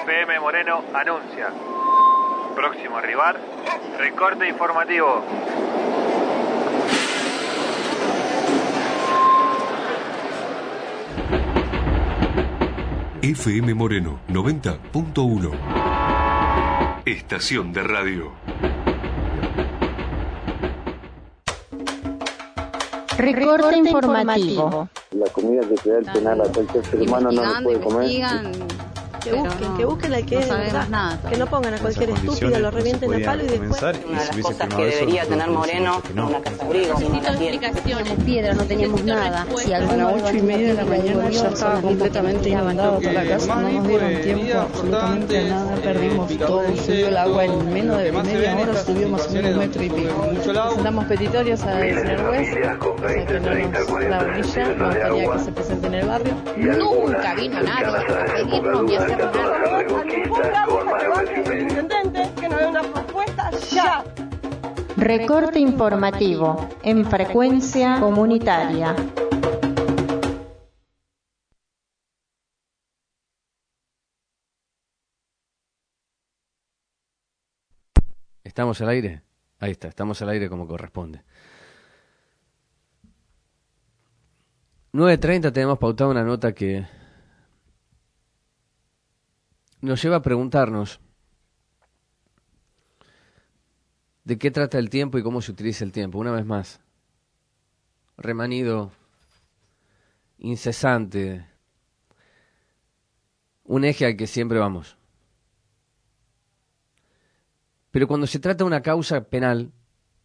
FM Moreno anuncia. Próximo rival, recorte informativo. FM Moreno 90.1. Estación de radio. Recorte informativo. La comida que te da el penal a cualquier ser humano no lo puede comer. Que busquen al que es verdad, nada, que no pongan a cualquier estúpido, lo revienten a palo y después. Una de las cosas que debería tener Moreno, una casa abrigo, una Explicaciones, piedra, no teníamos nada. Si a las 8:30 de la mañana ya estaba completamente inundado toda la casa, no nos dieron tiempo absolutamente a nada, perdimos todo, subió el agua en menos de media hora, subió más o menos 1,5 metros. Presentamos petitorios al señor juez, o sea que no nos la orilla, no gustaría que se presente en el barrio. Nunca vino nadie a pedirnos ni a hacer nada. Que nos dé una propuesta ya. Recorte informativo en frecuencia comunitaria. ¿Estamos al aire? Ahí está, estamos al aire como corresponde. 9:30 tenemos pautada una nota que nos lleva a preguntarnos de qué trata el tiempo y cómo se utiliza el tiempo. Una vez más, remanido, incesante, un eje al que siempre vamos. Pero cuando se trata de una causa penal,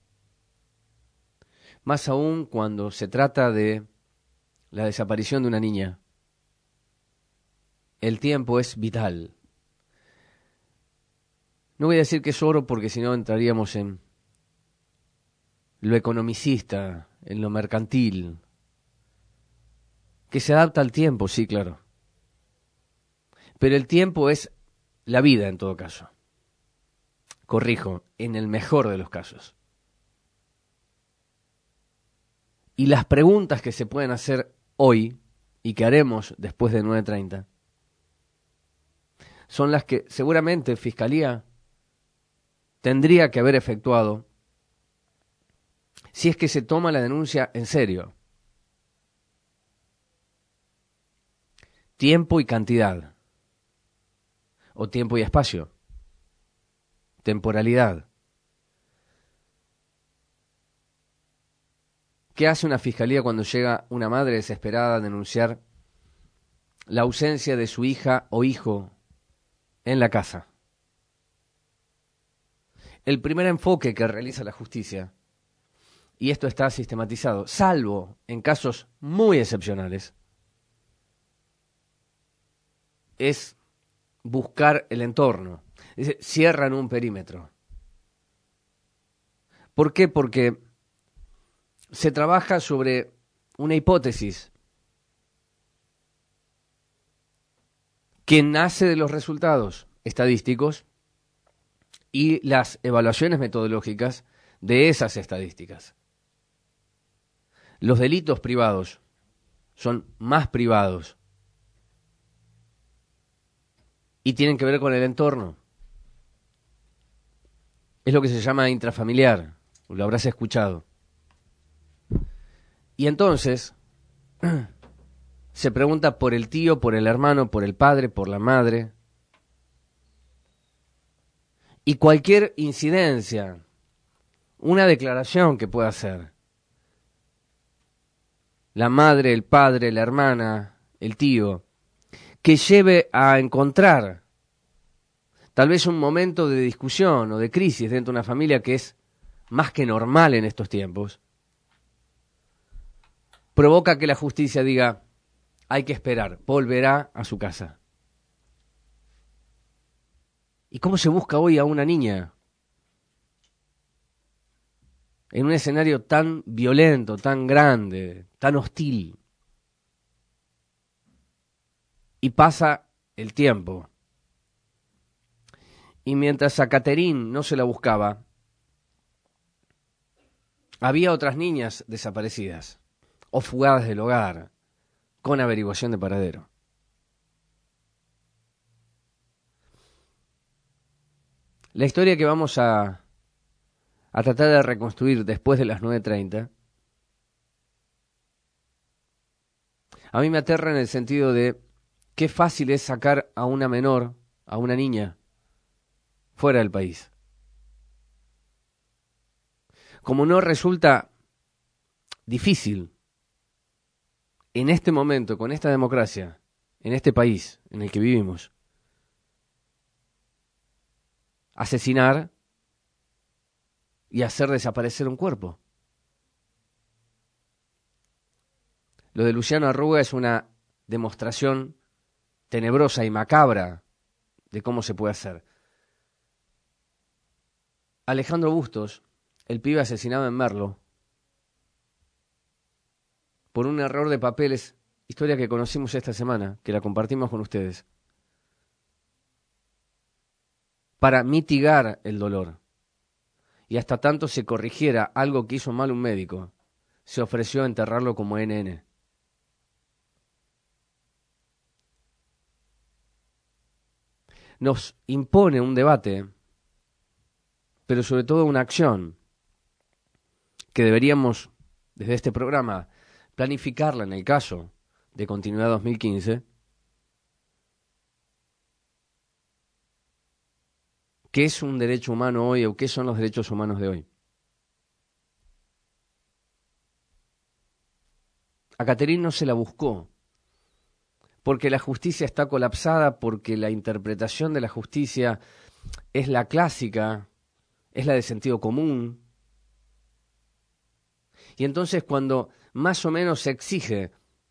más aún cuando se trata de la desaparición de una niña, el tiempo es vital. No voy a decir que es oro porque si no entraríamos en lo economicista, en lo mercantil, que se adapta al tiempo, sí, claro. Pero el tiempo es la vida en todo caso. Corrijo, en el mejor de los casos. Y las preguntas que se pueden hacer hoy y que haremos después de 9:30 son las que seguramente Fiscalía tendría que haber efectuado si es que se toma la denuncia en serio. Tiempo y cantidad. O tiempo y espacio. Temporalidad. ¿Qué hace una fiscalía cuando llega una madre desesperada a denunciar la ausencia de su hija o hijo en la casa? El primer enfoque que realiza la justicia, y esto está sistematizado, salvo en casos muy excepcionales, es buscar el entorno. Es decir, cierran un perímetro. ¿Por qué? Porque se trabaja sobre una hipótesis que nace de los resultados estadísticos y las evaluaciones metodológicas de esas estadísticas. Los delitos privados son más privados y tienen que ver con el entorno. Es lo que se llama intrafamiliar, lo habrás escuchado. Y entonces se pregunta por el tío, por el hermano, por el padre, por la madre. Y cualquier incidencia, una declaración que pueda hacer la madre, el padre, la hermana, el tío, que lleve a encontrar tal vez un momento de discusión o de crisis dentro de una familia que es más que normal en estos tiempos, provoca que la justicia diga, hay que esperar, volverá a su casa. ¿Y cómo se busca hoy a una niña? En un escenario tan violento, tan grande, tan hostil. Y pasa el tiempo. Y mientras a Caterín no se la buscaba, había otras niñas desaparecidas o fugadas del hogar con averiguación de paradero. La historia que vamos a tratar de reconstruir después de las 9:30, a mí me aterra en el sentido de qué fácil es sacar a una menor, a una niña, fuera del país. Como no resulta difícil en este momento, con esta democracia, en este país en el que vivimos, asesinar y hacer desaparecer un cuerpo. Lo de Luciano Arruga es una demostración tenebrosa y macabra de cómo se puede hacer. Alejandro Bustos, el pibe asesinado en Merlo, por un error de papeles, historia que conocimos esta semana, que la compartimos con ustedes, para mitigar el dolor. Y hasta tanto se corrigiera algo que hizo mal un médico, se ofreció a enterrarlo como NN. Nos impone un debate, pero sobre todo una acción, que deberíamos, desde este programa, planificarla en el caso de Continuidad 2015, ¿qué es un derecho humano hoy o qué son los derechos humanos de hoy? A Catherine no se la buscó, porque la justicia está colapsada, porque la interpretación de la justicia es la clásica, es la de sentido común. Y entonces cuando más o menos se exige,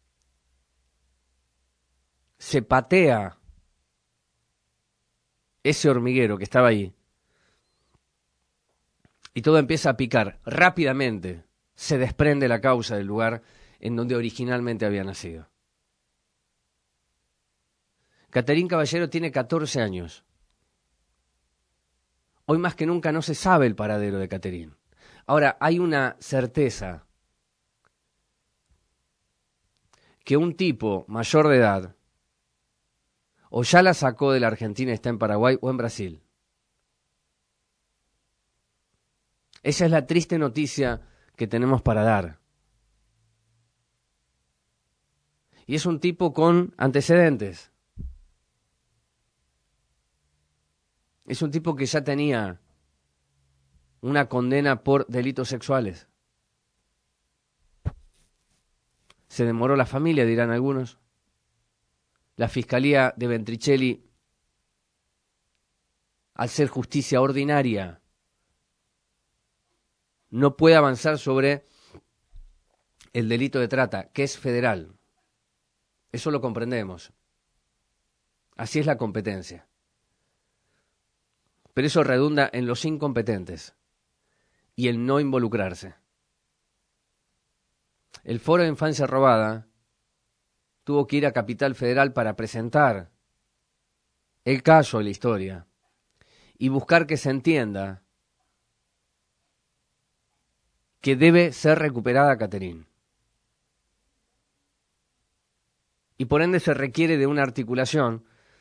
se patea ese hormiguero que estaba ahí, y todo empieza a picar rápidamente, se desprende la causa del lugar en donde originalmente había nacido. Catherine Caballero tiene 14 años. Hoy más que nunca no se sabe el paradero de Catherine. Ahora, hay una certeza, que un tipo mayor de edad o ya la sacó de la Argentina y está en Paraguay o en Brasil. Esa es la triste noticia que tenemos para dar. Y es un tipo con antecedentes. Es un tipo que ya tenía una condena por delitos sexuales. Se demoró la familia, dirán algunos. La Fiscalía de Ventricelli, al ser justicia ordinaria, no puede avanzar sobre el delito de trata, que es federal. Eso lo comprendemos. Así es la competencia. Pero eso redunda en los incompetentes y el no involucrarse. El Foro de Infancia Robada tuvo que ir a Capital Federal para presentar el caso de la historia y buscar que se entienda que debe ser recuperada Catherine. Y por ende se requiere de una articulación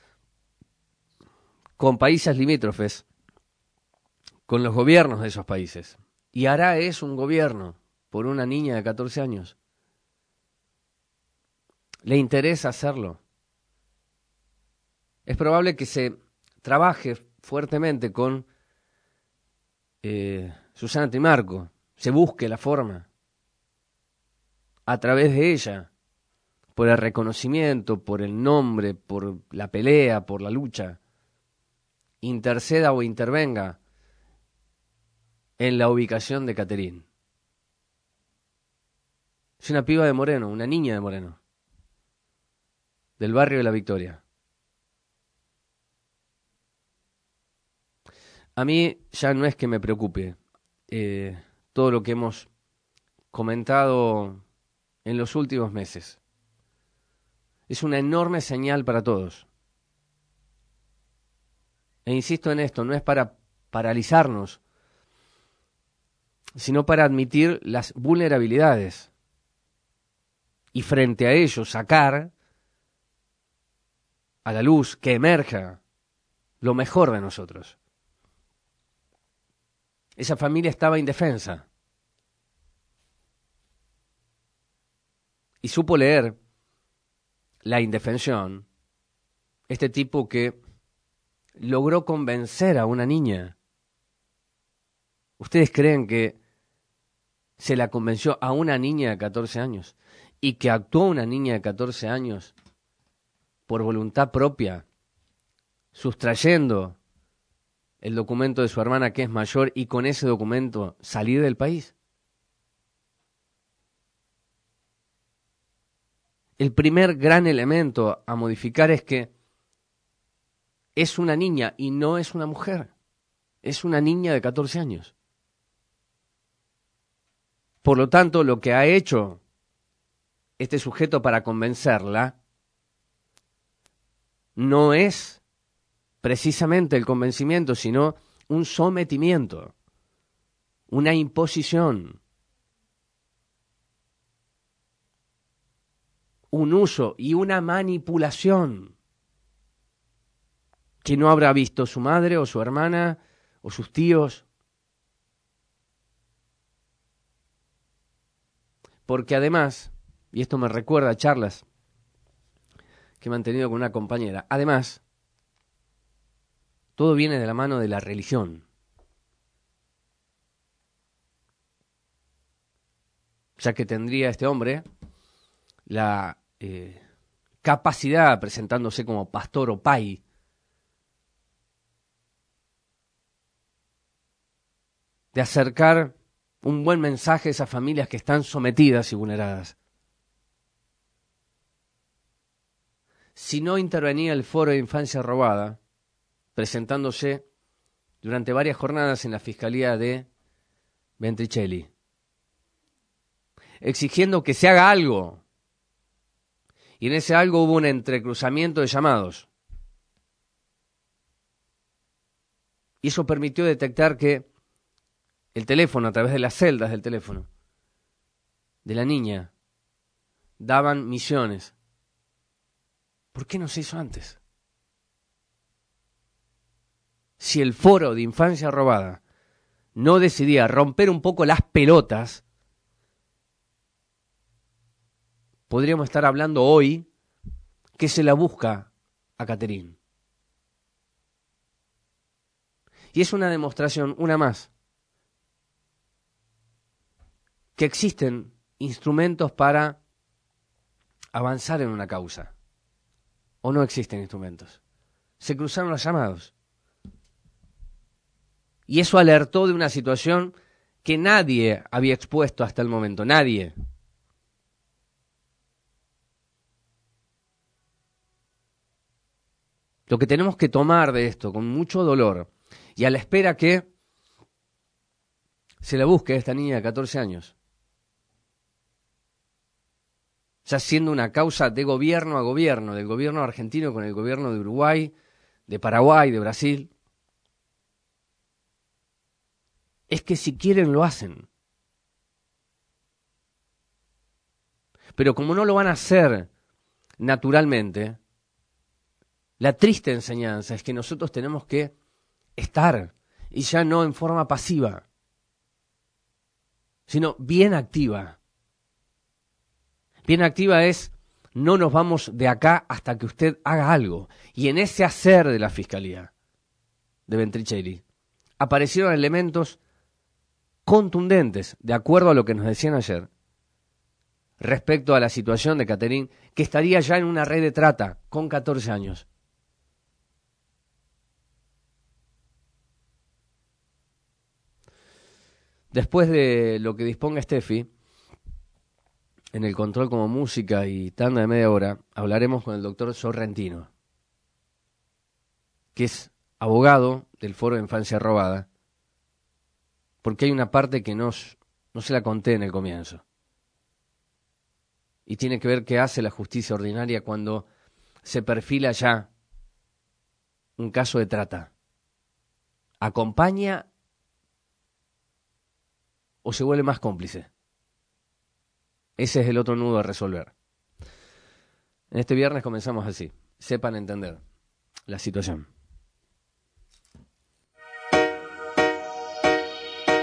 con países limítrofes, con los gobiernos de esos países. Y Ará es un gobierno por una niña de 14 años. ¿Le interesa hacerlo? Es probable que se trabaje fuertemente con Susana Trimarco, se busque la forma, a través de ella, por el reconocimiento, por el nombre, por la pelea, por la lucha, interceda o intervenga en la ubicación de Catherine. Es una piba de Moreno, una niña de Moreno, del barrio de La Victoria. A mí ya no es que me preocupe todo lo que hemos comentado en los últimos meses. Es una enorme señal para todos. E insisto en esto, no es para paralizarnos, sino para admitir las vulnerabilidades y frente a ello sacar a la luz, que emerja lo mejor de nosotros. esa familia estaba indefensa. Y supo leer la indefensión, este tipo que logró convencer a una niña. ¿Ustedes creen que se la convenció a una niña de 14 años? Y que actuó una niña de 14 años por voluntad propia, sustrayendo el documento de su hermana que es mayor y con ese documento salir del país. El primer gran elemento a modificar es que es una niña y no es una mujer. Es una niña de 14 años. Por lo tanto, lo que ha hecho este sujeto para convencerla no es precisamente el convencimiento, sino un sometimiento, una imposición, un uso y una manipulación que no habrá visto su madre o su hermana o sus tíos. Porque además, y esto me recuerda a charlas que he mantenido con una compañera, además, todo viene de la mano de la religión. Ya que tendría este hombre la capacidad, presentándose como pastor o pai, de acercar un buen mensaje a esas familias que están sometidas y vulneradas. Si no intervenía el Foro de Infancia Robada, presentándose durante varias jornadas en la Fiscalía de Ventricelli, exigiendo que se haga algo. Y en ese algo hubo un entrecruzamiento de llamados. Y eso permitió detectar que el teléfono, a través de las celdas del teléfono de la niña, daban misiones. ¿Por qué no se hizo antes? Si el Foro de Infancia Robada no decidía romper un poco las pelotas, podríamos estar hablando hoy que se la busca a Caterín. Y es una demostración, una más, que existen instrumentos para avanzar en una causa. ¿O no existen instrumentos? Se cruzaron los llamados. Y eso alertó de una situación que nadie había expuesto hasta el momento. Nadie. Lo que tenemos que tomar de esto con mucho dolor y a la espera que se la busque a esta niña de 14 años, ya siendo una causa de gobierno a gobierno, del gobierno argentino con el gobierno de Uruguay, de Paraguay, de Brasil, es que si quieren lo hacen. Pero como no lo van a hacer naturalmente, la triste enseñanza es que nosotros tenemos que estar, y ya no en forma pasiva, sino bien activa. Bien activa es, no nos vamos de acá hasta que usted haga algo. Y en ese hacer de la Fiscalía de Ventricelli aparecieron elementos contundentes, de acuerdo a lo que nos decían ayer, respecto a la situación de Caterín, que estaría ya en una red de trata con 14 años. Después de lo que disponga Steffi, en el control como música y tanda de media hora, hablaremos con el doctor Sorrentino, que es abogado del Foro de Infancia Robada, porque hay una parte que no se la conté en el comienzo. Y tiene que ver qué hace la justicia ordinaria cuando se perfila ya un caso de trata. ¿Acompaña o se vuelve más cómplice? Ese es el otro nudo a resolver. En este viernes comenzamos así. Sepan entender la situación.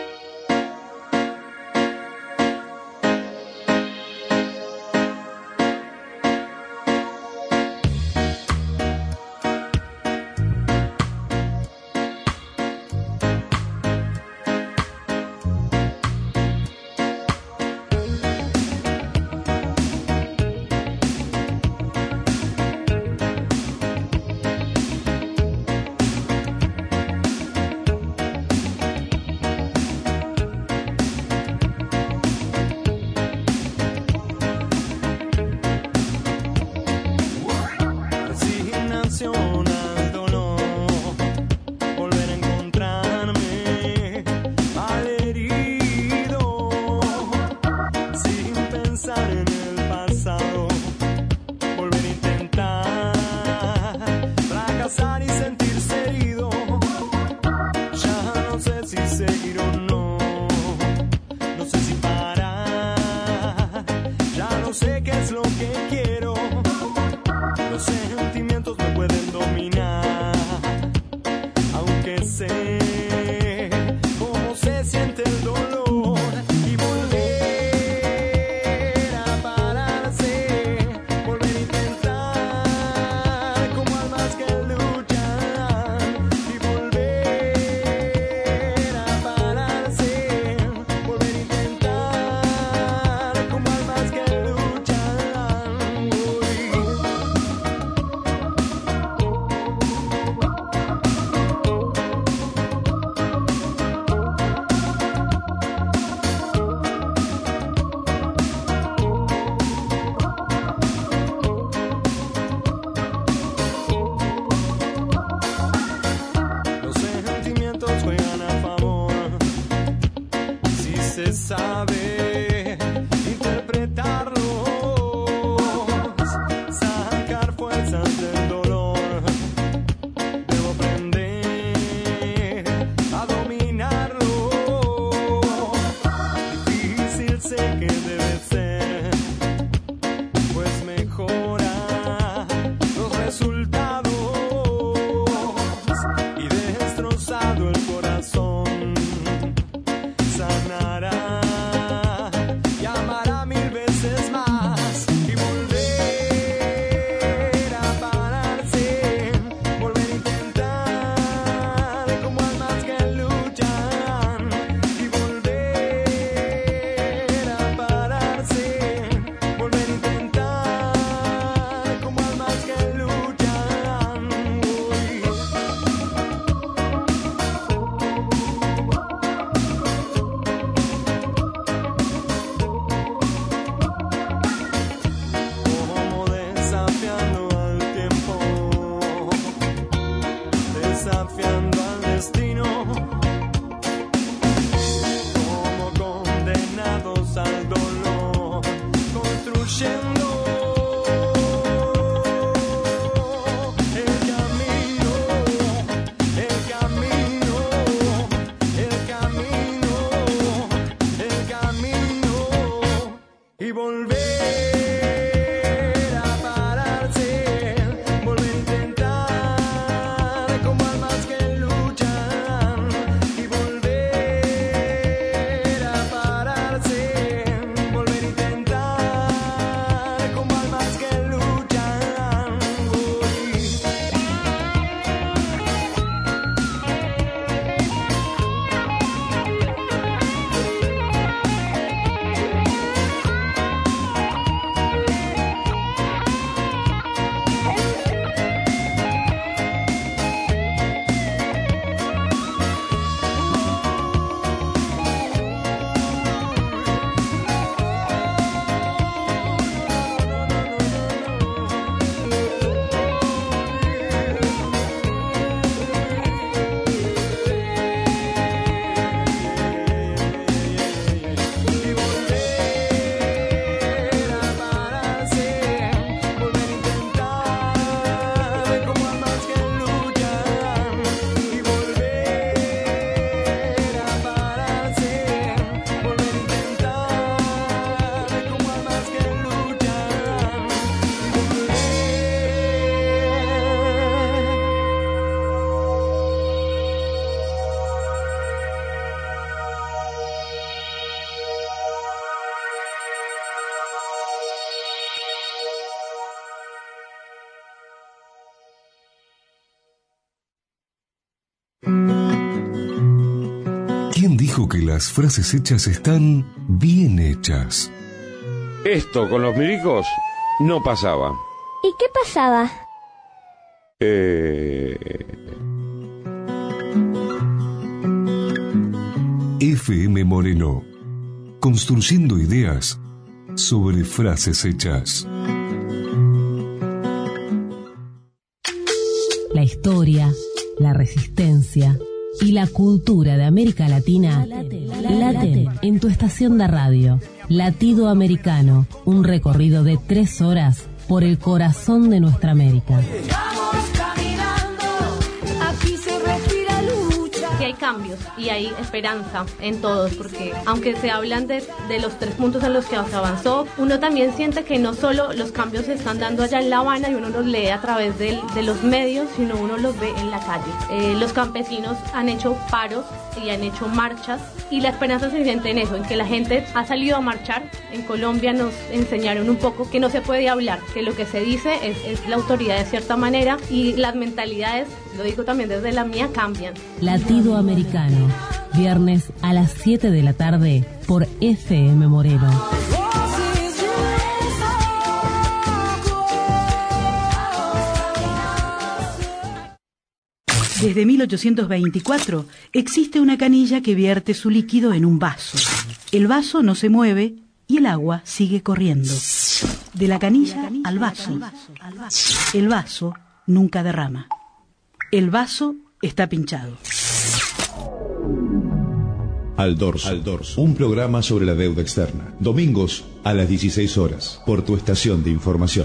saber interpretarlos, sacar fuerzas del dolor. Debo aprender a dominarlo. Difícil sé que debe ser, pues mejora los resultados y destrozado el corazón. Sanará y amará mil veces más y volver a pararse, volver a intentar como almas que luchan y volver a pararse, volver a intentar como almas que luchan hoy. Como desafiando al tiempo, desafiando al destino, como condenados al dolor, construyendo el camino, el camino, el camino, el camino y volver a pararse, volver a intentar como almas que luchan y volver a pararse, volver a intentar como almas que luchan hoy. Y volver a pararse, volver a intentar como almas que luchan y volver a pararse, volver a intentar como almas que luchan y volver. ¿Quién dijo que las frases hechas están bien hechas? Esto con los milicos no pasaba. ¿Y qué pasaba? FM Moreno. Construyendo ideas sobre frases hechas. La historia, la resistencia y la cultura de América Latina laten en tu estación de radio. Latido Americano, un recorrido de 3 horas por el corazón de nuestra América. Vamos caminando, aquí se respira lucha. Que hay cambios y hay esperanza en todos, porque aunque se hablan de los 3 puntos en los que se avanzó, uno también siente que no solo los cambios se están dando allá en La Habana y uno los lee a través de los medios, sino uno los ve en la calle. Los campesinos han hecho paros y han hecho marchas y la esperanza se siente en eso, en que la gente ha salido a marchar. En Colombia nos enseñaron un poco que no se puede hablar, que lo que se dice es la autoridad de cierta manera y las mentalidades, lo digo también desde la mía, cambian. Latido Americano, viernes a las 7 de la tarde por FM Moreno. Desde 1824 existe una canilla que vierte su líquido en un vaso. El vaso no se mueve y el agua sigue corriendo. De la canilla al vaso. El vaso nunca derrama. El vaso está pinchado. Al Dorso, un programa sobre la deuda externa. Domingos a las 16 horas, por tu estación de información.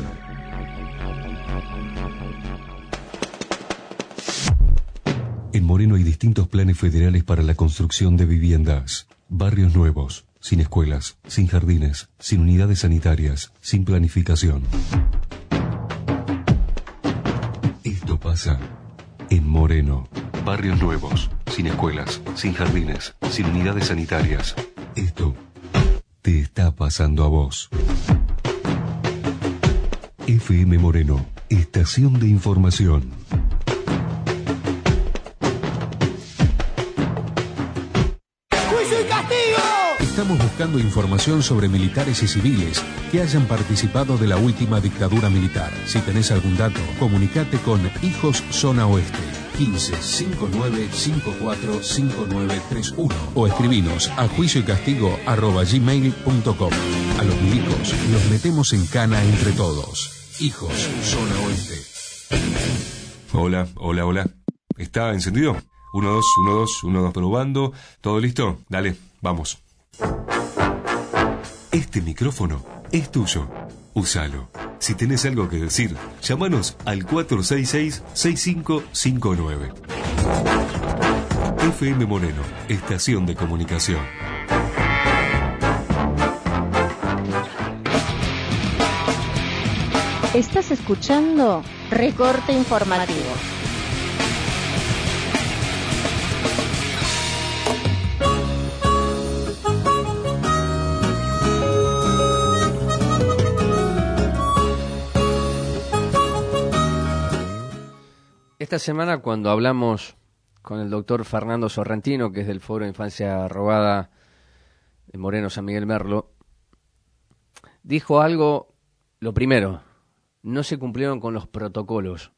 En Moreno hay distintos planes federales para la construcción de viviendas. Barrios nuevos, sin escuelas, sin jardines, sin unidades sanitarias, sin planificación. Esto pasa en Moreno. Barrios nuevos, sin escuelas, sin jardines, sin unidades sanitarias. Esto te está pasando a vos. FM Moreno, estación de información. ¡Juicio y castigo! Estamos buscando información sobre militares y civiles que hayan participado de la última dictadura militar. Si tenés algún dato, comunicate con Hijos Zona Oeste 15 59 54 5931 o escribinos a juicioycastigo@gmail.com. A los milicos los metemos en cana entre todos. Hijos Zona Oeste. Hola. ¿Está encendido? 1, 2, 1, 2, 1, 2 probando. ¿Todo listo? Dale, vamos. Este micrófono es tuyo. Úsalo. Si tenés algo que decir, llámanos al 466-6559. FM Moreno, estación de comunicación. Estás escuchando Recorte Informativo. Esta semana, cuando hablamos con el doctor Fernando Sorrentino, que es del Foro Infancia Robada de Moreno San Miguel Merlo, dijo algo, lo primero, no se cumplieron con los protocolos.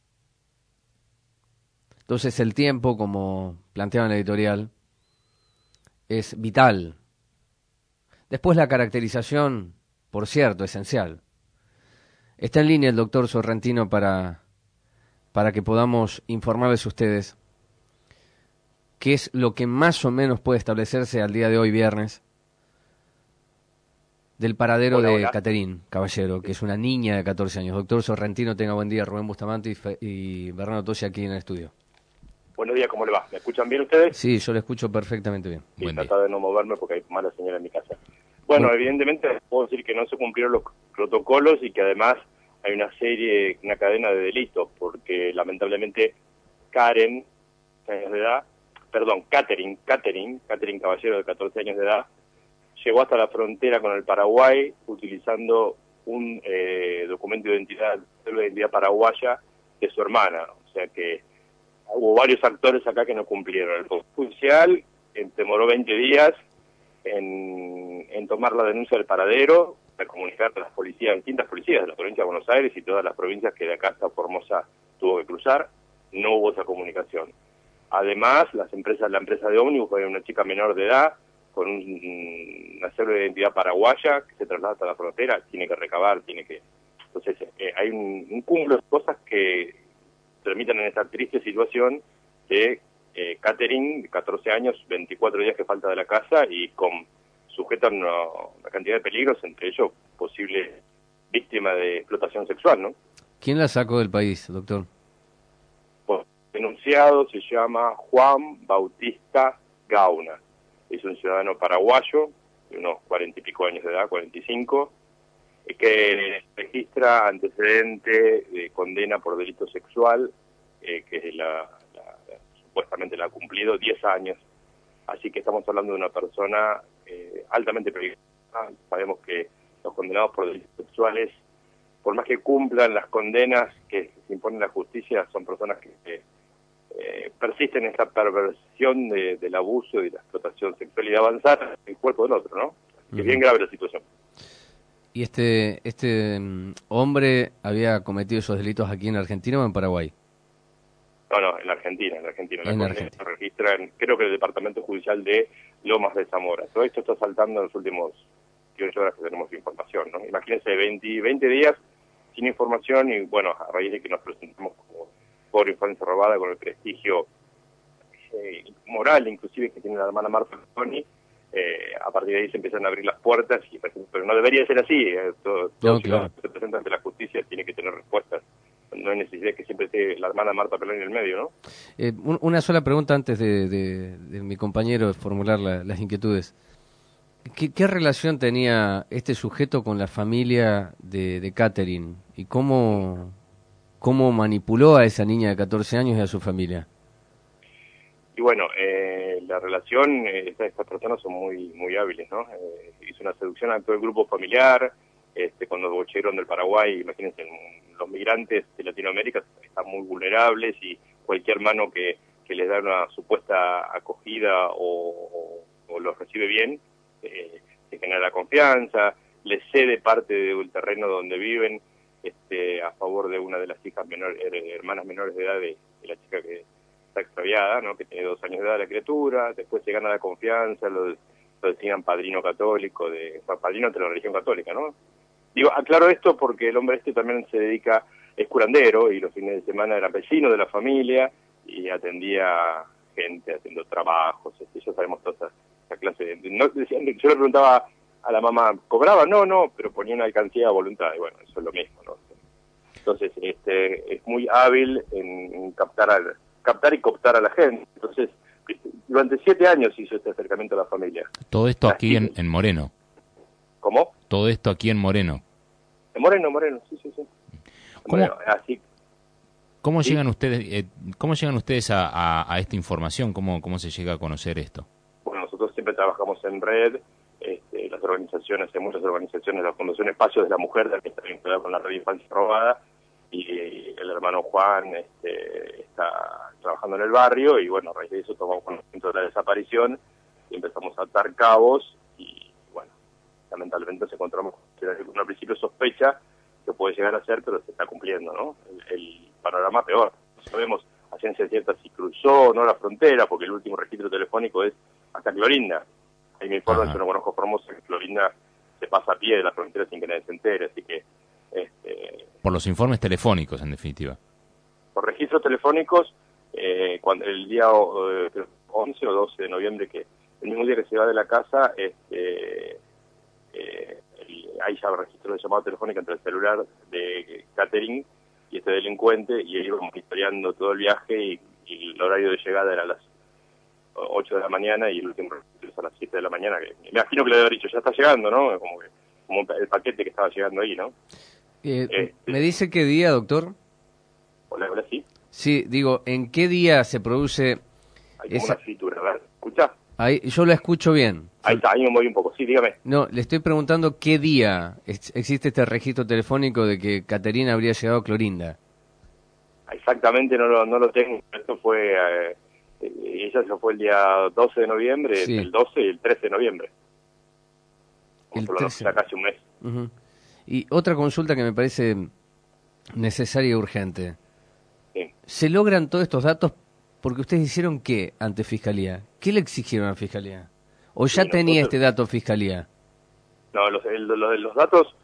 Entonces el tiempo, como planteaba en la editorial, es vital. Después la caracterización, por cierto, esencial. Está en línea el doctor Sorrentino para que podamos informarles a ustedes qué es lo que más o menos puede establecerse al día de hoy, viernes, del paradero de Caterín Caballero, que es una niña de 14 años. Doctor Sorrentino, tenga buen día. Rubén Bustamante y Bernardo Tosi aquí en el estudio. Buenos días, ¿cómo le va? ¿Me escuchan bien ustedes? Sí, yo le escucho perfectamente bien. Sí, trato de no moverme porque hay mala señal en mi casa. Bueno, evidentemente puedo decir que no se cumplieron los protocolos y que además hay una cadena de delitos, porque lamentablemente Catherine Caballero, de 14 años de edad, llegó hasta la frontera con el Paraguay utilizando un documento de identidad paraguaya de su hermana. O sea que hubo varios actores acá que no cumplieron. El Poder Judicial demoró 20 días en tomar la denuncia del paradero, para comunicar a las policías, distintas policías de la provincia de Buenos Aires y todas las provincias que de acá hasta Formosa tuvo que cruzar. No hubo esa comunicación. Además, la empresa de ómnibus, hay una chica menor de edad con una cédula de identidad paraguaya que se traslada hasta la frontera, tiene que recabar, Entonces, hay un cúmulo de cosas que permiten en esta triste situación de Catherine, de 14 años, 24 días que falta de la casa y sujeta a una cantidad de peligros, entre ellos posible víctima de explotación sexual, ¿no? ¿Quién la sacó del país, doctor? Pues, denunciado se llama Juan Bautista Gauna. Es un ciudadano paraguayo, de unos 40 y pico años de edad, 45, que registra antecedente de condena por delito sexual, que supuestamente la ha cumplido 10 años. Así que estamos hablando de una persona altamente peligrosa. Sabemos que los condenados por delitos sexuales, por más que cumplan las condenas que se imponen la justicia, son personas que persisten en esta perversión del abuso y de la explotación sexual y de avanzar el cuerpo del otro, ¿no? Es bien grave la situación. ¿Y este hombre había cometido esos delitos aquí en Argentina o en Paraguay? No, en Argentina. La condena se registra creo que el Departamento Judicial de Lomas de Zamora. Todo esto está saltando en los últimos 18 horas que tenemos información, ¿no? Imagínense 20 días sin información y, bueno, a raíz de que nos presentamos como Foro Infancia Robada con el prestigio moral inclusive que tiene la hermana Marta Toni, a partir de ahí se empiezan a abrir las puertas, pero no debería ser así. Todo claro. que se presenta ante la justicia tiene que tener respuestas. No hay necesidad que siempre esté la hermana Marta Pelón en el medio, ¿no? Una sola pregunta antes de mi compañero formular las inquietudes. ¿Qué relación tenía este sujeto con la familia de Catherine? ¿Y cómo manipuló a esa niña de 14 años y a su familia? Y bueno, la relación, estas personas son muy hábiles, ¿no? Hizo una seducción a todo el grupo familiar. Cuando llegaron del Paraguay, imagínense, los migrantes de Latinoamérica están muy vulnerables y cualquier mano que les da una supuesta acogida o los recibe bien, se genera la confianza, les cede parte del terreno donde viven a favor de una de las hijas hermanas menores de edad de la chica que está extraviada, ¿no? Que tiene 2 años de edad la criatura. Después se gana la confianza, lo designan padrino católico, padrino de la religión católica, ¿no? Digo, aclaro esto porque el hombre también se dedica, es curandero, y los fines de semana era vecino de la familia y atendía gente haciendo trabajos, ya sabemos toda esa clase de... yo le preguntaba a la mamá, ¿cobraba? No, pero ponía una alcancía a voluntad, y bueno, eso es lo mismo, ¿no? Entonces, es muy hábil en captar y cooptar a la gente. Entonces, durante 7 años hizo este acercamiento a la familia. Todo esto aquí en Moreno. ¿Cómo? Todo esto aquí en Moreno. En Moreno, sí. Bueno, así. ¿Cómo llegan ustedes a esta información? ¿Cómo se llega a conocer esto? Bueno, nosotros siempre trabajamos en red. Las organizaciones, hay muchas organizaciones, la Fundación Espacios de la Mujer también está vinculada con la Red Infancia Robada, y el hermano Juan está trabajando en el barrio, y bueno, a raíz de eso tomamos conocimiento de la desaparición y empezamos a atar cabos, y bueno, lamentablemente nos encontramos con al principio sospecha que puede llegar a ser, pero se está cumpliendo, ¿no? El panorama peor. No sabemos a ciencia cierta si cruzó o no la frontera, porque el último registro telefónico es hasta Clorinda. Ahí me informan, yo no conozco Formosa, que Clorinda se pasa a pie de la frontera sin que nadie se entere, así que... Por los informes telefónicos, en definitiva. Por registros telefónicos, cuando el día 11 o 12 de noviembre, que el mismo día que se va de la casa, hay ya registro de llamada telefónica entre el celular de Catherine y este delincuente, y él iba monitoreando todo el viaje, y el horario de llegada era a las 8 de la mañana y el último registro es a las 7 de la mañana, que me imagino que le debe haber dicho, ya está llegando, ¿no? Como el paquete que estaba llegando ahí, ¿no? ¿Me dice qué día, doctor? Hola, sí. Sí, digo, ¿en qué día se produce hay como una escritura? A ver, ¿escucha? Ahí, yo lo escucho bien. Ahí está, ahí me moví un poco, sí, dígame. No, le estoy preguntando qué día existe este registro telefónico de que Caterina habría llegado a Clorinda. Exactamente, no lo tengo. Esto fue... ella se fue el día 12 de noviembre, sí. El 12 y el 13 de noviembre. El 13. Casi un mes. Uh-huh. Y otra consulta que me parece necesaria y urgente. Sí. ¿Se logran todos estos datos porque ustedes hicieron qué ante Fiscalía? ¿Qué le exigieron a Fiscalía? ¿O ya tenía este dato Fiscalía? No, los datos,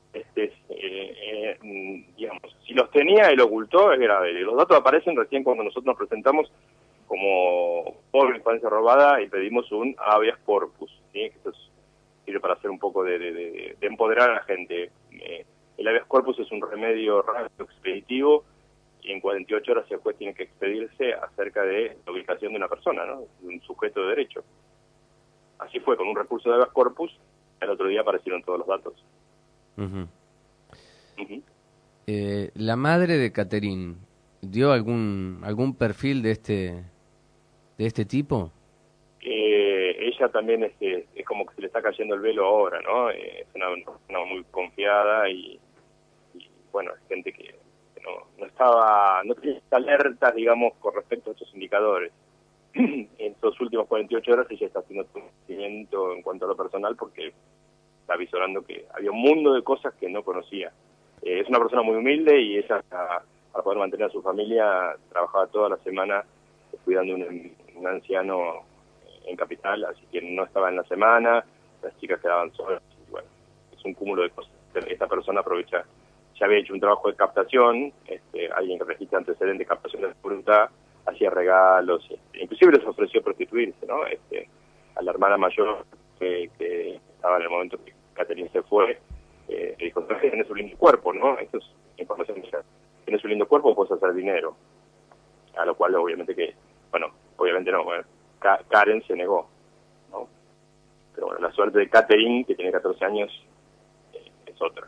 digamos, si los tenía y lo ocultó es grave. Los datos aparecen recién cuando nosotros nos presentamos como por infancia robada y pedimos un habeas corpus, ¿sí? Esto sirve para hacer un poco de empoderar a la gente. El habeas corpus es un remedio rápido, expeditivo, y en 48 horas el juez tiene que expedirse acerca de la ubicación de una persona, ¿no? De un sujeto de derecho. Así fue, con un recurso de habeas corpus, el otro día aparecieron todos los datos. Uh-huh. Uh-huh. La madre de Catherine, ¿dio algún perfil de este tipo? Ella también es como que se le está cayendo el velo ahora, ¿no? Es una muy confiada y bueno, es gente que no tenía alertas, digamos, con respecto a estos indicadores. En estos últimos 48 horas ella está haciendo un seguimiento en cuanto a lo personal porque está visorando que había un mundo de cosas que no conocía. Es una persona muy humilde y ella, para poder mantener a su familia, trabajaba toda la semana cuidando un anciano en Capital, así que no estaba en la semana, las chicas quedaban solas, y bueno, es un cúmulo de cosas. Esta persona aprovecha, ya había hecho un trabajo de captación, alguien que registra antecedentes de captación de voluntad, hacía regalos, inclusive les ofreció prostituirse, ¿no? A la hermana mayor que estaba en el momento que Catherine se fue, le dijo, tenés un lindo cuerpo, ¿no? Esto es información de ella. Tenés un lindo cuerpo, puedes hacer dinero. A lo cual obviamente Karen se negó, ¿no? Pero bueno, la suerte de Catherine, que tiene 14 años, es otra.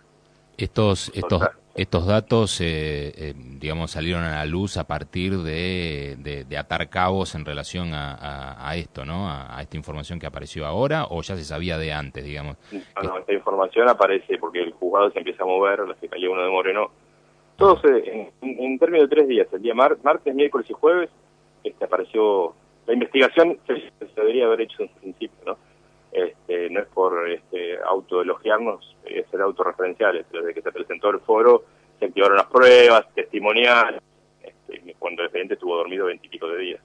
Estos datos, digamos, salieron a la luz a partir de atar cabos en relación a esto, ¿no? A esta información que apareció ahora, ¿o ya se sabía de antes, digamos? No, esta información aparece porque el juzgado se empieza a mover, la Fiscalía 1 de Moreno, todos en términos de 3 días, el día martes, miércoles y jueves, apareció la investigación, se debería haber hecho en principio, ¿no? No es por autoelogiarnos, es ser autorreferenciales. Desde que se presentó el foro, se activaron las pruebas, testimoniales, cuando el expediente estuvo dormido 20 y pico de días.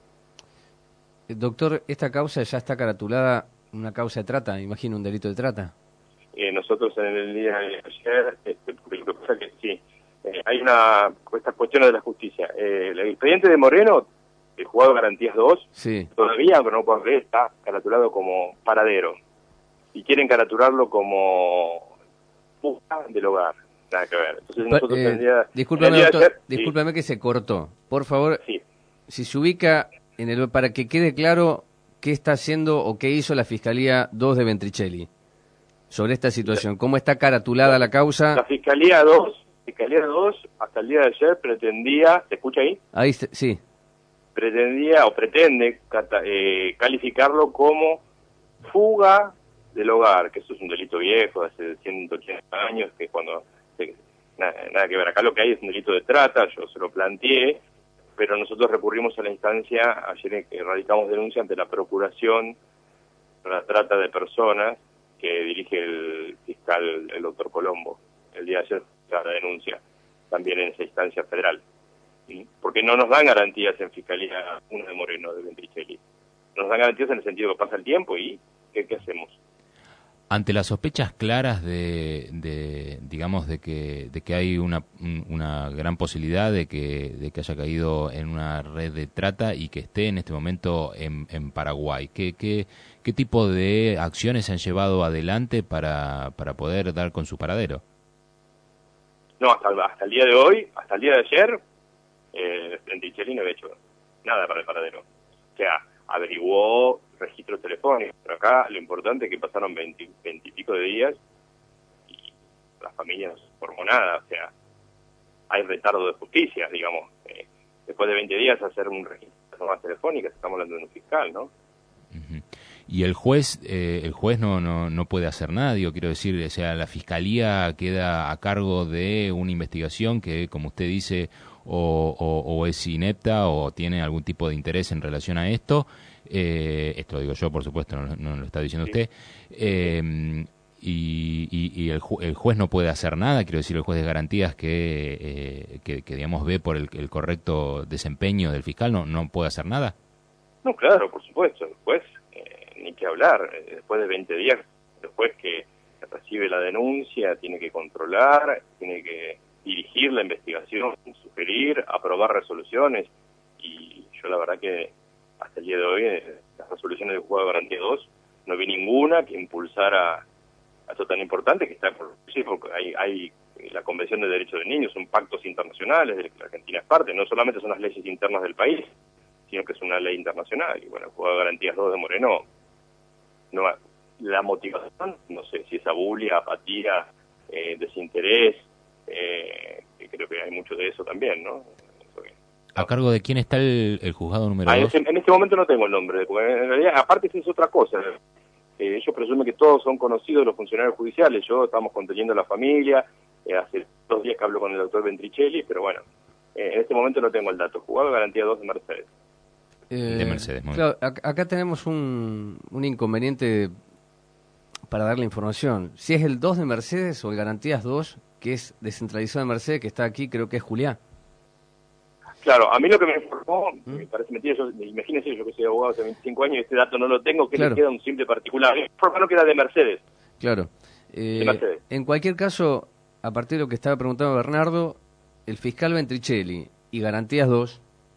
Doctor, ¿esta causa ya está caratulada una causa de trata? Imagino un delito de trata. Nosotros en el día de ayer, lo que pasa es que sí, hay estas cuestiones de la justicia. El expediente de Moreno, el juzgado de garantías 2, sí, todavía, aunque no puedo creer, está caratulado como paradero. Y quieren caratularlo como fuga del hogar. Nada que ver. Entonces nosotros discúlpame, doctor, ayer, discúlpame que se cortó. Por favor, sí, si se ubica para que quede claro qué está haciendo o qué hizo la Fiscalía 2 de Ventricelli sobre esta situación. ¿Cómo está caratulada la causa? La Fiscalía 2, hasta el día de ayer pretendía, ¿se escucha ahí? Ahí, sí. Pretende calificarlo como fuga del hogar, que eso es un delito viejo, hace 180 años, que cuando... Nada que ver, acá lo que hay es un delito de trata, yo se lo planteé, pero nosotros recurrimos a la instancia, ayer radicamos denuncia ante la Procuración por la trata de personas que dirige el fiscal, el doctor Colombo. El día de ayer la denuncia, también en esa instancia federal. ¿Sí? Porque no nos dan garantías en Fiscalía 1 de Moreno, de Ventricelli. Nos dan garantías en el sentido que pasa el tiempo y ¿qué hacemos? Ante las sospechas claras digamos, de que hay una gran posibilidad de que haya caído en una red de trata y que esté en este momento en Paraguay, ¿qué tipo de acciones se han llevado adelante para poder dar con su paradero? No, hasta el día de hoy, hasta el día de ayer, Ventricelli no había hecho nada para el paradero. O sea, averiguó registros telefónicos, pero acá lo importante es que pasaron 20 y pico de días y la familia no se formó nada, o sea, hay retardo de justicia, digamos. Después de 20 días hacer un registro de llamadas telefónicas, estamos hablando de un fiscal, ¿no? Uh-huh. Y el juez no puede hacer nada, quiero decir, o sea, la fiscalía queda a cargo de una investigación que, como usted dice, o es inepta o tiene algún tipo de interés en relación a esto. Esto lo digo yo, por supuesto, no lo está diciendo usted. Y el juez no puede hacer nada, quiero decir, el juez de garantías que digamos, ve por el correcto desempeño del fiscal, no puede hacer nada. No, claro, por supuesto, el juez, ni que hablar, después de 20 días, el juez que recibe la denuncia tiene que controlar, tiene que dirigir la investigación, sugerir, aprobar resoluciones, y yo la verdad que hasta el día de hoy, las resoluciones del juzgado de garantía 2, no vi ninguna que impulsara a esto tan importante que está porque hay la Convención de Derechos del Niño, son pactos internacionales de los que la Argentina es parte, no solamente son las leyes internas del país, sino que es una ley internacional. Y bueno, el juzgado de garantías 2 de Moreno, la motivación, no sé si es abulia, apatía, desinterés, que creo que hay mucho de eso también, ¿no? ¿A cargo de quién está el juzgado número 2? En este momento no tengo el nombre, porque en realidad, aparte eso es otra cosa. Ellos presumen que todos son conocidos los funcionarios judiciales. Estamos conteniendo a la familia, hace 2 días que hablo con el doctor Ventricelli, pero bueno, en este momento no tengo el dato. Juzgado de garantía 2 de Mercedes. De Mercedes, claro, acá tenemos un inconveniente para dar la información. Si es el 2 de Mercedes o el garantías 2, que es descentralizado de Mercedes, que está aquí, creo que es Julián. Claro, a mí lo que me informó, me parece mentira, imagínense, yo que soy abogado hace 25 años y este dato no lo tengo, que le queda un simple particular. Me informó que era de Mercedes. Claro. De Mercedes. En cualquier caso, a partir de lo que estaba preguntando Bernardo, el fiscal Ventricelli y Garantías 2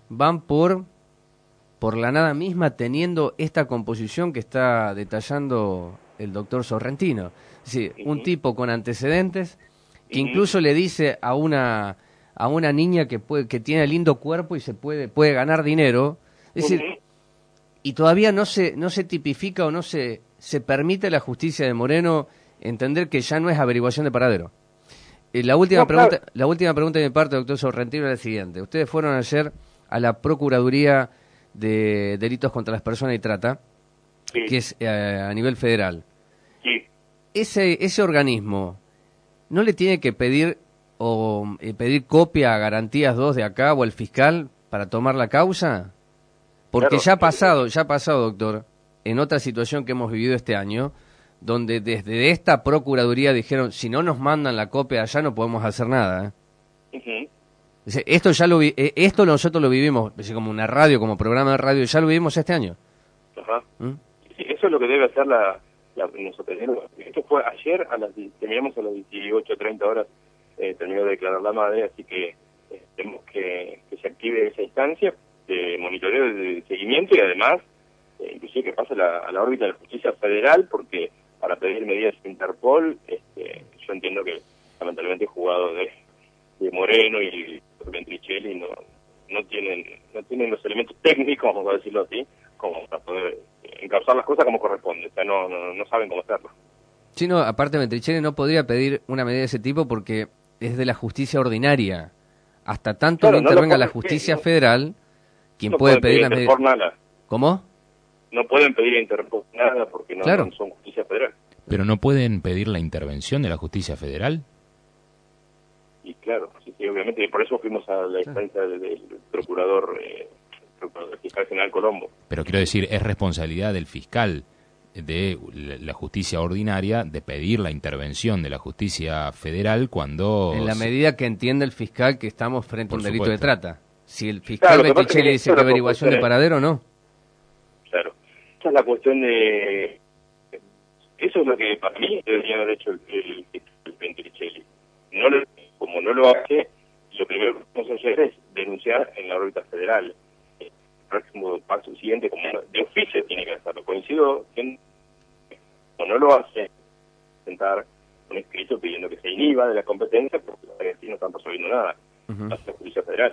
van por la nada misma, teniendo esta composición que está detallando el doctor Sorrentino. Es decir, un tipo con antecedentes que incluso le dice a una niña que tiene lindo cuerpo y puede ganar dinero. Es decir, y todavía no se tipifica o no se permite a la justicia de Moreno entender que ya no es averiguación de paradero. La última pregunta de mi parte, doctor Sorrentino, es la siguiente. Ustedes fueron ayer a la Procuraduría de Delitos contra las Personas y Trata, que es a nivel federal. Sí. Ese organismo no le tiene que pedir pedir copia a Garantías 2 de acá o al fiscal para tomar la causa, porque Claro. ya ha pasado, doctor, en otra situación que hemos vivido este año, donde desde esta Procuraduría dijeron, si no nos mandan la copia allá no podemos hacer nada. Dice, esto esto nosotros lo vivimos, es decir, como una radio, como programa de radio, ya lo vivimos este año. Ajá. Sí, eso es lo que debe hacer nosotros. Esto fue ayer, terminamos a las 18:30 horas, terminó de declarar la madre, así que tenemos que se active esa instancia de monitoreo, de seguimiento y además, inclusive que pase a la órbita de la justicia federal, porque para pedir medidas de Interpol, yo entiendo que lamentablemente jugadores de Moreno y Ventricelli no tienen los elementos técnicos, vamos a decirlo así, como para poder encauzar las cosas como corresponde. O sea, no saben cómo hacerlo. Sí, no, aparte Ventricelli no podría pedir una medida de ese tipo porque es de la justicia ordinaria. Hasta tanto no intervenga la justicia federal, quien puede pedir las medidas. Nada. ¿Cómo? No pueden pedir a Interpol nada porque no son justicia federal. ¿Pero no pueden pedir la intervención de la justicia federal? Y claro, sí, obviamente, y por eso fuimos a la instancia del procurador fiscal general Colombo. Pero quiero decir, es responsabilidad del fiscal de la justicia ordinaria de pedir la intervención de la justicia federal cuando... En la medida que entiende el fiscal que estamos frente a un delito de trata. Si el fiscal Ventricelli dice que averiguación de paradero, no. Claro. Esa es la cuestión de... Eso es lo que para mí debería haber hecho el Ventricelli. Como no lo hace, lo primero que vamos a hacer es denunciar en la órbita federal. El próximo paso siguiente, como de oficio tiene que hacerlo. Coincido que como no lo hace, presentar un escrito pidiendo que se inhiba de la competencia, porque los argentinos no están resolviendo nada. Hace la justicia federal.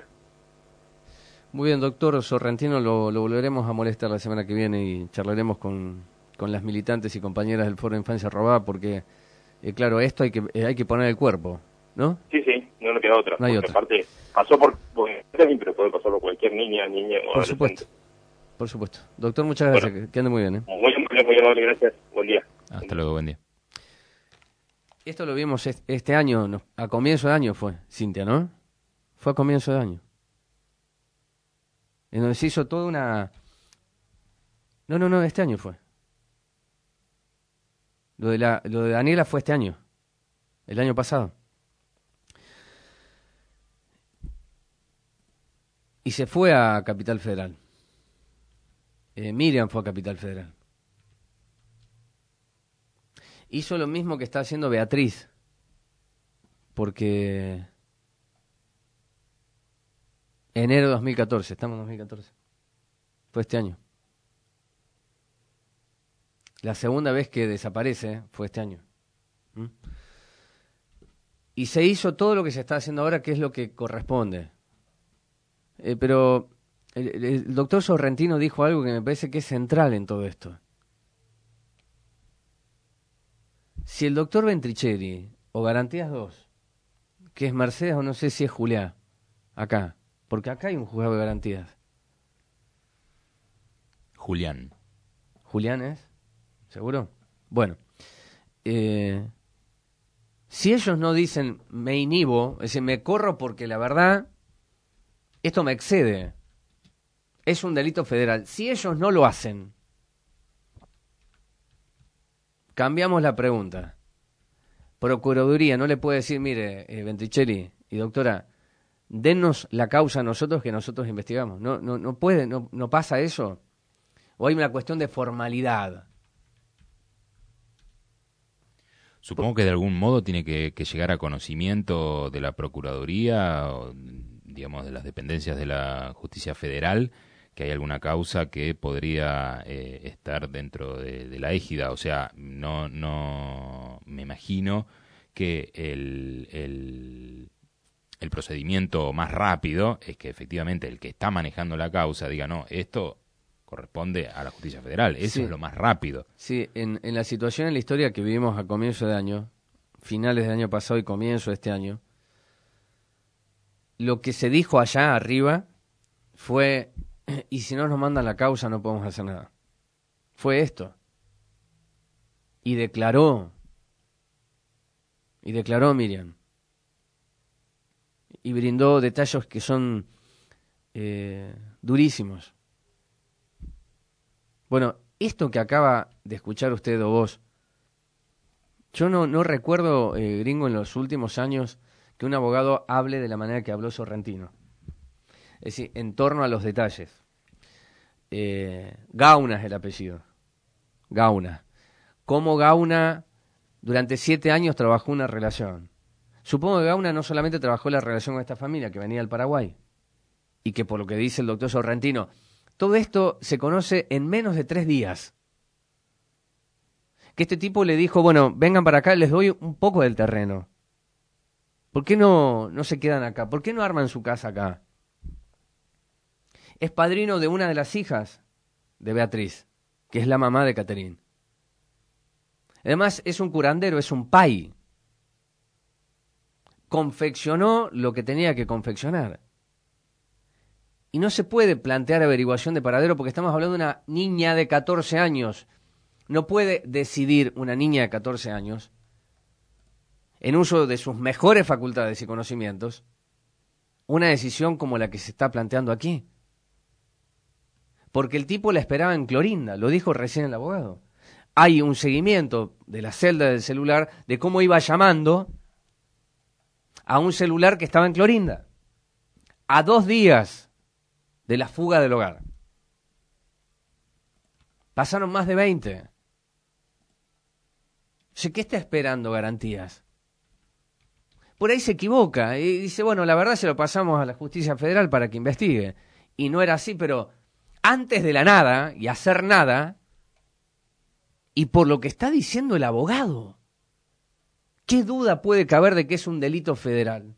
Muy bien, doctor Sorrentino, lo volveremos a molestar la semana que viene y charlaremos con las militantes y compañeras del Foro de Infancia Robada, porque, claro, esto hay que poner el cuerpo, ¿no? Sí, no le queda otra. No hay porque otra. Aparte, pasó por pero puede pasar por cualquier niña o Por supuesto. Por supuesto. Doctor, muchas gracias. Que ande muy bien. Muy amable, gracias. Buen día. Hasta luego, buen día. Esto lo vimos este año, a comienzo de año fue, Cintia, ¿no? Fue a comienzo de año. En donde se hizo toda una... No, este año fue. Lo de Daniela fue este año. El año pasado. Y se fue a Capital Federal. Miriam fue a Capital Federal. Hizo lo mismo que está haciendo Beatriz. Porque... enero de 2014, estamos en 2014. Fue este año. La segunda vez que desaparece fue este año. Y se hizo todo lo que se está haciendo ahora, que es lo que corresponde. Pero el doctor Sorrentino dijo algo que me parece que es central en todo esto. Si el doctor Ventricelli, o Garantías 2, que es Mercedes o no sé si es Julián, acá, porque acá hay un juzgado de garantías. Julián. ¿Julián es? ¿Seguro? Bueno. Si ellos no dicen me inhibo, es decir, me corro porque la verdad, esto me excede, es un delito federal. Si ellos no lo hacen, cambiamos la pregunta. Procuraduría no le puede decir, mire, Ventricelli y doctora, denos la causa a nosotros que nosotros investigamos. No puede, no pasa eso. O hay una cuestión de formalidad. Supongo que de algún modo tiene que llegar a conocimiento de la Procuraduría digamos, de las dependencias de la justicia federal, que hay alguna causa que podría estar dentro de la égida. O sea, no me imagino que el procedimiento más rápido es que efectivamente el que está manejando la causa diga, no, esto corresponde a la justicia federal. Eso es lo más rápido. Sí, en la situación en la historia que vivimos a comienzo de año, finales del año pasado y comienzo de este año, lo que se dijo allá arriba fue, y si no nos mandan la causa no podemos hacer nada. Fue esto. Y declaró Miriam. Y brindó detalles que son durísimos. Bueno, esto que acaba de escuchar usted o vos, yo no recuerdo, gringo, en los últimos años que un abogado hable de la manera que habló Sorrentino. Es decir, en torno a los detalles. Gauna es el apellido. Gauna. Cómo Gauna durante 7 años trabajó una relación. Supongo que Gauna no solamente trabajó la relación con esta familia que venía del Paraguay, y que por lo que dice el doctor Sorrentino, todo esto se conoce en menos de 3 días. Que este tipo le dijo, bueno, vengan para acá, les doy un poco del terreno. ¿Por qué no se quedan acá? ¿Por qué no arman su casa acá? Es padrino de una de las hijas de Beatriz, que es la mamá de Caterín. Además, es un curandero, es un pai. Confeccionó lo que tenía que confeccionar. Y no se puede plantear averiguación de paradero porque estamos hablando de una niña de 14 años. No puede decidir una niña de 14 años, en uso de sus mejores facultades y conocimientos, una decisión como la que se está planteando aquí. Porque el tipo la esperaba en Clorinda, lo dijo recién el abogado. Hay un seguimiento de la celda del celular de cómo iba llamando a un celular que estaba en Clorinda, a 2 días de la fuga del hogar. Pasaron más de 20. O sea, ¿qué está esperando garantías? Por ahí se equivoca y dice, bueno, la verdad se lo pasamos a la justicia federal para que investigue. Y no era así, pero antes de la nada y hacer nada, y por lo que está diciendo el abogado, ¿qué duda puede caber de que es un delito federal?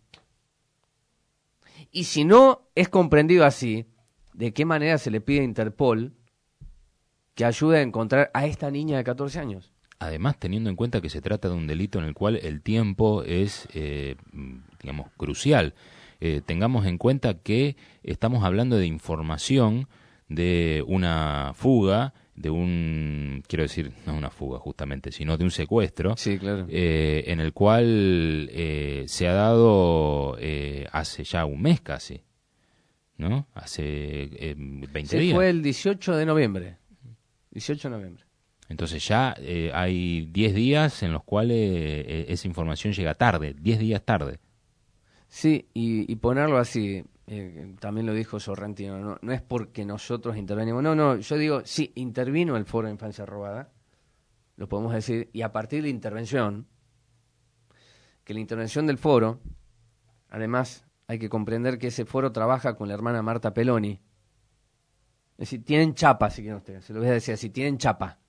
Y si no es comprendido así, ¿de qué manera se le pide a Interpol que ayude a encontrar a esta niña de 14 años? Además, teniendo en cuenta que se trata de un delito en el cual el tiempo es, digamos, crucial. Tengamos en cuenta que estamos hablando de información de una fuga, quiero decir, no una fuga justamente, sino de un secuestro, sí, claro. En el cual se ha dado hace ya un mes casi, ¿no? Hace 20 días. Fue el 18 de noviembre. 18 de noviembre. Entonces ya hay 10 días en los cuales esa información llega tarde, 10 días tarde. Sí, y ponerlo así, también lo dijo Sorrentino, no es porque nosotros intervenimos, no, yo digo, sí, intervino el Foro de Infancia Robada, lo podemos decir, y a partir de la intervención, que la intervención del foro, además hay que comprender que ese foro trabaja con la hermana Marta Peloni, es decir, tienen chapa, si quieren ustedes, se lo voy a decir así, tienen chapa.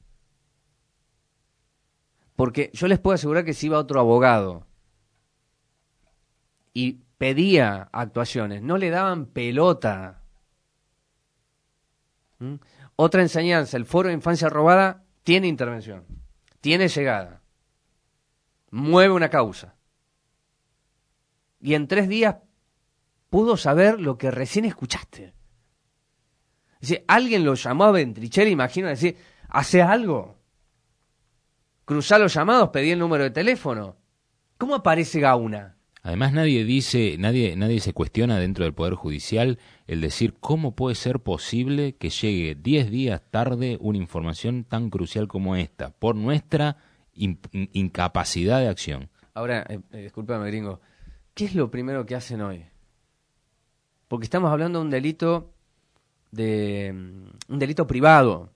Porque yo les puedo asegurar que si iba otro abogado y pedía actuaciones, no le daban pelota. Otra enseñanza, el Foro de Infancia Robada tiene intervención, tiene llegada, mueve una causa. Y en 3 días pudo saber lo que recién escuchaste. Es decir, alguien lo llamó a Ventricelli, imagino, decir, ¿hace algo? Cruzá los llamados, pedí el número de teléfono. ¿Cómo aparece Gauna? Además nadie se cuestiona dentro del Poder Judicial el decir cómo puede ser posible que llegue 10 días tarde una información tan crucial como esta, por nuestra incapacidad de acción. Ahora, discúlpame, gringo, ¿qué es lo primero que hacen hoy? Porque estamos hablando de un delito privado,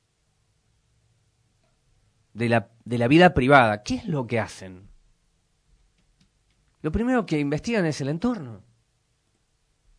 de la vida privada. ¿Qué es lo que hacen? Lo primero que investigan es el entorno.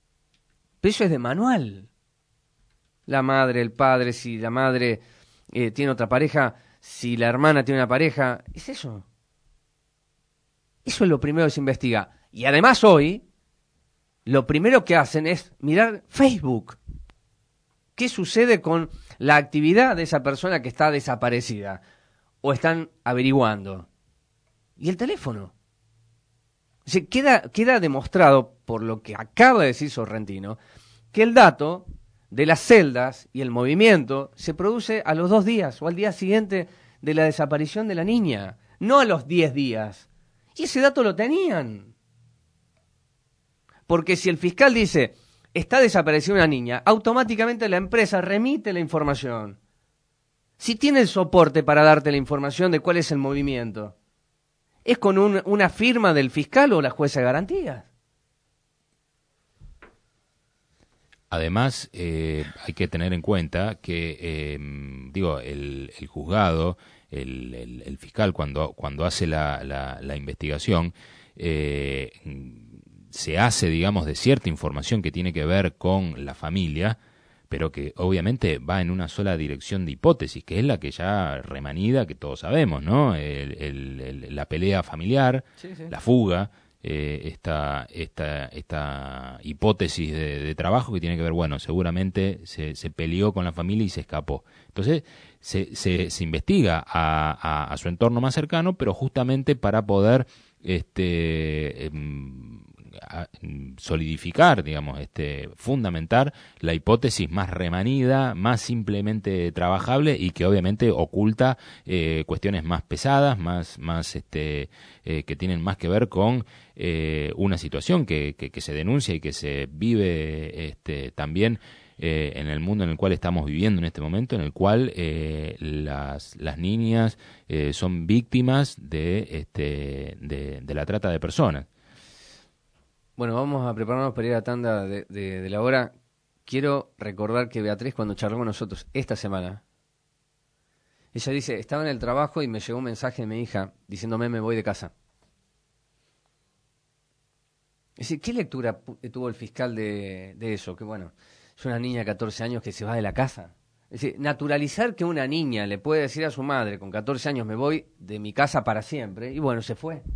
Pero eso es de manual. La madre, el padre, si la madre tiene otra pareja, si la hermana tiene una pareja, es eso. Eso es lo primero que se investiga. Y además hoy, lo primero que hacen es mirar Facebook. ¿Qué sucede con la actividad de esa persona que está desaparecida? O están averiguando. Y el teléfono. O sea, queda demostrado, por lo que acaba de decir Sorrentino, que el dato de las celdas y el movimiento se produce a los 2 días o al día siguiente de la desaparición de la niña, no a los 10 días. Y ese dato lo tenían. Porque si el fiscal dice, está desaparecida una niña, automáticamente la empresa remite la información. Si tiene el soporte para darte la información de cuál es el movimiento, ¿es con una firma del fiscal o la jueza de garantías? Además, hay que tener en cuenta que, el juzgado, el fiscal, cuando hace la investigación, se hace, digamos, de cierta información que tiene que ver con la familia, pero que obviamente va en una sola dirección de hipótesis, que es la que ya remanida, que todos sabemos, ¿no? La pelea familiar, sí. La fuga, esta hipótesis de trabajo que tiene que ver, bueno, seguramente se peleó con la familia y se escapó. Entonces, se investiga a su entorno más cercano, pero justamente para poder solidificar, digamos, fundamentar la hipótesis más remanida, más simplemente trabajable y que obviamente oculta cuestiones más pesadas, más que tienen más que ver con una situación que se denuncia y que se vive también en el mundo en el cual estamos viviendo en este momento, en el cual las niñas son víctimas de la trata de personas. Bueno, vamos a prepararnos para ir a la tanda de la hora. Quiero recordar que Beatriz, cuando charló con nosotros esta semana, ella dice, estaba en el trabajo y me llegó un mensaje de mi hija diciéndome, me voy de casa. Es decir, ¿qué lectura tuvo el fiscal de eso? Que bueno, es una niña de 14 años que se va de la casa. Es decir, naturalizar que una niña le puede decir a su madre, con 14 años me voy de mi casa para siempre, y bueno, se fue.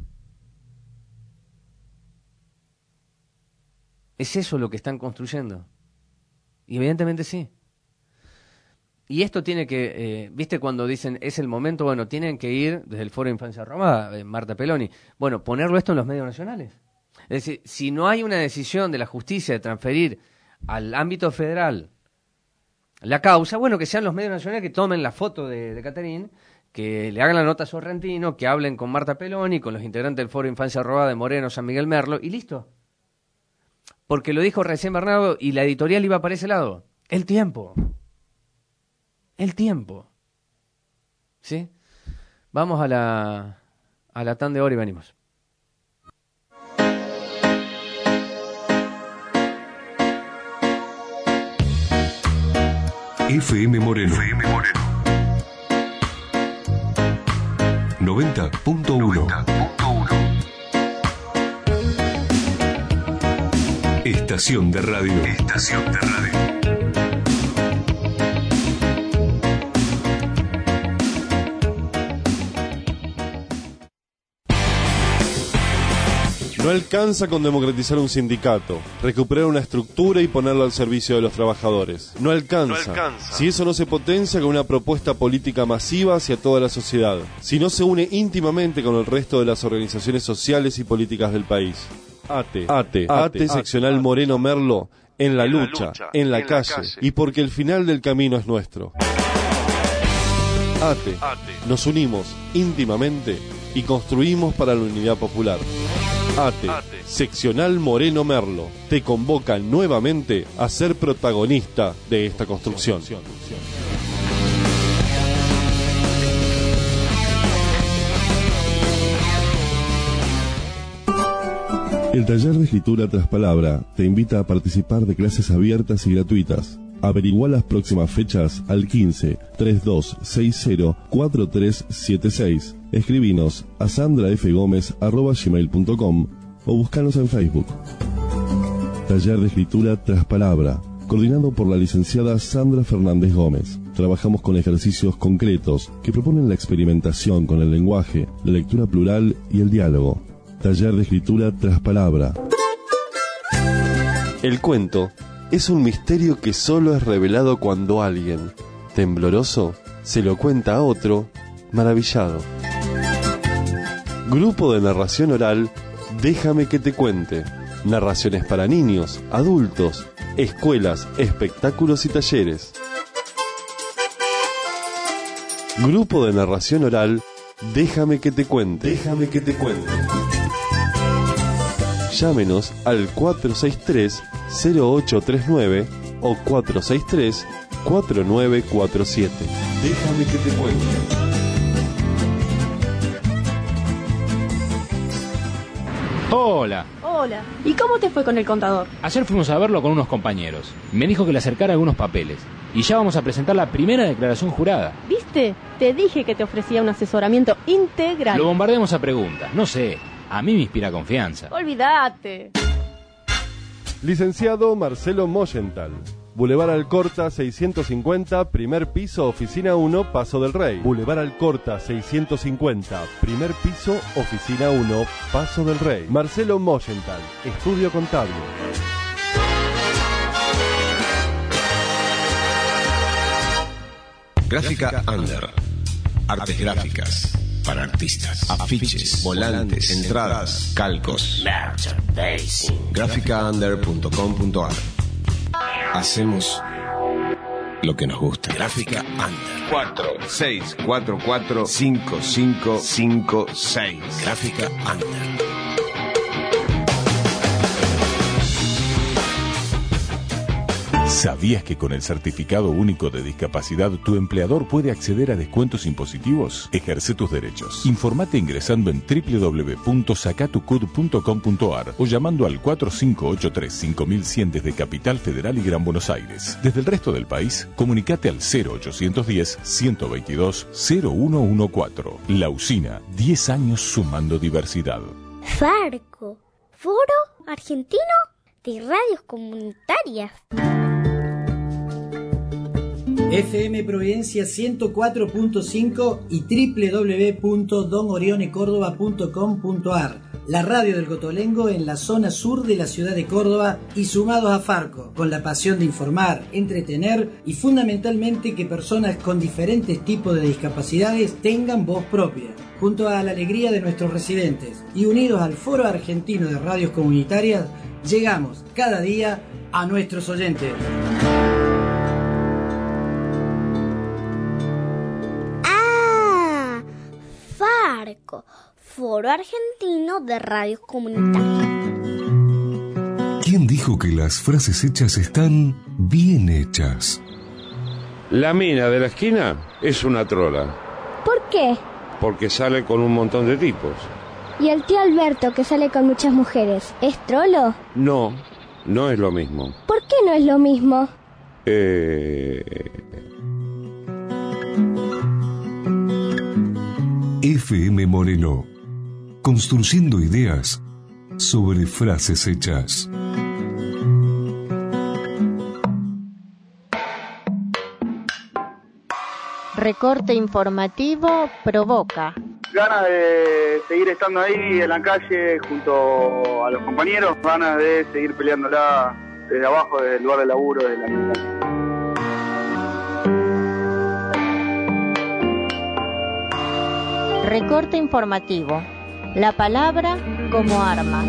¿Es eso lo que están construyendo? Y evidentemente sí. Y esto tiene que, ¿viste cuando dicen es el momento? Bueno, tienen que ir desde el Foro de Infancia Roma, Marta Peloni, bueno, ponerlo esto en los medios nacionales. Es decir, si no hay una decisión de la justicia de transferir al ámbito federal la causa, bueno, que sean los medios nacionales que tomen la foto de Caterín, que le hagan la nota a Sorrentino, que hablen con Marta Peloni, con los integrantes del Foro de Infancia Robada de Moreno, San Miguel Merlo, y listo. Porque lo dijo recién Bernardo y la editorial iba para ese lado. El tiempo. El tiempo. ¿Sí? Vamos a la tanda de hora y venimos. FM Moreno. 90.1. Estación de radio. No alcanza con democratizar un sindicato, recuperar una estructura y ponerla al servicio de los trabajadores. No alcanza. Si eso no se potencia con una propuesta política masiva hacia toda la sociedad. Si no se une íntimamente con el resto de las organizaciones sociales y políticas del país. ATE, seccional Moreno Merlo, en la lucha, en la calle, y porque el final del camino es nuestro. ATE, nos unimos íntimamente y construimos para la unidad popular. ATE, seccional Moreno Merlo, te convoca nuevamente a ser protagonista de esta construcción. El taller de escritura tras palabra te invita a participar de clases abiertas y gratuitas. Averigua las próximas fechas al 15 3260 4376. Escribinos a sandrafgomez@gmail.com o búscanos en Facebook. Taller de escritura tras palabra, coordinado por la licenciada Sandra Fernández Gómez. Trabajamos con ejercicios concretos que proponen la experimentación con el lenguaje, la lectura plural y el diálogo. Taller de escritura tras palabra. El cuento es un misterio que solo es revelado cuando alguien, tembloroso, se lo cuenta a otro, maravillado. Grupo de narración oral, Déjame que te cuente. Narraciones para niños, adultos, escuelas, espectáculos y talleres. Grupo de narración oral, Déjame que te cuente. Déjame que te cuente. Llámenos al 463-0839 o 463-4947. Déjame que te cuente. Hola. Hola. ¿Y cómo te fue con el contador? Ayer fuimos a verlo con unos compañeros. Me dijo que le acercara algunos papeles. Y ya vamos a presentar la primera declaración jurada. ¿Viste? Te dije que te ofrecía un asesoramiento integral. Lo bombardeamos a preguntas. No sé. A mí me inspira confianza. Olvídate. Licenciado Marcelo Moyenthal. Boulevard Alcorta 650, primer piso, oficina 1, Paso del Rey. Boulevard Alcorta 650, primer piso, oficina 1, Paso del Rey. Marcelo Moyenthal, estudio contable. Gráfica Under. Artes gráficas para artistas. Afiches, volantes, entradas, calcos. Gráficaunder.com.ar. Hacemos lo que nos gusta. Gráfica Under. 46445556. Gráfica Under. ¿Sabías que con el Certificado Único de Discapacidad tu empleador puede acceder a descuentos impositivos? Ejerce tus derechos. Informate ingresando en www.sacatucud.com.ar o llamando al 4583-5100 desde Capital Federal y Gran Buenos Aires. Desde el resto del país, comunicate al 0810-122-0114. La Usina, 10 años sumando diversidad. Farco, Foro Argentino de Radios Comunitarias. FM Providencia 104.5 y www.donorionecordoba.com.ar. La radio del Cotolengo en la zona sur de la ciudad de Córdoba y sumados a Farco, con la pasión de informar, entretener y fundamentalmente que personas con diferentes tipos de discapacidades tengan voz propia. Junto a la alegría de nuestros residentes y unidos al Foro Argentino de Radios Comunitarias, llegamos cada día a nuestros oyentes. Farco, Foro Argentino de Radios Comunitarias. ¿Quién dijo que las frases hechas están bien hechas? La mina de la esquina es una trola. ¿Por qué? Porque sale con un montón de tipos. ¿Y el tío Alberto, que sale con muchas mujeres, es trolo? No, no es lo mismo. ¿Por qué no es lo mismo? FM Moreno, construyendo ideas sobre frases hechas. Recorte informativo provoca. Ganas de seguir estando ahí en la calle junto a los compañeros, ganas de seguir peleándola desde abajo del lugar de laburo de la militancia. Recorte informativo. La palabra como arma.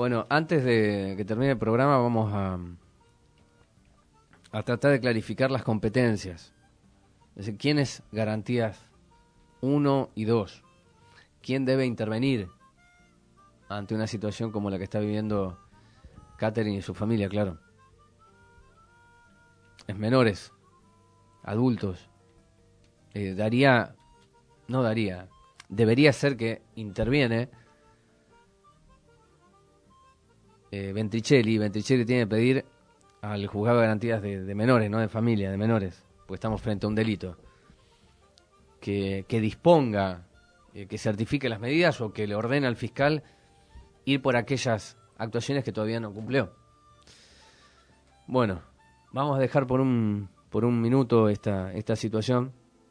Bueno, antes de que termine el programa vamos a tratar de clarificar las competencias. Es decir, ¿quiénes garantías 1 y 2? ¿Quién debe intervenir ante una situación como la que está viviendo Catherine y su familia, claro? Es menores, adultos. Debería ser que interviene Ventricelli. Ventricelli tiene que pedir al juzgado de garantías de menores, no de familia, de menores, pues estamos frente a un delito, que disponga, que certifique las medidas o que le ordene al fiscal ir por aquellas actuaciones que todavía no cumplió. Bueno, vamos a dejar por un minuto esta situación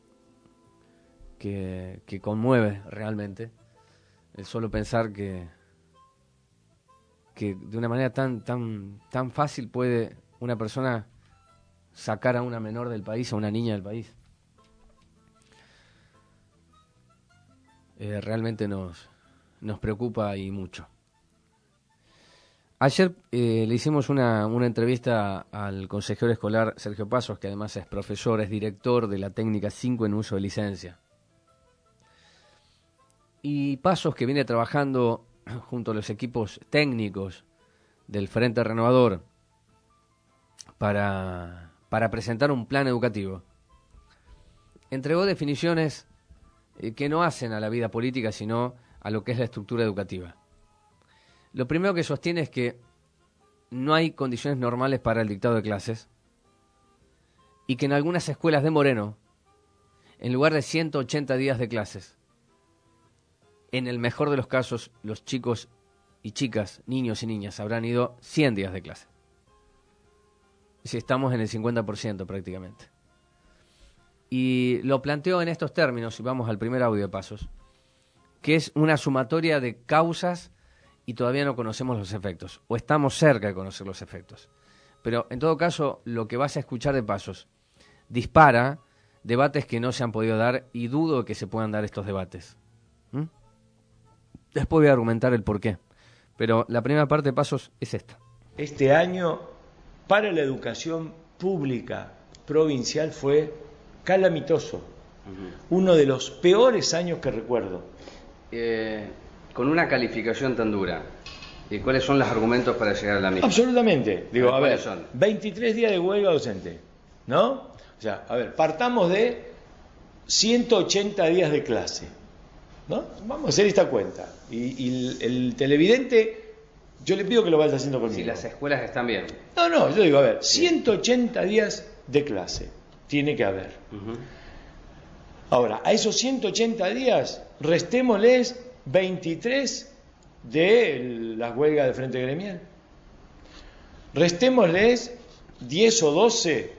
que conmueve realmente. El solo pensar que de una manera tan fácil puede una persona sacar a una menor del país, a una niña del país. Realmente nos preocupa y mucho. Ayer le hicimos una entrevista al consejero escolar Sergio Pasos, que además es profesor, es director de la técnica 5 en uso de licencia. Y Pasos, que viene trabajando junto a los equipos técnicos del Frente Renovador para presentar un plan educativo, entregó definiciones que no hacen a la vida política, sino a lo que es la estructura educativa. Lo primero que sostiene es que no hay condiciones normales para el dictado de clases y que en algunas escuelas de Moreno, en lugar de 180 días de clases, en el mejor de los casos, los chicos y chicas, niños y niñas, habrán ido 100 días de clase. Si estamos en el 50% prácticamente. Y lo planteó en estos términos, y vamos al primer audio de Pasos, que es una sumatoria de causas y todavía no conocemos los efectos, o estamos cerca de conocer los efectos. Pero en todo caso, lo que vas a escuchar de Pasos dispara debates que no se han podido dar y dudo de que se puedan dar estos debates. Después voy a argumentar el porqué. Pero la primera parte de Pasos es esta. Este año para la educación pública provincial fue calamitoso. Uno de los peores años que recuerdo. Con una calificación tan dura, ¿cuáles son los argumentos para llegar a la misma? Absolutamente. Digo, a ver, son? 23 días de huelga docente, ¿no? O sea, a ver, partamos de 180 días de clase, ¿no? Vamos a hacer esta cuenta. Y el televidente, yo le pido que lo vaya haciendo conmigo. Si las escuelas están bien. No, yo digo, a ver, 180 días de clase tiene que haber. Ahora, a esos 180 días, restémosles 23 de las huelgas del Frente Gremial. Restémosles 10 o 12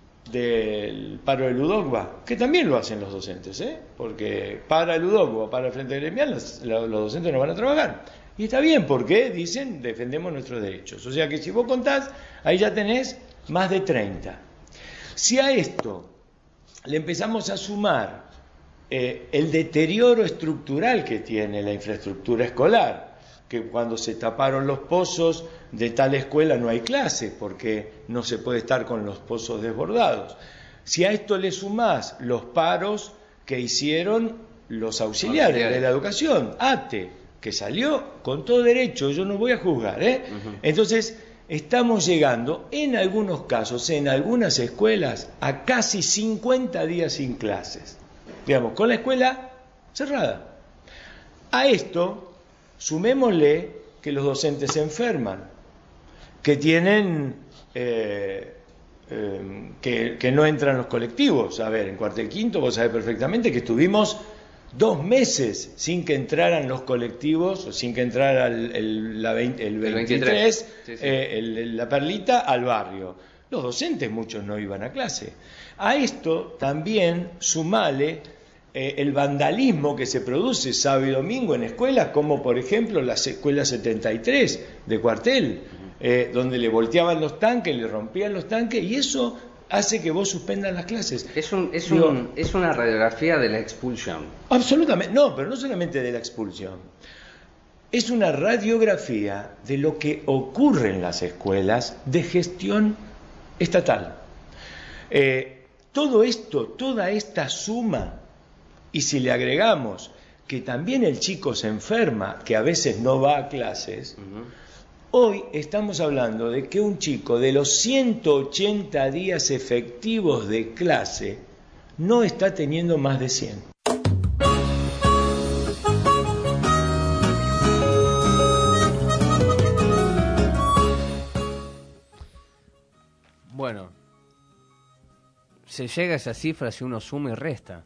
del paro de Ludogba, que también lo hacen los docentes, porque para el Ludogba, para el Frente Gremial, los docentes no van a trabajar. Y está bien, porque dicen, defendemos nuestros derechos. O sea que si vos contás, ahí ya tenés más de 30. Si a esto le empezamos a sumar el deterioro estructural que tiene la infraestructura escolar, que cuando se taparon los pozos de tal escuela no hay clase, porque no se puede estar con los pozos desbordados. Si a esto le sumás los paros que hicieron los auxiliares de la educación, ATE, que salió con todo derecho, yo no voy a juzgar, Entonces, estamos llegando, en algunos casos, en algunas escuelas, a casi 50 días sin clases. Digamos, con la escuela cerrada. A esto, sumémosle que los docentes se enferman, que tienen, que no entran los colectivos. A ver, en Cuartel Quinto vos sabés perfectamente que estuvimos 2 meses sin que entraran los colectivos, o sin que entrara el 23, la Perlita al barrio. Los docentes muchos no iban a clase. A esto también sumale el vandalismo que se produce sábado y domingo en escuelas, como por ejemplo la escuela 73 de Cuartel, donde le volteaban los tanques, le rompían los tanques, y eso hace que vos suspendas las clases. Es una radiografía de la expulsión. Absolutamente, no, pero no solamente de la expulsión. es una radiografía de lo que ocurre en las escuelas de gestión estatal. Todo esto, toda esta suma, y si le agregamos que también el chico se enferma, que a veces no va a clases, hoy estamos hablando de que un chico de los 180 días efectivos de clase no está teniendo más de 100. Bueno, se llega a esa cifra si uno suma y resta,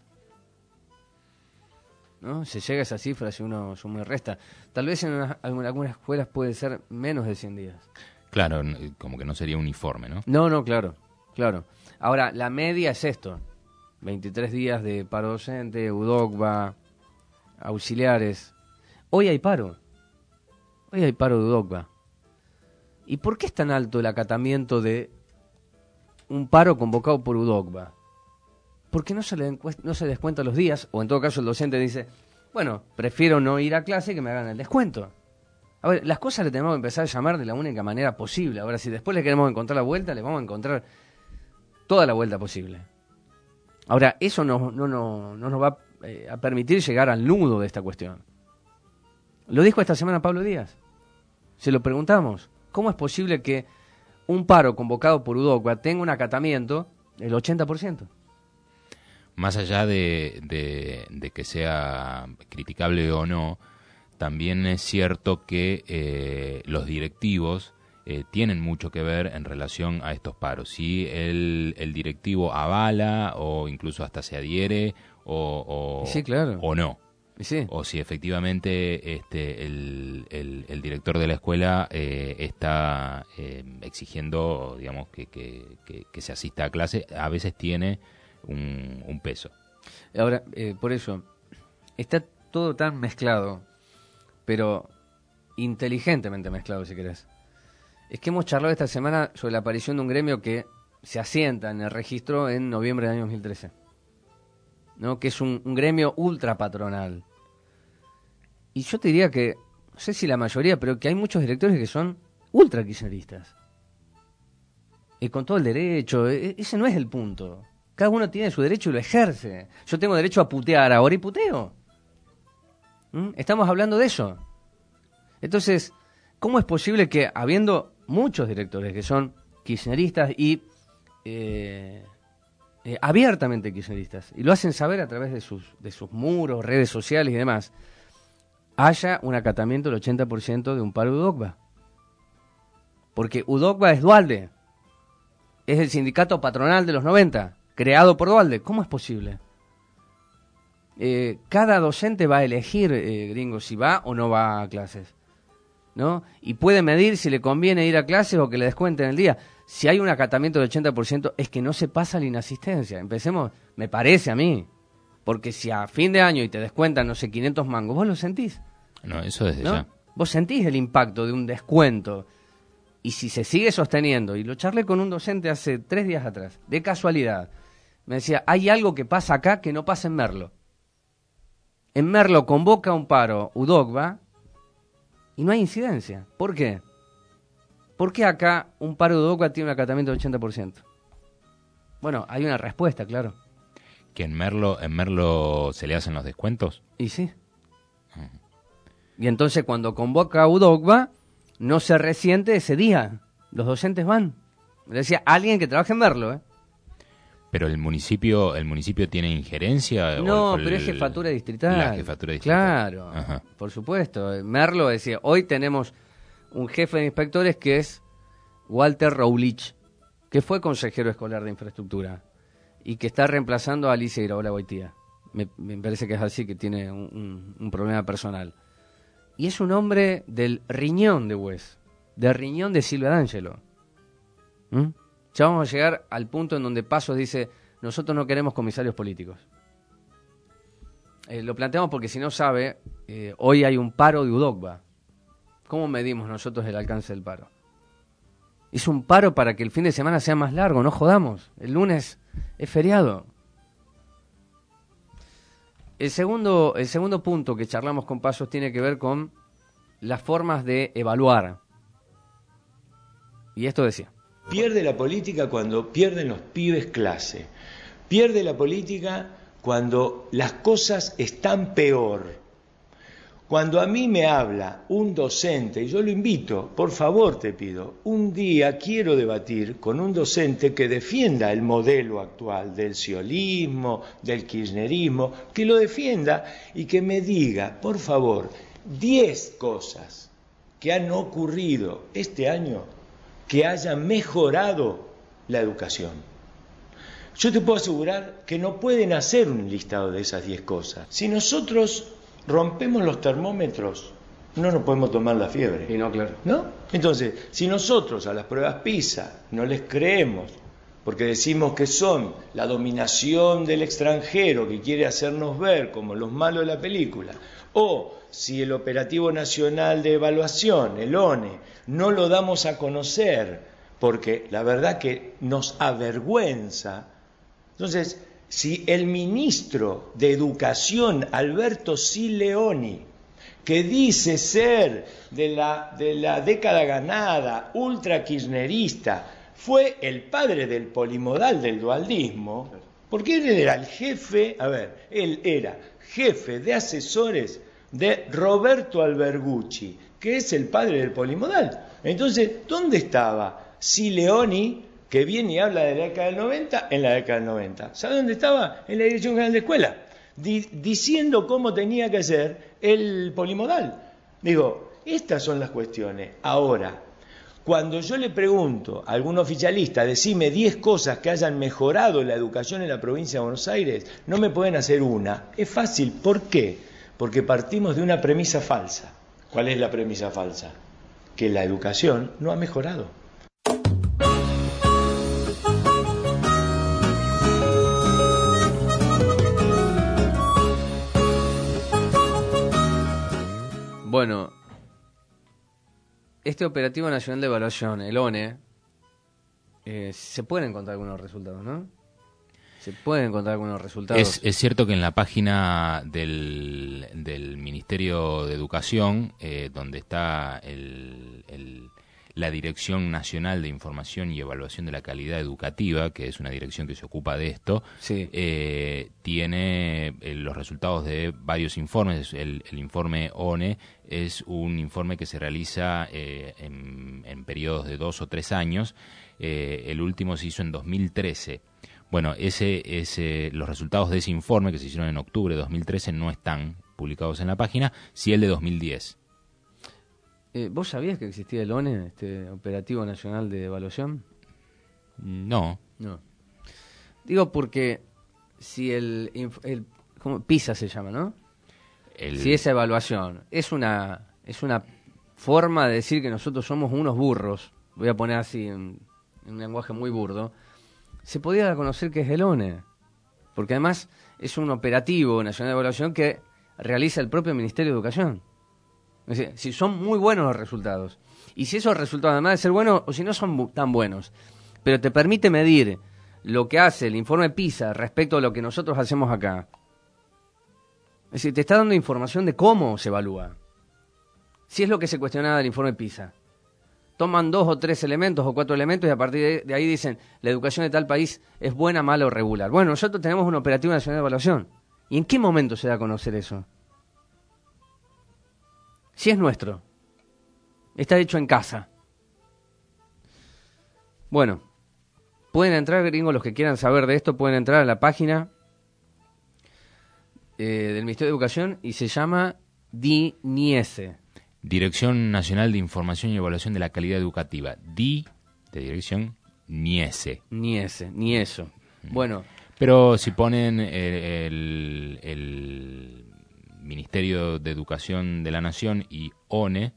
¿no? Se llega a esa cifra si uno suma y resta. Tal vez en algunas escuelas puede ser menos de 100 días. Claro, como que no sería uniforme, ¿no? No, claro. Ahora, la media es esto: 23 días de paro docente, UDOCBA, auxiliares. Hoy hay paro de UDOCBA. ¿Y por qué es tan alto el acatamiento de un paro convocado por UDOCBA? Porque no se le descuenta los días, o en todo caso el docente dice, bueno, prefiero no ir a clase que me hagan el descuento. A ver, las cosas le tenemos que empezar a llamar de la única manera posible. Ahora, si después le queremos encontrar la vuelta, le vamos a encontrar toda la vuelta posible. Ahora, eso no nos va a permitir llegar al nudo de esta cuestión. Lo dijo esta semana Pablo Díaz. Se lo preguntamos. ¿Cómo es posible que un paro convocado por UDOCBA tenga un acatamiento del 80%? Más allá de que sea criticable o no, también es cierto que los directivos tienen mucho que ver en relación a estos paros. Si el directivo avala o incluso hasta se adhiere sí, claro. o no. Sí. O si efectivamente el director de la escuela está exigiendo, digamos, que se asista a clase, a veces tiene un peso. Ahora, por eso, está todo tan mezclado, pero inteligentemente mezclado, si querés. Es que hemos charlado esta semana sobre la aparición de un gremio que se asienta en el registro en noviembre del año 2013, ¿no? Que es un gremio ultra patronal. Y yo te diría que, no sé si la mayoría, pero que hay muchos directores que son ultra kirchneristas. Y con todo el derecho, ese no es el punto. Cada uno tiene su derecho y lo ejerce. Yo tengo derecho a putear ahora y puteo. Estamos hablando de eso. Entonces, ¿cómo es posible que, habiendo muchos directores que son kirchneristas y abiertamente kirchneristas, y lo hacen saber a través de sus muros, redes sociales y demás, haya un acatamiento del 80% de un paro de UDOCBA? Porque UDOCBA es Duhalde, es el sindicato patronal de los 90, creado por Duhalde. ¿Cómo es posible? Cada docente va a elegir, gringo, si va o no va a clases, ¿no? Y puede medir si le conviene ir a clases o que le descuenten el día. Si hay un acatamiento del 80% es que no se pasa la inasistencia. Empecemos, me parece a mí, porque si a fin de año y te descuentan, no sé, 500 mangos, vos lo sentís. No, eso desde ¿no? ya. Vos sentís el impacto de un descuento. Y si se sigue sosteniendo, y lo charlé con un docente hace 3 días atrás, de casualidad, me decía, hay algo que pasa acá que no pasa en Merlo. En Merlo convoca un paro UDOCBA y no hay incidencia. ¿Por qué? ¿Por qué acá un paro UDOCBA tiene un acatamiento del 80%? Bueno, hay una respuesta, claro. ¿Que en Merlo se le hacen los descuentos? Y sí. Y entonces cuando convoca a UDOCBA, no se resiente ese día. Los docentes van. Me decía, alguien que trabaje en Merlo, ¿eh? ¿Pero el municipio tiene injerencia? No, pero es jefatura distrital. La jefatura distrital. Claro, ajá, por supuesto. Merlo decía, hoy tenemos un jefe de inspectores que es Walter Roulich, que fue consejero escolar de infraestructura y que está reemplazando a Alicia Iraola Goitía. Me parece que es así, que tiene un problema personal. Y es un hombre del riñón de Wes, del riñón de Silvia D'Angelo. Ya vamos a llegar al punto en donde Pasos dice, nosotros no queremos comisarios políticos. Lo planteamos porque si no sabe, hoy hay un paro de UDOCBA. ¿Cómo medimos nosotros el alcance del paro? Es un paro para que el fin de semana sea más largo, no jodamos. El lunes es feriado. El segundo punto que charlamos con Pasos tiene que ver con las formas de evaluar. Y esto decía. Pierde la política cuando pierden los pibes clase. Pierde la política cuando las cosas están peor. Cuando a mí me habla un docente, y yo lo invito, por favor te pido, un día quiero debatir con un docente que defienda el modelo actual del sciolismo, del kirchnerismo, que lo defienda y que me diga, por favor, 10 cosas que han ocurrido este año que hayan mejorado la educación. Yo te puedo asegurar que no pueden hacer un listado de esas 10 cosas. Si nosotros rompemos los termómetros, no nos podemos tomar la fiebre. Y no, claro. ¿No? Entonces, si nosotros a las pruebas PISA no les creemos, porque decimos que son la dominación del extranjero que quiere hacernos ver como los malos de la película, o si el Operativo Nacional de Evaluación, el ONE, no lo damos a conocer, porque la verdad que nos avergüenza, entonces, si el ministro de Educación, Alberto Sileoni, que dice ser de la década ganada, ultra kirchnerista, fue el padre del polimodal del dualdismo, porque él era el jefe, él era jefe de asesores de Roberto Albergucci, que es el padre del polimodal. Entonces, ¿dónde estaba Sileoni, que viene y habla de la década del 90, en la década del 90? ¿Sabe dónde estaba? En la Dirección General de Escuela, diciendo cómo tenía que ser el polimodal. Digo, estas son las cuestiones. Ahora, cuando yo le pregunto a algún oficialista, decime 10 cosas que hayan mejorado la educación en la provincia de Buenos Aires, no me pueden hacer una. Es fácil. ¿Por qué? Porque partimos de una premisa falsa. ¿Cuál es la premisa falsa? Que la educación no ha mejorado. Bueno, este Operativo Nacional de Evaluación, el ONE, se pueden encontrar algunos resultados, ¿no? Se pueden encontrar algunos resultados. Es cierto que en la página del Ministerio de Educación, donde está la Dirección Nacional de Información y Evaluación de la Calidad Educativa, que es una dirección que se ocupa de esto, sí, tiene los resultados de varios informes. El informe ONE es un informe que se realiza en periodos de 2 o 3 años. El último se hizo en 2013. Bueno, los resultados de ese informe, que se hicieron en octubre de 2013, no están publicados en la página, sí el de 2010. ¿Vos sabías que existía el ONE, este Operativo Nacional de Evaluación? No. Digo porque si ¿cómo? PISA se llama, ¿no? Si esa evaluación es una forma de decir que nosotros somos unos burros, voy a poner así en un lenguaje muy burdo, se podía dar a conocer que es el ONE, porque además es un Operativo Nacional de Evaluación que realiza el propio Ministerio de Educación. Es decir, si son muy buenos los resultados, y si esos resultados, además de ser buenos, o si no son tan buenos, pero te permite medir lo que hace el informe PISA respecto a lo que nosotros hacemos acá. Es decir, te está dando información de cómo se evalúa. Si es lo que se cuestionaba del informe PISA. Toman 2 o 3 elementos o 4 elementos y a partir de ahí dicen, la educación de tal país es buena, mala o regular. Bueno, nosotros tenemos un Operativo Nacional de Evaluación. ¿Y en qué momento se da a conocer eso? Si es nuestro. Está hecho en casa. Bueno, pueden entrar, gringos, los que quieran saber de esto, pueden entrar a la página del Ministerio de Educación y se llama DINIESE. Dirección Nacional de Información y Evaluación de la Calidad Educativa. De dirección NIESE. NIESE, ni eso. Bueno. Pero si ponen el Ministerio de Educación de la Nación y ONE,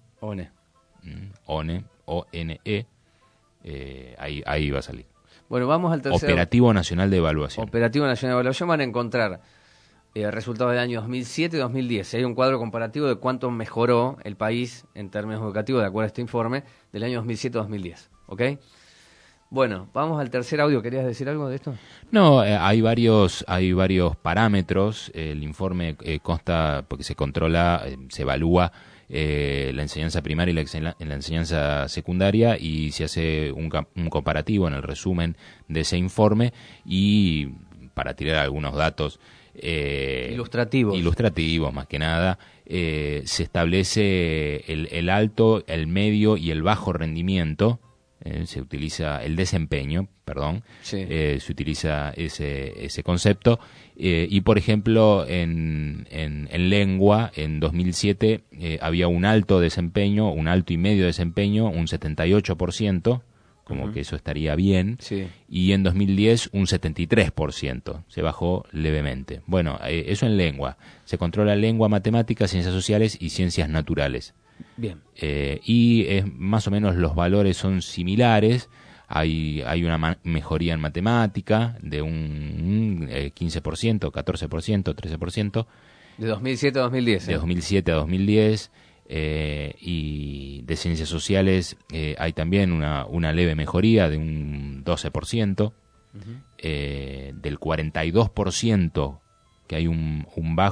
ahí va a salir. Bueno, vamos al tercer. Operativo Nacional de Evaluación. Operativo Nacional de Evaluación, van a encontrar resultados del año 2007 y 2010. Hay un cuadro comparativo de cuánto mejoró el país en términos educativos, de acuerdo a este informe, del año 2007-2010. ¿Ok? Bueno, vamos al tercer audio. ¿Querías decir algo de esto? No, hay varios parámetros. El informe consta, porque se controla, se evalúa la enseñanza primaria y la enseñanza secundaria, y se hace un comparativo en el resumen de ese informe, y para tirar algunos datos ilustrativos más que nada, se establece el alto, el medio y el bajo rendimiento. Se utiliza el desempeño, se utiliza ese concepto, y por ejemplo en lengua en 2007 había un alto desempeño, un alto y medio desempeño, un 78%, como que eso estaría bien, y en 2010 un 73%, se bajó levemente. Bueno, eso en lengua. Se controla lengua, matemáticas, ciencias sociales y ciencias naturales. Bien. Y más o menos los valores son similares. Hay una mejoría en matemática de un 15%, 14%, 13%. De 2007 a 2010. De 2007 a 2010. Y de ciencias sociales hay también una leve mejoría de un 12%. Del 42% que hay un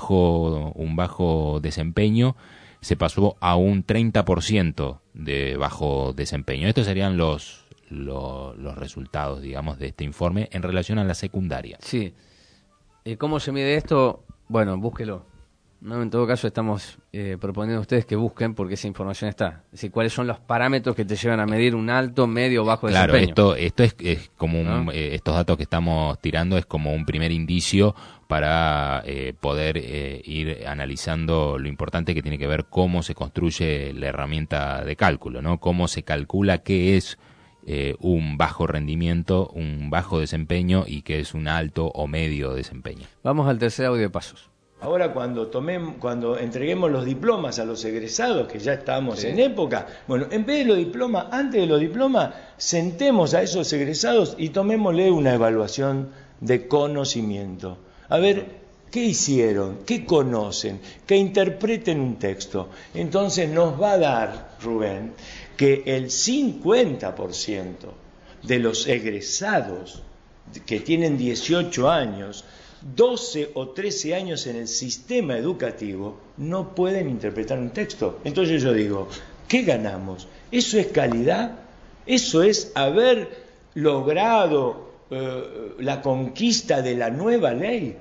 bajo desempeño, se pasó a un 30% de bajo desempeño. Estos serían los resultados, digamos, de este informe en relación a la secundaria. Sí. ¿Cómo se mide esto? Bueno, búsquelo. No, en todo caso estamos proponiendo a ustedes que busquen, porque esa información está. Es decir, cuáles son los parámetros que te llevan a medir un alto, medio o bajo desempeño. Claro, esto es como estos datos que estamos tirando es como un primer indicio para poder ir analizando lo importante que tiene que ver cómo se construye la herramienta de cálculo, ¿no? Cómo se calcula qué es un bajo rendimiento, un bajo desempeño, y qué es un alto o medio desempeño. Vamos al tercer audio de pasos. Ahora cuando entreguemos los diplomas a los egresados, que ya estamos en época, bueno, en vez de los diplomas, antes de los diplomas, sentemos a esos egresados y tomémosle una evaluación de conocimiento. A ver, ¿qué hicieron? ¿Qué conocen? Que interpreten un texto. Entonces nos va a dar, Rubén, que el 50% de los egresados que tienen 18 años, 12 o 13 años en el sistema educativo, no pueden interpretar un texto. Entonces yo digo, ¿qué ganamos? ¿Eso es calidad? ¿Eso es haber logrado la conquista de la nueva ley?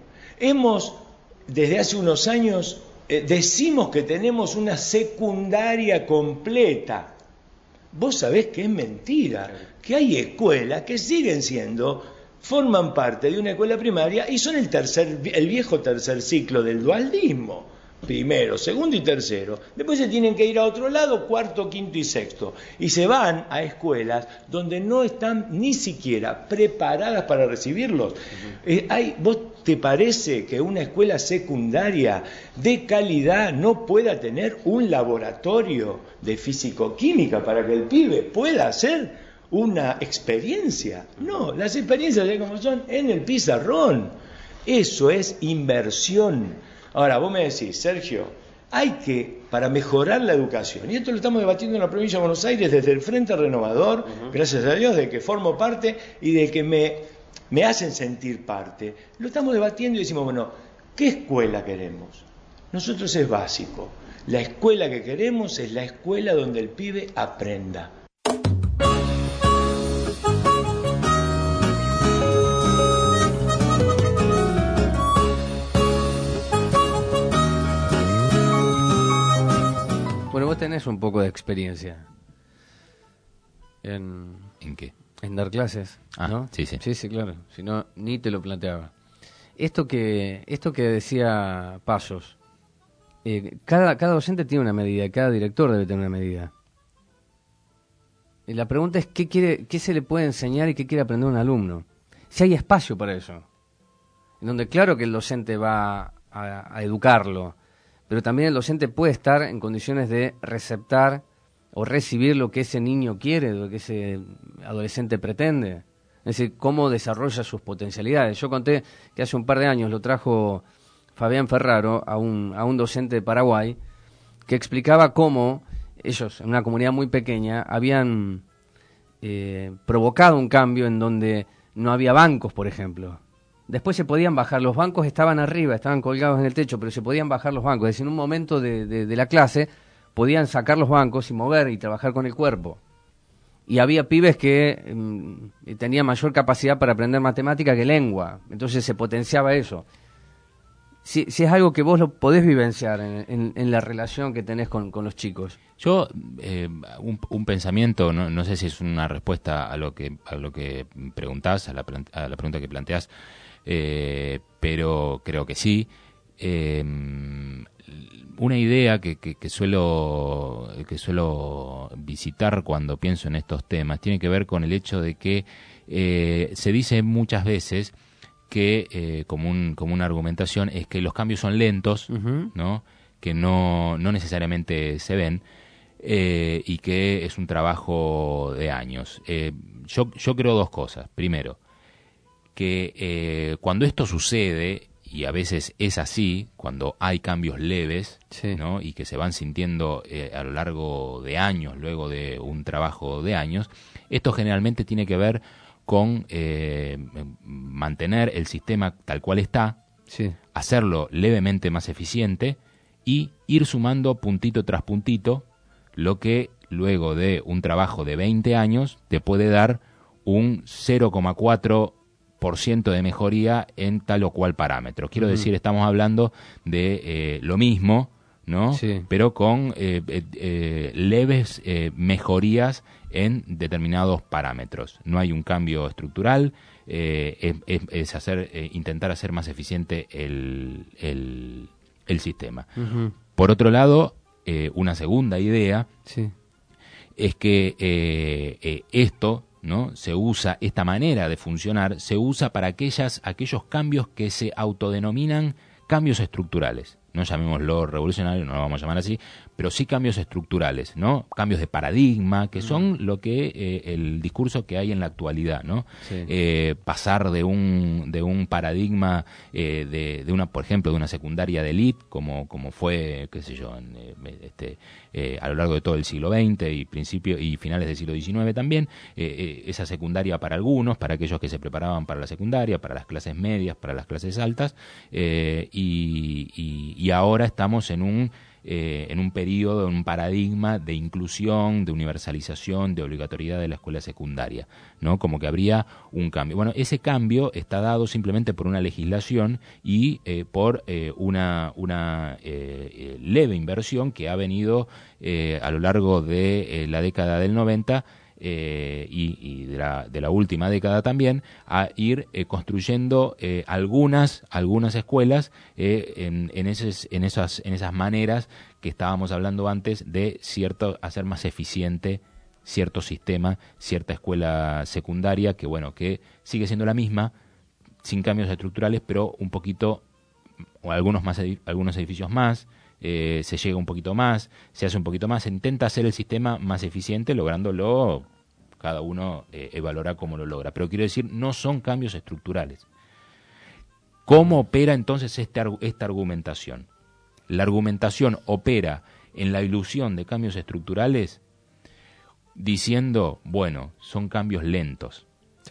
Desde hace unos años, decimos que tenemos una secundaria completa. Vos sabés que es mentira, que hay escuelas que forman parte de una escuela primaria y son el viejo tercer ciclo del dualismo. Primero, segundo y tercero. Después se tienen que ir a otro lado, cuarto, quinto y sexto. Y se van a escuelas donde no están ni siquiera preparadas para recibirlos. ¿Vos te parece que una escuela secundaria de calidad no pueda tener un laboratorio de físico-química para que el pibe pueda hacer una experiencia? No, las experiencias, ¿sabés cómo son? En el pizarrón. Eso es inversión. Ahora, vos me decís, Sergio, para mejorar la educación, y esto lo estamos debatiendo en la provincia de Buenos Aires desde el Frente Renovador, gracias a Dios, de que formo parte y de que me hacen sentir parte. Lo estamos debatiendo y decimos, bueno, ¿qué escuela queremos? Nosotros es básico. La escuela que queremos es la escuela donde el pibe aprenda. Bueno, vos tenés un poco de experiencia ¿En qué? En dar clases, ¿no? Sí, claro. Si no, ni te lo planteaba. Esto que decía Pasos, cada docente tiene una medida, cada director debe tener una medida. Y la pregunta es qué se le puede enseñar y qué quiere aprender un alumno. Si hay espacio para eso. En donde claro que el docente va a educarlo, pero también el docente puede estar en condiciones de receptar o recibir lo que ese niño quiere, lo que ese adolescente pretende. Es decir, cómo desarrolla sus potencialidades. Yo conté que hace un par de años lo trajo Fabián Ferraro a un docente de Paraguay que explicaba cómo ellos, en una comunidad muy pequeña, habían provocado un cambio en donde no había bancos, por ejemplo. Después se podían bajar, los bancos estaban arriba, estaban colgados en el techo, pero se podían bajar los bancos. Es decir, en un momento de la clase podían sacar los bancos y mover y trabajar con el cuerpo. Y había pibes que tenían mayor capacidad para aprender matemática que lengua. Entonces se potenciaba eso. Si es algo que vos lo podés vivenciar en la relación que tenés con los chicos. Yo, un pensamiento, no sé si es una respuesta a lo que preguntás, a la pregunta que planteás, pero creo que sí. Una idea que suelo visitar cuando pienso en estos temas tiene que ver con el hecho de que se dice muchas veces que como una argumentación es que los cambios son lentos, ¿no? Que no necesariamente se ven, y que es un trabajo de años. Yo creo dos cosas. Primero, que cuando esto sucede, y a veces es así, cuando hay cambios leves, ¿no? Y que se van sintiendo a lo largo de años, luego de un trabajo de años, esto generalmente tiene que ver con mantener el sistema tal cual está, hacerlo levemente más eficiente y ir sumando puntito tras puntito, lo que luego de un trabajo de 20 años te puede dar un 0,4% de mejoría en tal o cual parámetro. Quiero decir, estamos hablando de lo mismo, ¿no? Pero con leves mejorías en determinados parámetros. No hay un cambio estructural, es intentar hacer más eficiente el sistema. Por otro lado, una segunda idea es que esto, ¿no? Se usa, esta manera de funcionar se usa para aquellos cambios que se autodenominan cambios estructurales. No llamémoslo revolucionario, no lo vamos a llamar así, pero sí cambios estructurales, ¿no? Cambios de paradigma, que son lo que el discurso que hay en la actualidad, ¿no? Pasar de un paradigma de una, por ejemplo, de una secundaria de élite, como fue, qué sé yo, a lo largo de todo el siglo XX y finales del siglo XIX también, esa secundaria para algunos, para aquellos que se preparaban para la secundaria, para las clases medias, para las clases altas, y ahora estamos en un periodo, en un paradigma de inclusión, de universalización, de obligatoriedad de la escuela secundaria, ¿no? Como que habría un cambio. Bueno, ese cambio está dado simplemente por una legislación y por una leve inversión que ha venido a lo largo de la década del 90 y de la última década también, a ir construyendo algunas escuelas en esas maneras que estábamos hablando antes de hacer más eficiente cierto sistema, cierta escuela secundaria que que sigue siendo la misma, sin cambios estructurales, pero un poquito, o algunos edificios más, se llega un poquito más, se hace un poquito más, se intenta hacer el sistema más eficiente, lográndolo, cada uno evaluará cómo lo logra. Pero quiero decir, no son cambios estructurales. ¿Cómo opera entonces esta argumentación? La argumentación opera en la ilusión de cambios estructurales diciendo, son cambios lentos.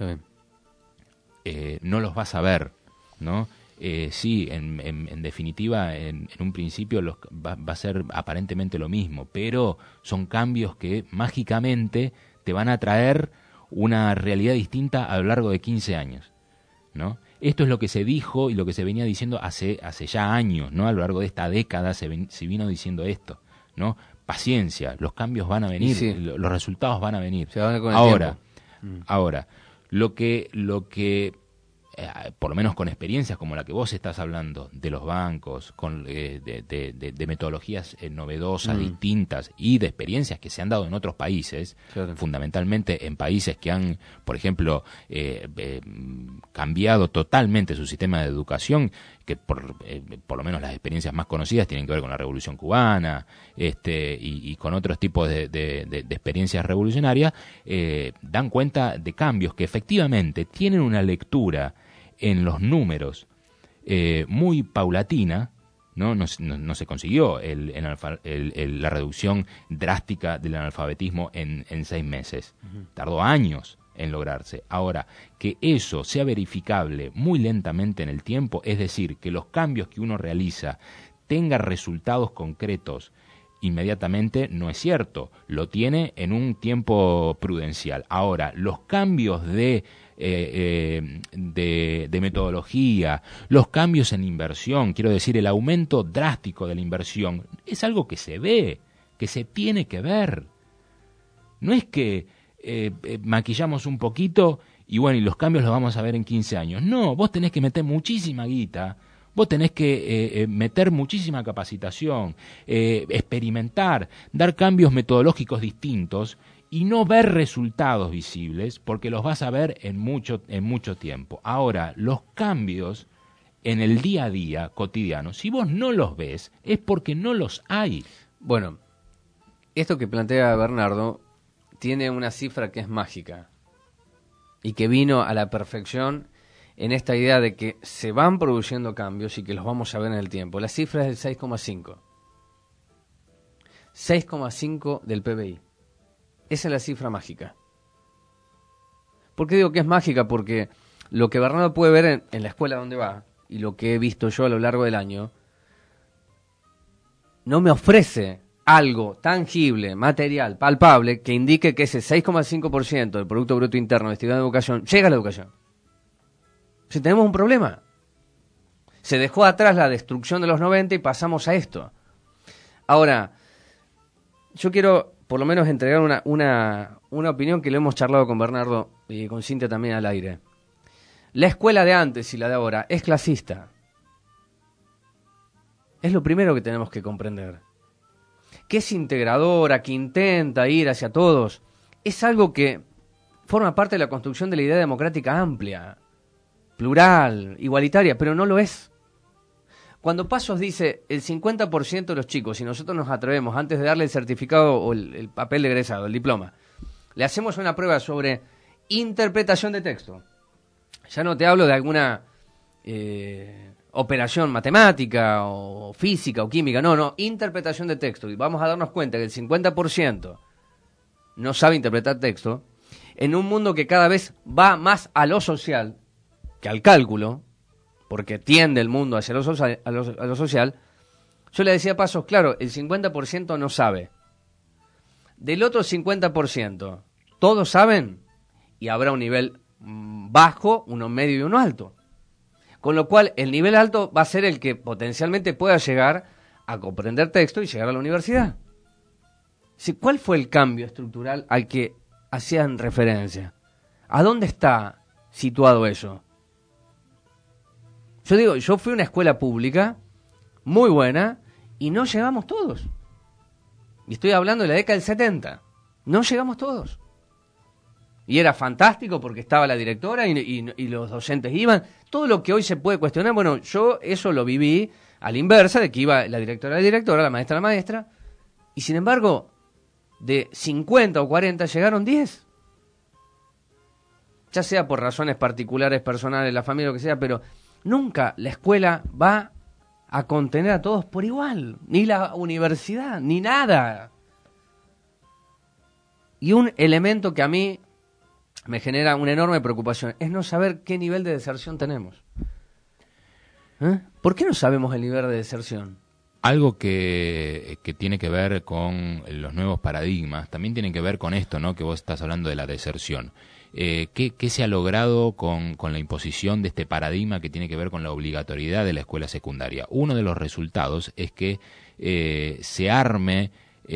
No los vas a ver, ¿no? Sí, en definitiva, en un principio va a ser aparentemente lo mismo, pero son cambios que mágicamente te van a traer una realidad distinta a lo largo de 15 años, ¿no? Esto es lo que se dijo y lo que se venía diciendo hace ya años, ¿no? A lo largo de esta década se vino diciendo esto, ¿no? Paciencia, los cambios van a venir, los resultados van a venir. Ahora, lo que por lo menos con experiencias como la que vos estás hablando, de los bancos, de metodologías novedosas, distintas, y de experiencias que se han dado en otros países, fundamentalmente en países que han, por ejemplo, cambiado totalmente su sistema de educación, que por lo menos las experiencias más conocidas tienen que ver con la Revolución Cubana, y con otros tipos de experiencias revolucionarias, dan cuenta de cambios que efectivamente tienen una lectura en los números muy paulatina, ¿no? No se consiguió la reducción drástica del analfabetismo en 6 meses. Tardó años en lograrse. Ahora, que eso sea verificable muy lentamente en el tiempo, es decir, que los cambios que uno realiza tengan resultados concretos inmediatamente no es cierto, lo tiene en un tiempo prudencial. Ahora, los cambios de metodología, los cambios en inversión, quiero decir, el aumento drástico de la inversión, es algo que se ve, que se tiene que ver. No es que maquillamos un poquito y bueno, y los cambios los vamos a ver en 15 años. No, vos tenés que meter muchísima guita, vos tenés que meter muchísima capacitación, experimentar, dar cambios metodológicos distintos y no ver resultados visibles, porque los vas a ver en mucho tiempo. Ahora, los cambios en el día a día cotidiano, si vos no los ves, es porque no los hay. Bueno, esto que plantea Bernardo tiene una cifra que es mágica y que vino a la perfección en esta idea de que se van produciendo cambios y que los vamos a ver en el tiempo. La cifra es del 6,5. 6,5 del PBI. Esa es la cifra mágica. ¿Por qué digo que es mágica? Porque lo que Bernardo puede ver en la escuela donde va, y lo que he visto yo a lo largo del año, no me ofrece algo tangible, material, palpable, que indique que ese 6,5% del Producto Bruto Interno destinado a educación llega a la educación. Si tenemos un problema. Se dejó atrás la destrucción de los 90 y pasamos a esto. Ahora, yo quiero por lo menos entregar una opinión que lo hemos charlado con Bernardo y con Cintia también al aire. La escuela de antes y la de ahora es clasista. Es lo primero que tenemos que comprender. Que es integradora, que intenta ir hacia todos. Es algo que forma parte de la construcción de la idea democrática amplia, plural, igualitaria, pero no lo es. Cuando Pasos dice el 50% de los chicos, y nosotros nos atrevemos, antes de darle el certificado o el papel de egresado, el diploma, le hacemos una prueba sobre interpretación de texto. Ya no te hablo de alguna operación matemática o física o química, no, interpretación de texto. Y vamos a darnos cuenta que el 50% no sabe interpretar texto, en un mundo que cada vez va más a lo social que al cálculo, porque tiende el mundo hacia a lo social, yo le decía a Pasos, claro, el 50% no sabe. Del otro 50%, todos saben y habrá un nivel bajo, uno medio y uno alto. Con lo cual, el nivel alto va a ser el que potencialmente pueda llegar a comprender texto y llegar a la universidad. ¿Cuál fue el cambio estructural al que hacían referencia? ¿A dónde está situado eso? Yo digo, yo fui a una escuela pública muy buena y no llegamos todos. Y estoy hablando de la década del 70. No llegamos todos. Y era fantástico porque estaba la directora y los docentes iban. Todo lo que hoy se puede cuestionar, bueno, yo eso lo viví a la inversa, de que iba la directora, la maestra, la maestra. Y sin embargo, de 50 o 40 llegaron 10. Ya sea por razones particulares, personales, la familia, lo que sea, pero nunca la escuela va a contener a todos por igual. Ni la universidad, ni nada. Y un elemento que a mí me genera una enorme preocupación es no saber qué nivel de deserción tenemos. ¿Por qué no sabemos el nivel de deserción? Algo que tiene que ver con los nuevos paradigmas, también tiene que ver con esto, ¿no? Que vos estás hablando de la deserción. ¿Qué se ha logrado con la imposición de este paradigma que tiene que ver con la obligatoriedad de la escuela secundaria? Uno de los resultados es que se arme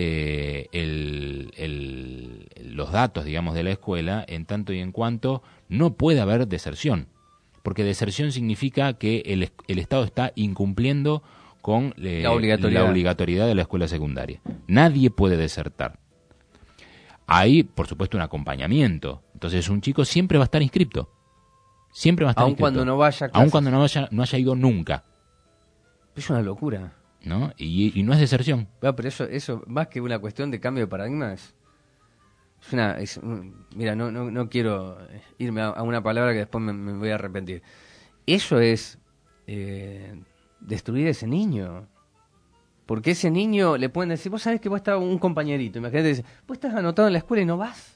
los datos, digamos, de la escuela en tanto y en cuanto no puede haber deserción, porque deserción significa que el Estado está incumpliendo con la obligatoriedad de la escuela secundaria. Nadie puede desertar. Hay, por supuesto, un acompañamiento. Entonces, un chico siempre va a estar inscripto. Siempre va a estar inscrito. Cuando no vaya a clases. Aun cuando no haya ido nunca. Es una locura. ¿No? Y no es deserción. Pero eso, más que una cuestión de cambio de paradigma, mira, no quiero irme a una palabra que después me voy a arrepentir. Eso es destruir a ese niño. Porque ese niño le pueden decir, vos sabés que vos estás un compañerito, imagínate, dice, vos estás anotado en la escuela y no vas.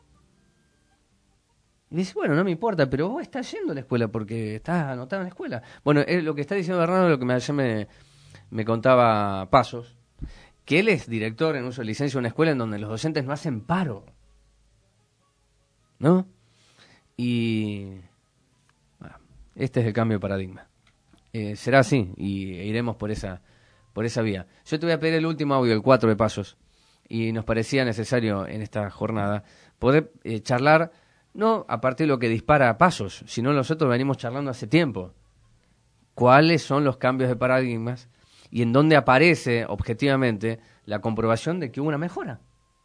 Y dice, bueno, no me importa, pero vos estás yendo a la escuela porque estás anotado en la escuela. Bueno, lo que está diciendo Bernardo, lo que ayer me contaba Pasos, que él es director en uso de licencia de una escuela en donde los docentes no hacen paro, ¿no? Y bueno, este es el cambio de paradigma. Será así y iremos por esa vía. Yo te voy a pedir el último audio, el 4 de Pasos, y nos parecía necesario en esta jornada poder charlar, no a partir de lo que dispara Pasos, sino nosotros venimos charlando hace tiempo. ¿Cuáles son los cambios de paradigmas y en dónde aparece objetivamente la comprobación de que hubo una mejora?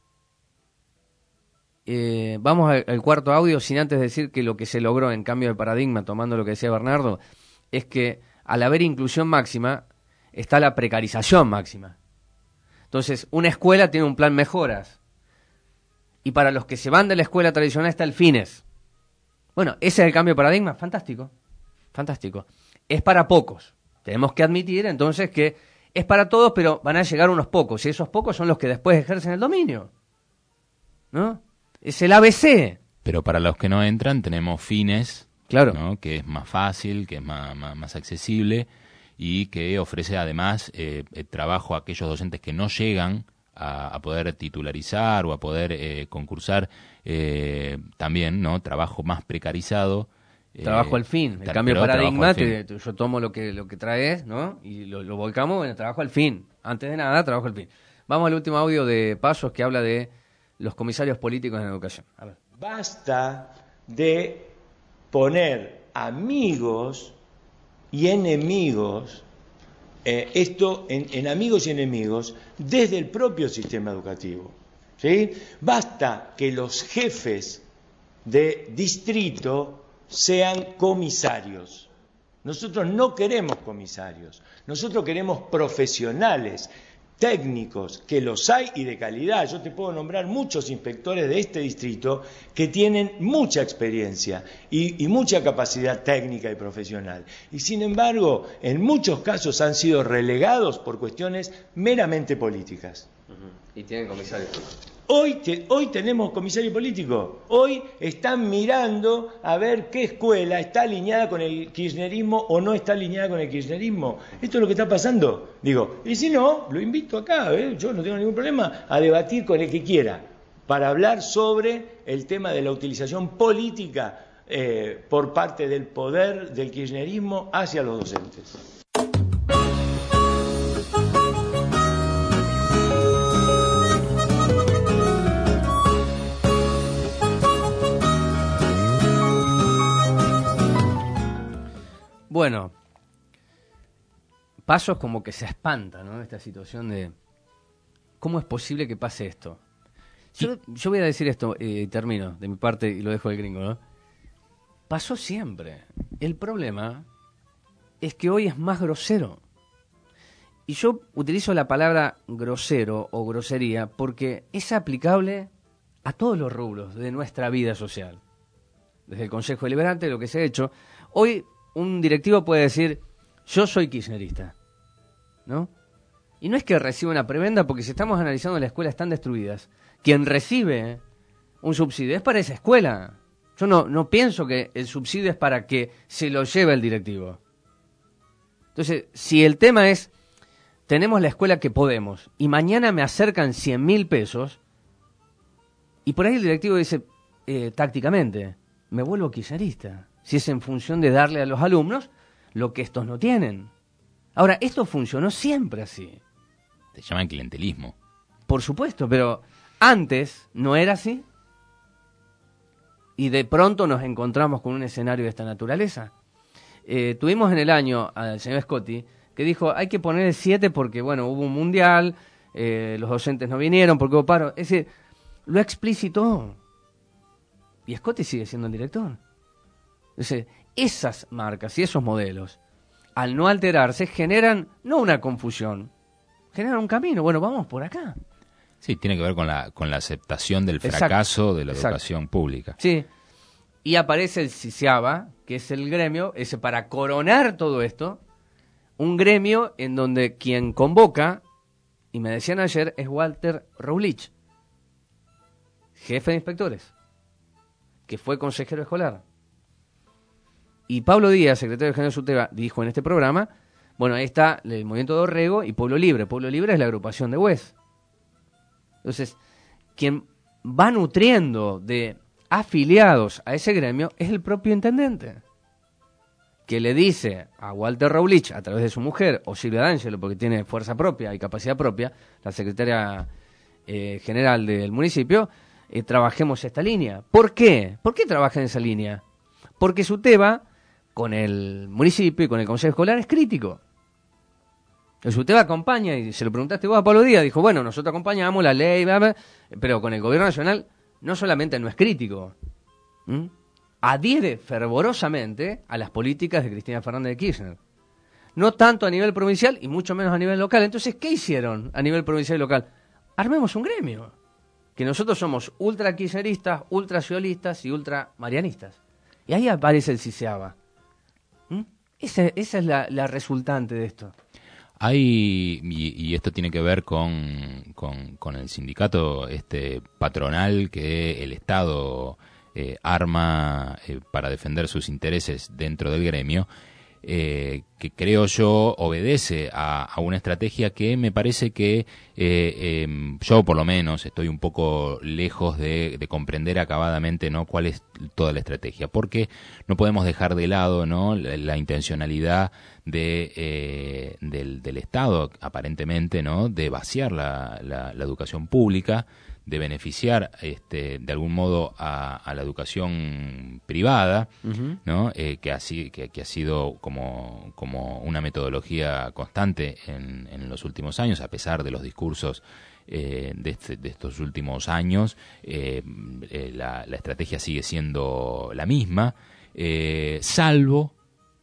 Vamos al cuarto audio, sin antes decir que lo que se logró en cambio de paradigma, tomando lo que decía Bernardo, es que al haber inclusión máxima, está la precarización máxima. Entonces, una escuela tiene un plan mejoras. Y para los que se van de la escuela tradicional está el fines. Bueno, ese es el cambio de paradigma. Fantástico. Fantástico. Es para pocos. Tenemos que admitir entonces que es para todos, pero van a llegar unos pocos. Y esos pocos son los que después ejercen el dominio, ¿no? Es el ABC. Pero para los que no entran tenemos fines, claro, ¿no? Que es más fácil, que es más accesible y que ofrece además trabajo a aquellos docentes que no llegan a poder titularizar o a poder concursar, también, ¿no? Trabajo más precarizado. Trabajo al fin, el cambio de paradigma, yo tomo lo que traes, ¿no? Y lo volcamos en el trabajo al fin. Antes de nada, trabajo al fin. Vamos al último audio de Pasos que habla de los comisarios políticos en educación. A ver. Basta de poner amigos y enemigos, esto en amigos y enemigos desde el propio sistema educativo, ¿sí? Basta que los jefes de distrito sean comisarios. Nosotros no queremos comisarios, nosotros queremos profesionales, técnicos, que los hay y de calidad. Yo te puedo nombrar muchos inspectores de este distrito que tienen mucha experiencia y mucha capacidad técnica y profesional. Y sin embargo, en muchos casos han sido relegados por cuestiones meramente políticas. Y tienen comisarios. Hoy tenemos comisario político. Hoy están mirando a ver qué escuela está alineada con el kirchnerismo o no está alineada con el kirchnerismo. Esto es lo que está pasando. Digo, y si no, lo invito acá, yo no tengo ningún problema, a debatir con el que quiera, para hablar sobre el tema de la utilización política por parte del poder del kirchnerismo hacia los docentes. Bueno, Pasos como que se espanta, ¿no? Esta situación de ¿cómo es posible que pase esto? Yo voy a decir esto, termino de mi parte y lo dejo al gringo, ¿no? Pasó siempre. El problema es que hoy es más grosero. Y yo utilizo la palabra grosero o grosería porque es aplicable a todos los rubros de nuestra vida social. Desde el Consejo Deliberante, lo que se ha hecho. Hoy un directivo puede decir, yo soy kirchnerista, ¿no? Y no es que reciba una prebenda, porque si estamos analizando las escuelas están destruidas, quien recibe un subsidio es para esa escuela. Yo no pienso que el subsidio es para que se lo lleve el directivo. Entonces, si el tema es, tenemos la escuela que podemos, y mañana me acercan 100.000 pesos, y por ahí el directivo dice, tácticamente, me vuelvo kirchnerista. Si es en función de darle a los alumnos lo que estos no tienen. Ahora, esto funcionó siempre así. Te llaman clientelismo. Por supuesto, pero antes no era así. Y de pronto nos encontramos con un escenario de esta naturaleza. Tuvimos en el año al señor Scotti, que dijo, hay que poner el 7 porque, bueno, hubo un mundial, los docentes no vinieron porque hubo paro. Es decir, lo explicitó. Y Scotti sigue siendo el director. Entonces, esas marcas y esos modelos, al no alterarse, generan no una confusión, generan un camino. Bueno, vamos por acá. Sí, tiene que ver con la aceptación del fracaso de la educación pública. Sí, y aparece el CICIABA, que es el gremio, ese para coronar todo esto, un gremio en donde quien convoca, y me decían ayer, es Walter Roulich, jefe de inspectores, que fue consejero escolar. Y Pablo Díaz, secretario general de SUTEBA, dijo en este programa, Bueno, ahí está el movimiento de Orrego y Pueblo Libre. Pueblo Libre es la agrupación de UES. Entonces, quien va nutriendo de afiliados a ese gremio es el propio intendente, que le dice a Walter Raulich, a través de su mujer, o Silvia D'Angelo, porque tiene fuerza propia y capacidad propia, la secretaria general del municipio, trabajemos esta línea. ¿Por qué? ¿Por qué trabaja en esa línea? Porque su tema con el municipio y con el consejo escolar es crítico. El SUTEBA acompaña, y se lo preguntaste vos a Pablo Díaz, dijo, bueno, nosotros acompañamos la ley, bla, bla, pero con el gobierno nacional no solamente no es crítico, adhiere fervorosamente a las políticas de Cristina Fernández de Kirchner. No tanto a nivel provincial y mucho menos a nivel local. Entonces, ¿qué hicieron a nivel provincial y local? Armemos un gremio. Que nosotros somos ultra kirchneristas, ultra ciolistas y ultra marianistas. Y ahí aparece el CICEABA. Esa es la resultante de esto. Hay, y esto tiene que ver con el sindicato patronal que el Estado arma para defender sus intereses dentro del gremio, que creo yo obedece a una estrategia que me parece que yo por lo menos estoy un poco lejos de comprender acabadamente, ¿no?, cuál es toda la estrategia, porque no podemos dejar de lado, ¿no?, la intencionalidad del Estado aparentemente, ¿no?, de vaciar la educación pública, de beneficiar de algún modo a la educación privada, ¿no?, que ha sido como una metodología constante en los últimos años, a pesar de los discursos de estos últimos años. La estrategia sigue siendo la misma, salvo,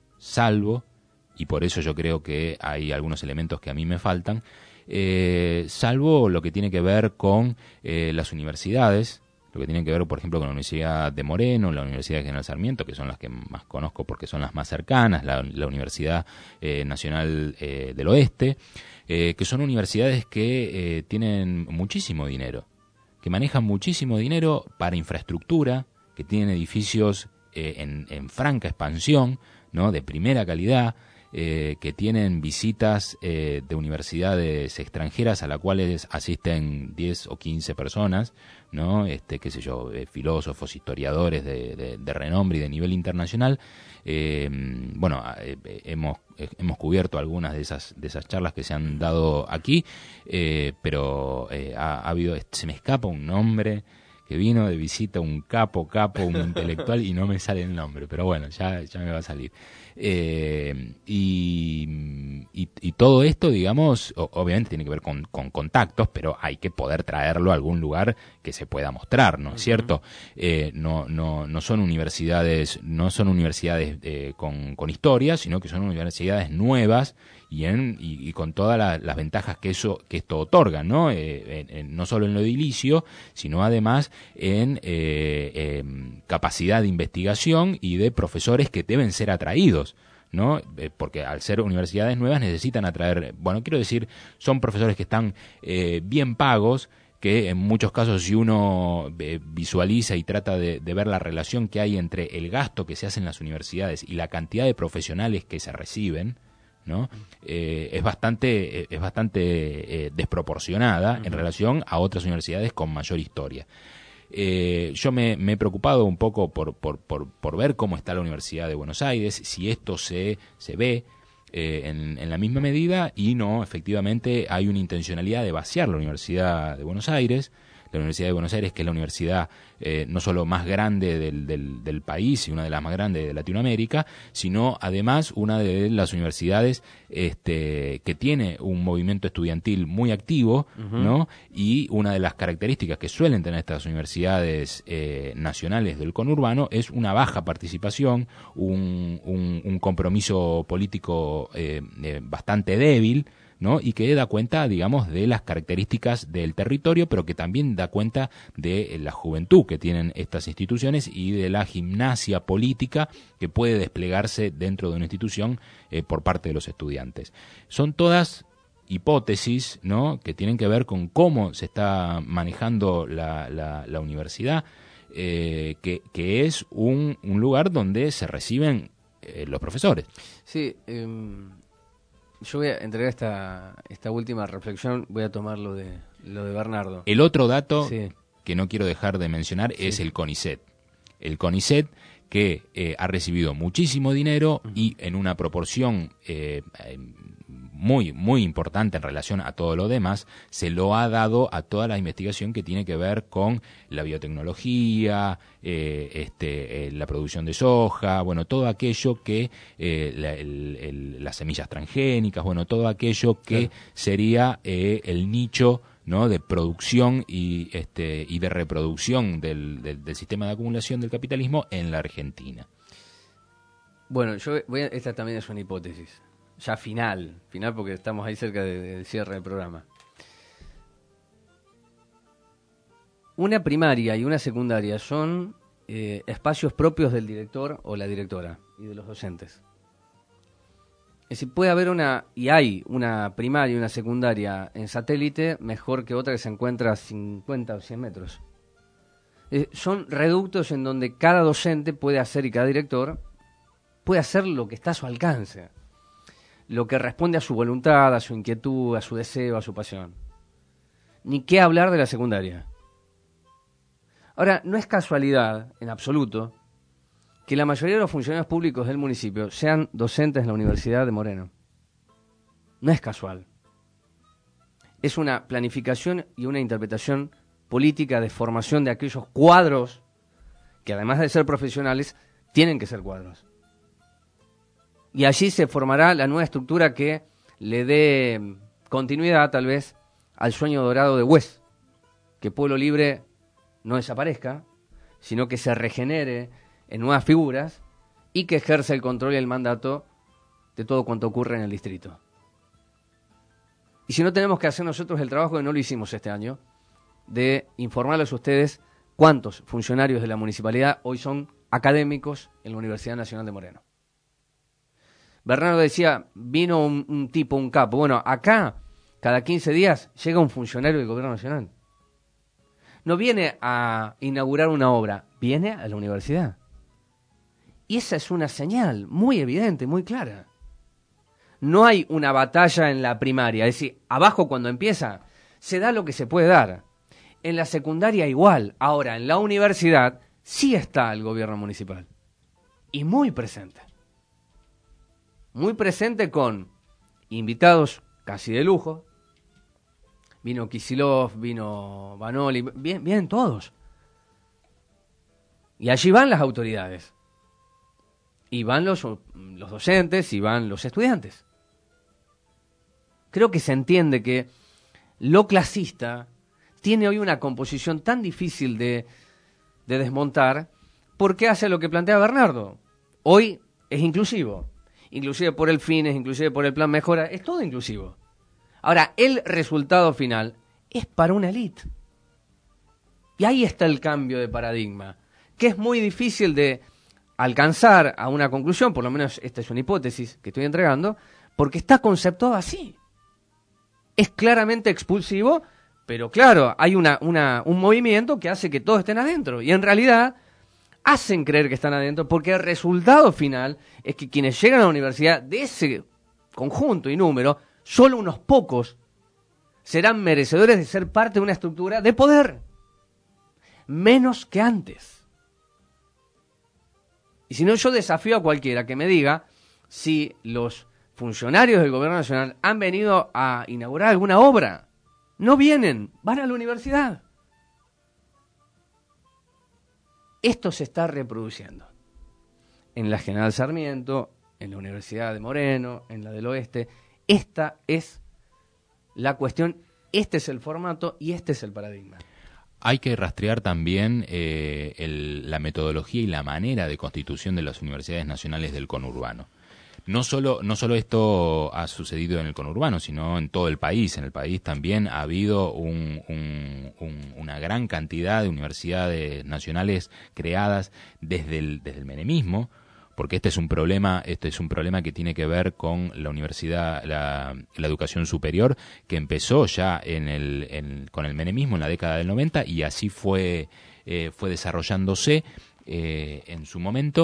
y por eso yo creo que hay algunos elementos que a mí me faltan, salvo lo que tiene que ver con las universidades, lo que tiene que ver, por ejemplo, con la Universidad de Moreno, la Universidad de General Sarmiento, que son las que más conozco porque son las más cercanas, la Universidad Nacional del Oeste, que son universidades que tienen muchísimo dinero, que manejan muchísimo dinero para infraestructura, que tienen edificios en franca expansión, ¿no?, de primera calidad, que tienen visitas de universidades extranjeras a las cuales asisten 10 o 15 personas, ¿no?, qué sé yo, filósofos, historiadores de renombre y de nivel internacional. Bueno, hemos cubierto algunas de esas charlas que se han dado aquí, pero ha habido, se me escapa un nombre, que vino de visita un capo, un intelectual, y no me sale el nombre, pero bueno, ya me va a salir. Y todo esto, digamos, obviamente tiene que ver con contactos, pero hay que poder traerlo a algún lugar que se pueda mostrar, ¿no es cierto? No son universidades con historia, sino que son universidades nuevas y con todas las ventajas que esto otorga, ¿no? No solo en lo edilicio, sino además en capacidad de investigación y de profesores que deben ser atraídos, ¿no? Porque al ser universidades nuevas necesitan atraer, bueno, quiero decir, son profesores que están bien pagos, que en muchos casos, si uno visualiza y trata de ver la relación que hay entre el gasto que se hace en las universidades y la cantidad de profesionales que se reciben, ¿no? Es bastante desproporcionada en relación a otras universidades con mayor historia. Yo me he preocupado un poco por ver cómo está la Universidad de Buenos Aires, si esto se ve en la misma medida, y no, efectivamente hay una intencionalidad de vaciar la Universidad de Buenos Aires. La Universidad de Buenos Aires, que es la universidad no solo más grande del país y una de las más grandes de Latinoamérica, sino además una de las universidades que tiene un movimiento estudiantil muy activo, ¿no? Y una de las características que suelen tener estas universidades nacionales del conurbano es una baja participación, un compromiso político bastante débil, ¿no? Y que da cuenta, digamos, de las características del territorio, pero que también da cuenta de la juventud que tienen estas instituciones y de la gimnasia política que puede desplegarse dentro de una institución por parte de los estudiantes. Son todas hipótesis, ¿no?, que tienen que ver con cómo se está manejando la universidad, que es un lugar donde se reciben los profesores. Sí, yo voy a entregar esta última reflexión, voy a tomar lo de Bernardo. El otro dato Sí. que no quiero dejar de mencionar es el CONICET. El CONICET que ha recibido muchísimo dinero y en una proporción muy, muy importante en relación a todo lo demás, se lo ha dado a toda la investigación que tiene que ver con la biotecnología, la producción de soja, bueno, todo aquello que, las semillas transgénicas, bueno, todo aquello que sería el nicho, ¿no?, de producción y de reproducción del sistema de acumulación del capitalismo en la Argentina. Bueno, esta también es una hipótesis. Ya final porque estamos ahí cerca del cierre del programa. Una primaria y una secundaria son espacios propios del director o la directora y de los docentes. Es decir, puede haber hay una primaria y una secundaria en satélite mejor que otra que se encuentra a 50 o 100 metros. Son reductos en donde cada docente puede hacer y cada director puede hacer lo que está a su alcance, lo que responde a su voluntad, a su inquietud, a su deseo, a su pasión. Ni qué hablar de la secundaria. Ahora, no es casualidad, en absoluto, que la mayoría de los funcionarios públicos del municipio sean docentes en la Universidad de Moreno. No es casual. Es una planificación y una interpretación política de formación de aquellos cuadros que, además de ser profesionales, tienen que ser cuadros. Y allí se formará la nueva estructura que le dé continuidad, tal vez, al sueño dorado de Wes, que Pueblo Libre no desaparezca, sino que se regenere en nuevas figuras y que ejerza el control y el mandato de todo cuanto ocurre en el distrito. Y si no, tenemos que hacer nosotros el trabajo que no lo hicimos este año, de informarles a ustedes cuántos funcionarios de la municipalidad hoy son académicos en la Universidad Nacional de Moreno. Bernardo decía, vino un tipo, un capo. Bueno, acá, cada 15 días, llega un funcionario del gobierno nacional. No viene a inaugurar una obra, viene a la universidad. Y esa es una señal muy evidente, muy clara. No hay una batalla en la primaria, es decir, abajo cuando empieza, se da lo que se puede dar. En la secundaria igual. Ahora, en la universidad, sí está el gobierno municipal. Y muy presente. Muy presente con invitados casi de lujo. Vino Kicillof, vino Vanoli, vienen todos. Y allí van las autoridades. Y van los docentes y van los estudiantes. Creo que se entiende que lo clasista tiene hoy una composición tan difícil de desmontar porque hace lo que plantea Bernardo. Hoy es inclusivo. Inclusive por el fines, inclusive por el plan mejora, es todo inclusivo. Ahora, el resultado final es para una élite. Y ahí está el cambio de paradigma, que es muy difícil de alcanzar a una conclusión, por lo menos esta es una hipótesis que estoy entregando, porque está conceptuado así. Es claramente expulsivo, pero claro, hay un movimiento que hace que todos estén adentro. Y en realidad hacen creer que están adentro porque el resultado final es que quienes llegan a la universidad de ese conjunto y número, solo unos pocos serán merecedores de ser parte de una estructura de poder. Menos que antes. Y si no, yo desafío a cualquiera que me diga si los funcionarios del gobierno nacional han venido a inaugurar alguna obra. No vienen, van a la universidad. Esto se está reproduciendo en la General Sarmiento, en la Universidad de Moreno, en la del Oeste. Esta es la cuestión, este es el formato y este es el paradigma. Hay que rastrear también la metodología y la manera de constitución de las universidades nacionales del conurbano. No solo esto ha sucedido en el conurbano, sino en todo el país. En el país también ha habido una gran cantidad de universidades nacionales creadas desde el menemismo, porque este es un problema que tiene que ver con la universidad, la educación superior, que empezó ya con el menemismo en la década del 90 y así fue desarrollándose en su momento.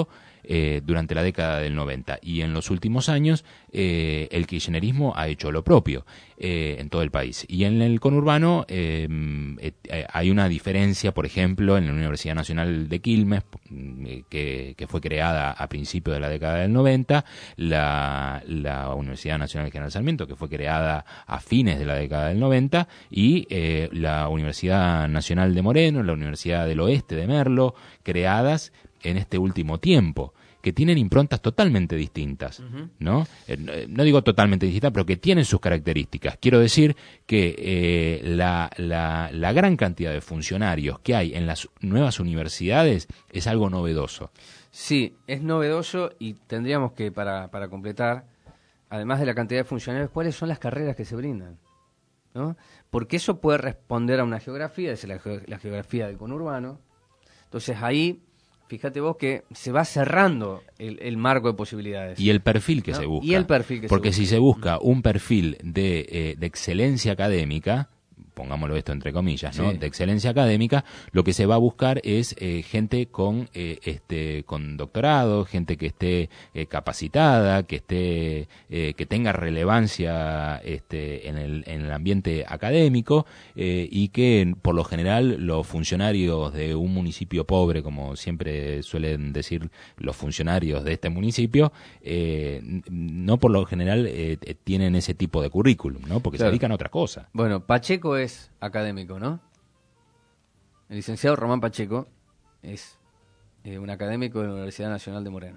durante la década del 90. Y en los últimos años el kirchnerismo ha hecho lo propio en todo el país. Y en el conurbano hay una diferencia, por ejemplo, en la Universidad Nacional de Quilmes, que fue creada a principios de la década del 90, la Universidad Nacional General Sarmiento, que fue creada a fines de la década del 90, y la Universidad Nacional de Moreno, la Universidad del Oeste de Merlo, creadas en este último tiempo, que tienen improntas totalmente distintas, ¿no? No digo totalmente distintas, pero que tienen sus características. Quiero decir que la gran cantidad de funcionarios que hay en las nuevas universidades es algo novedoso. Sí, es novedoso, y tendríamos que, para completar, además de la cantidad de funcionarios, ¿cuáles son las carreras que se brindan? ¿No? Porque eso puede responder a una geografía, es la geografía del conurbano. Entonces ahí, fíjate vos que se va cerrando el marco de posibilidades. Y el perfil que ¿no? se busca. Y el perfil que porque se busca. si se busca un perfil de excelencia académica, pongámoslo esto entre comillas, ¿no? Sí. De excelencia académica, lo que se va a buscar es gente con doctorado, gente que esté capacitada, que tenga relevancia en el ambiente académico, y que por lo general los funcionarios de un municipio pobre, como siempre suelen decir los funcionarios de este municipio, no por lo general tienen ese tipo de currículum, ¿no? Porque Claro. se dedican a otra cosa. Bueno, Pacheco es académico, ¿no? El licenciado Román Pacheco es un académico de la Universidad Nacional de Moreno.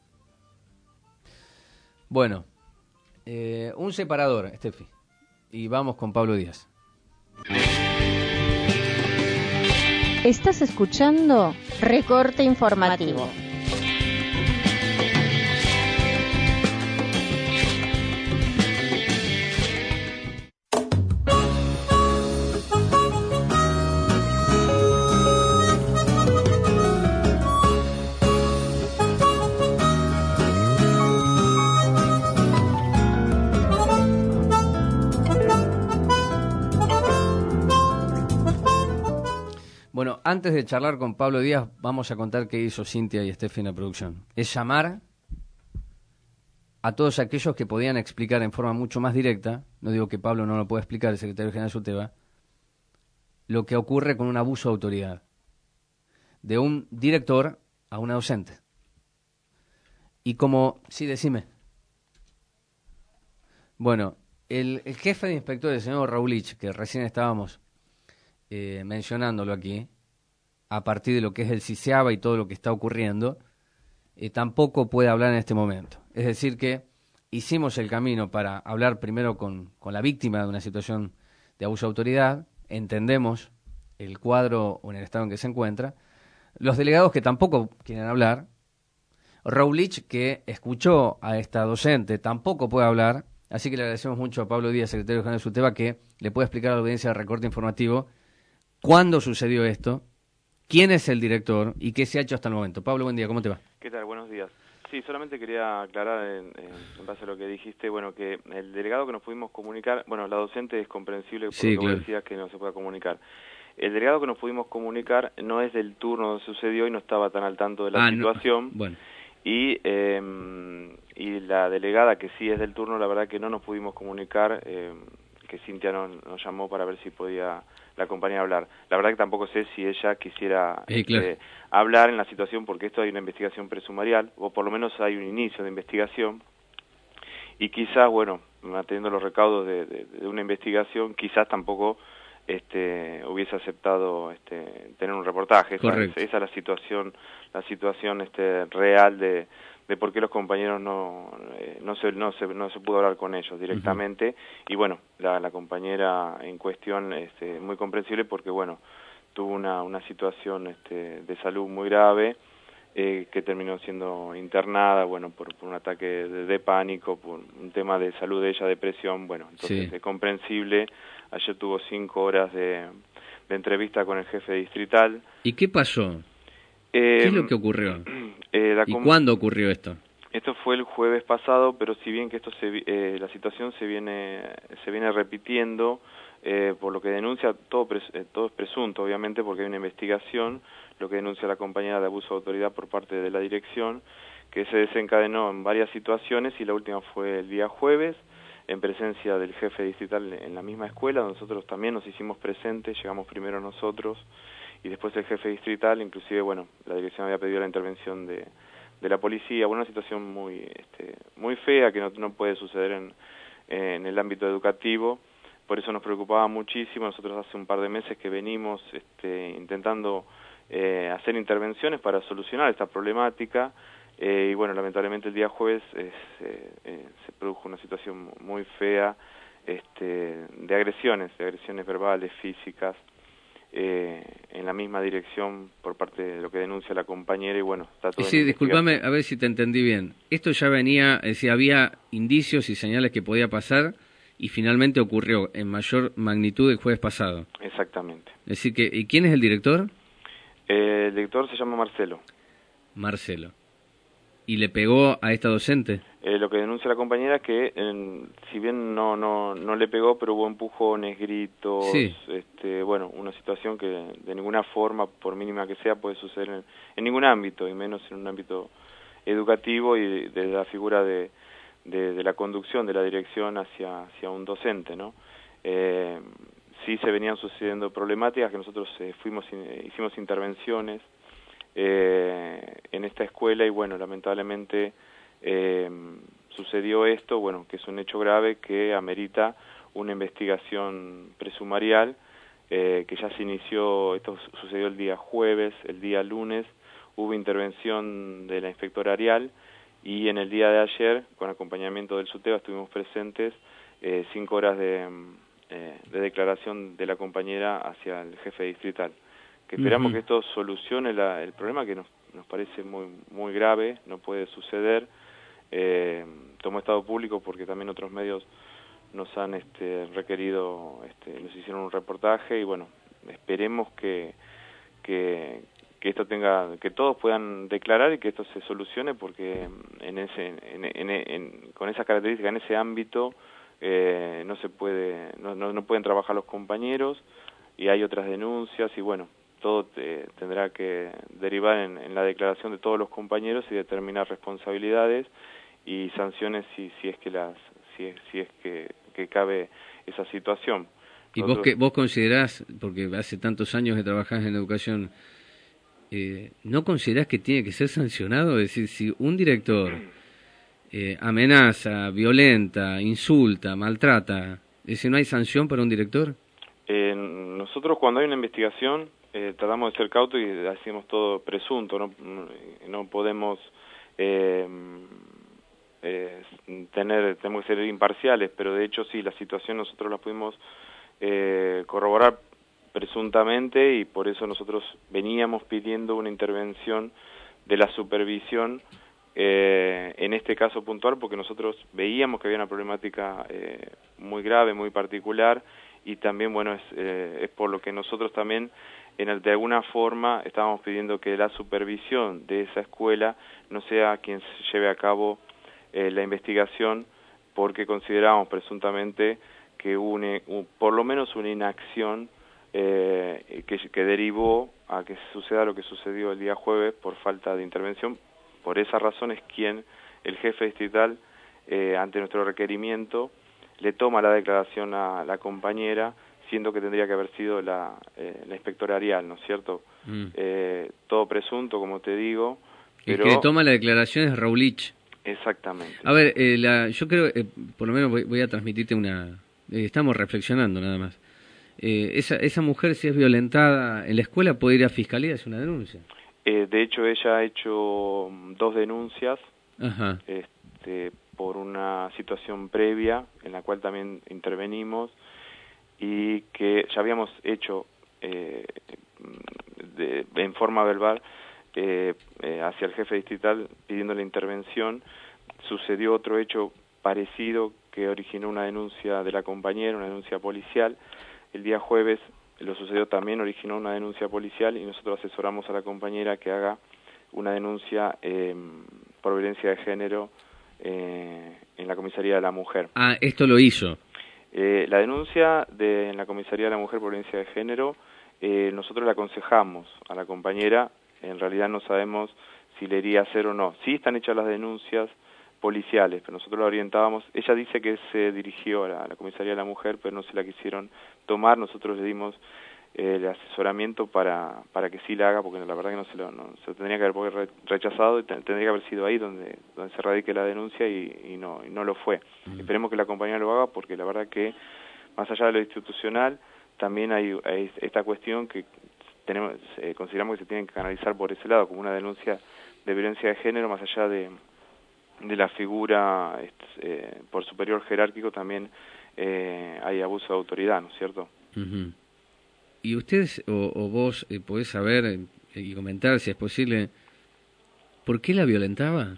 Bueno, un separador, Estefi, y vamos con Pablo Díaz. Estás escuchando Recorte Informativo. Bueno, antes de charlar con Pablo Díaz, vamos a contar qué hizo Cintia y Estefi en la producción. Es llamar a todos aquellos que podían explicar en forma mucho más directa, no digo que Pablo no lo pueda explicar, el secretario general de SUTEBA, lo que ocurre con un abuso de autoridad, de un director a una docente. Y como, sí, decime. Bueno, el jefe de inspectores, el señor Raulich, que recién estábamos mencionándolo aquí, a partir de lo que es el CISEABA y todo lo que está ocurriendo, tampoco puede hablar en este momento. Es decir que hicimos el camino para hablar primero con la víctima de una situación de abuso de autoridad, entendemos el cuadro o en el estado en que se encuentra, los delegados que tampoco quieren hablar, Raulich, que escuchó a esta docente, tampoco puede hablar, así que le agradecemos mucho a Pablo Díaz, secretario general de SUTEBA, que le puede explicar a la audiencia de Recorte Informativo cuándo sucedió esto, quién es el director y qué se ha hecho hasta el momento. Pablo, buen día, ¿cómo te va? ¿Qué tal? Buenos días. Sí, solamente quería aclarar en base a lo que dijiste, bueno, que el delegado que nos pudimos comunicar, bueno, la docente es comprensible por Sí, lo que claro. vos decías que no se pueda comunicar. El delegado que nos pudimos comunicar no es del turno donde sucedió y no estaba tan al tanto de la situación. Bueno. Y la delegada que sí es del turno, la verdad que no nos pudimos comunicar, que Cintia nos llamó para ver si podía la compañía hablar. La verdad que tampoco sé si ella quisiera claro. hablar en la situación, porque esto hay una investigación presumarial, o por lo menos hay un inicio de investigación, y quizás, bueno, manteniendo los recaudos de una investigación, quizás tampoco hubiese aceptado tener un reportaje. Correcto. Esa es la situación real de por qué los compañeros no se pudo hablar con ellos directamente. Y bueno, la compañera en cuestión muy comprensible porque bueno, tuvo una situación de salud muy grave, que terminó siendo internada, bueno, por un ataque de pánico, por un tema de salud de ella, depresión, bueno, entonces Sí. es comprensible. Ayer tuvo 5 horas de entrevista con el jefe distrital. ¿Y qué pasó? ¿Qué es lo que ocurrió? ¿Y cuándo ocurrió esto? Esto fue el jueves pasado, pero si bien que la situación se viene repitiendo, por lo que denuncia, todo es presunto, obviamente, porque hay una investigación, lo que denuncia la compañera de abuso de autoridad por parte de la dirección, que se desencadenó en varias situaciones y la última fue el día jueves, en presencia del jefe distrital en la misma escuela. Nosotros también nos hicimos presentes, llegamos primero nosotros y después el jefe distrital. Inclusive, bueno, la dirección había pedido la intervención de la policía. Bueno, una situación muy fea que no puede suceder en el ámbito educativo. Por eso nos preocupaba muchísimo. Nosotros hace un par de meses que venimos intentando hacer intervenciones para solucionar esta problemática. Y bueno, lamentablemente el día jueves se produjo una situación muy fea de agresiones verbales, físicas, en la misma dirección por parte de lo que denuncia la compañera. Y bueno, está todo. Sí, discúlpame, a ver si te entendí bien. Esto ya venía, es decir, había indicios y señales que podía pasar y finalmente ocurrió en mayor magnitud el jueves pasado. Exactamente. Es decir, ¿y quién es el director? El director se llama Marcelo. Marcelo. ¿Y le pegó a esta docente? Lo que denuncia la compañera es que, si bien no le pegó, pero hubo empujones, gritos, sí. Bueno, una situación que de ninguna forma, por mínima que sea, puede suceder en ningún ámbito, y menos en un ámbito educativo y de la figura de la conducción, de la dirección hacia un docente, ¿no? Sí se venían sucediendo problemáticas que nosotros hicimos intervenciones en esta escuela y bueno, lamentablemente sucedió esto, bueno, que es un hecho grave que amerita una investigación presumarial que ya se inició. Esto sucedió el día jueves. El día lunes hubo intervención de la inspectora Arial y en el día de ayer, con acompañamiento del SUTEBA, estuvimos presentes 5 horas de declaración de la compañera hacia el jefe distrital, que esperamos que esto solucione el problema que nos parece muy grave, no puede suceder. Tomó estado público porque también otros medios nos han requerido, nos hicieron un reportaje y bueno, esperemos que esto que todos puedan declarar y que esto se solucione, porque con esas características, en ese ámbito, no pueden trabajar los compañeros y hay otras denuncias y bueno, todo tendrá que derivar en la declaración de todos los compañeros y determinar responsabilidades y sanciones si es que cabe esa situación. ¿Y vos considerás, porque hace tantos años que trabajás en educación, no considerás que tiene que ser sancionado? Es decir, si un director amenaza, violenta, insulta, maltrata, es decir, ¿no hay sanción para un director? Nosotros cuando hay una investigación tratamos de ser cautos y hacemos todo presunto, no podemos tenemos que ser imparciales, pero de hecho sí, la situación nosotros la pudimos corroborar presuntamente y por eso nosotros veníamos pidiendo una intervención de la supervisión en este caso puntual, porque nosotros veíamos que había una problemática muy grave, muy particular, y también, bueno, es por lo que nosotros también de alguna forma estábamos pidiendo que la supervisión de esa escuela no sea quien lleve a cabo la investigación, porque consideramos presuntamente que hubo por lo menos una inacción que derivó a que suceda lo que sucedió el día jueves por falta de intervención. Por esa razón es quien el jefe distrital, ante nuestro requerimiento, le toma la declaración a la compañera, siendo que tendría que haber sido la inspectora Arial, ¿no es cierto? Todo presunto, como te digo. El que le toma la declaración es Raulich. Exactamente. A ver, yo creo, por lo menos voy a transmitirte estamos reflexionando nada más. Esa mujer, si es violentada en la escuela, puede ir a fiscalía y hacer una denuncia. De hecho, ella ha hecho 2 denuncias. Ajá. Por una situación previa en la cual también intervenimos y que ya habíamos hecho en forma verbal hacia el jefe distrital pidiendo la intervención. Sucedió otro hecho parecido que originó una denuncia de la compañera, una denuncia policial. El día jueves lo sucedió también, originó una denuncia policial y nosotros asesoramos a la compañera que haga una denuncia por violencia de género en la Comisaría de la Mujer. Ah, esto lo hizo. La denuncia en la Comisaría de la Mujer por violencia de género, nosotros le aconsejamos a la compañera, en realidad no sabemos si le iría a hacer o no. Sí están hechas las denuncias policiales, pero nosotros la orientábamos. Ella dice que se dirigió a la comisaría de la mujer, pero no se la quisieron tomar. Nosotros le dimos el asesoramiento para que sí la haga, porque la verdad que no se lo tendría que haber rechazado, y tendría que haber sido ahí donde se radique la denuncia, y no lo fue. Esperemos que la compañera lo haga, porque la verdad que más allá de lo institucional también hay esta cuestión que consideramos que se tiene que canalizar por ese lado, como una denuncia de violencia de género. Más allá de la figura por superior jerárquico, también hay abuso de autoridad, ¿no es cierto? Uh-huh. ¿Y ustedes o vos podés saber y comentar, si es posible, por qué la violentaba?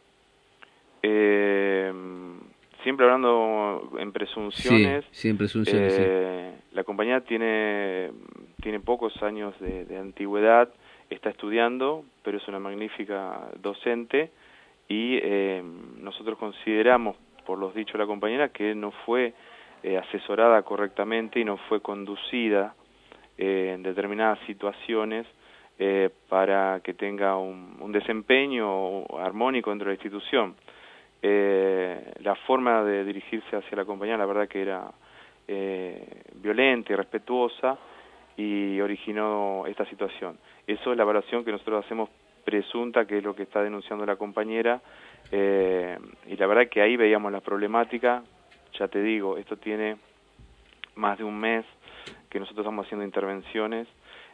Siempre hablando en presunciones. Sí, en presunciones, sí. La compañía tiene pocos años de antigüedad, está estudiando, pero es una magnífica docente, y nosotros consideramos, por los dichos de la compañera, que no fue asesorada correctamente y no fue conducida en determinadas situaciones para que tenga un desempeño armónico dentro de la institución. La forma de dirigirse hacia la compañía, la verdad que era violenta y respetuosa, y originó esta situación. Eso es la evaluación que nosotros hacemos presunta, que es lo que está denunciando la compañera, y la verdad que ahí veíamos la problemática. Ya te digo, esto tiene más de un mes que nosotros estamos haciendo intervenciones,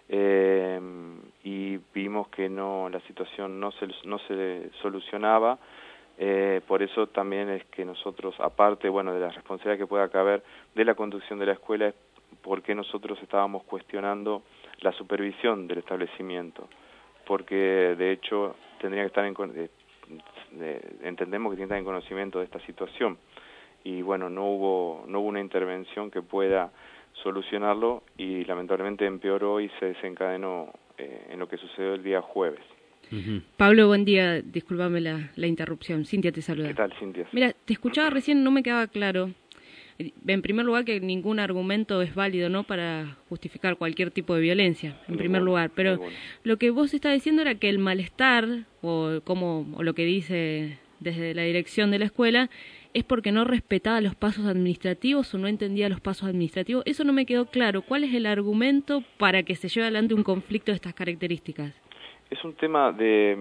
y vimos que la situación no se solucionaba. Por eso también es que nosotros, aparte de la responsabilidad que pueda caber de la conducción de la escuela, es porque nosotros estábamos cuestionando la supervisión del establecimiento, porque de hecho tendría que estar entendemos que tiene que estar en conocimiento de esta situación, y no hubo una intervención que pueda solucionarlo, y lamentablemente empeoró y se desencadenó en lo que sucedió el día jueves. Pablo, buen día, discúlpame la interrupción. Cintia te saluda. ¿Qué tal, Cintia? Mira, te escuchaba recién, no me quedaba claro. En primer lugar, que ningún argumento es válido, ¿no?, para justificar cualquier tipo de violencia, en primer lugar. Pero lo que vos estás diciendo era que el malestar, o lo que dice desde la dirección de la escuela, es porque no respetaba los pasos administrativos o no entendía los pasos administrativos. Eso no me quedó claro. ¿Cuál es el argumento para que se lleve adelante un conflicto de estas características? Es un tema de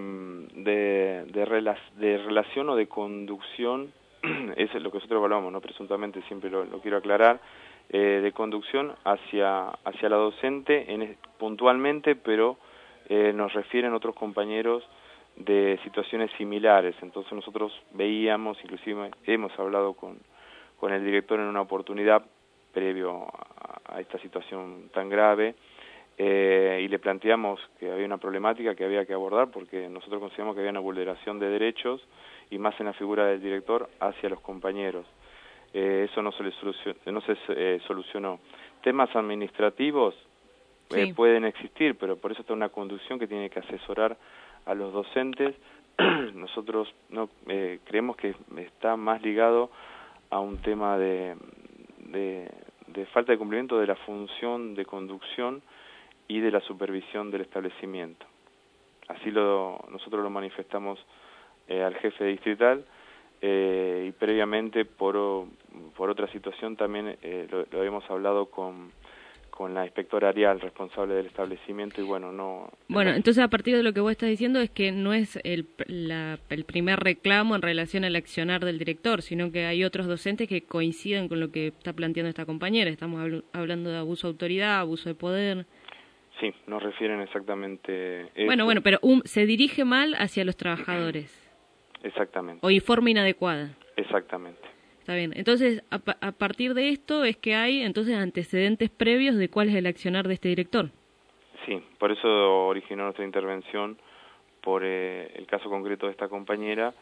relación o de conducción. Eso es lo que nosotros evaluamos, ¿no? Presuntamente, siempre lo quiero aclarar, de conducción hacia la docente puntualmente, pero nos refieren otros compañeros de situaciones similares. Entonces nosotros veíamos, inclusive hemos hablado con el director en una oportunidad previo a esta situación tan grave, y le planteamos que había una problemática que había que abordar, porque nosotros consideramos que había una vulneración de derechos, y más en la figura del director hacia los compañeros. Eso no se solucionó. Temas administrativos pueden existir, pero por eso está una conducción que tiene que asesorar a los docentes. Nosotros creemos que está más ligado a un tema de falta de cumplimiento de la función de conducción y de la supervisión del establecimiento. Así nosotros lo manifestamos al jefe distrital, y previamente por otra situación también lo habíamos hablado con la inspectora Arial, responsable del establecimiento, y no... Bueno, entonces a partir de lo que vos estás diciendo es que no es el primer reclamo en relación al accionar del director, sino que hay otros docentes que coinciden con lo que está planteando esta compañera. Estamos hablando de abuso de autoridad, abuso de poder. Sí, nos refieren exactamente eso. Bueno, pero se dirige mal hacia los trabajadores. Exactamente. O de forma inadecuada. Exactamente. Está bien. Entonces, a partir de esto es que hay entonces antecedentes previos de cuál es el accionar de este director. Sí, por eso originó nuestra intervención, por el caso concreto de esta compañera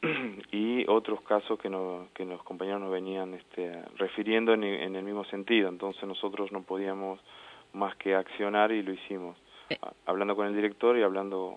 y otros casos que los compañeros nos venían refiriendo en el mismo sentido. Entonces nosotros no podíamos más que accionar, y lo hicimos, hablando con el director y hablando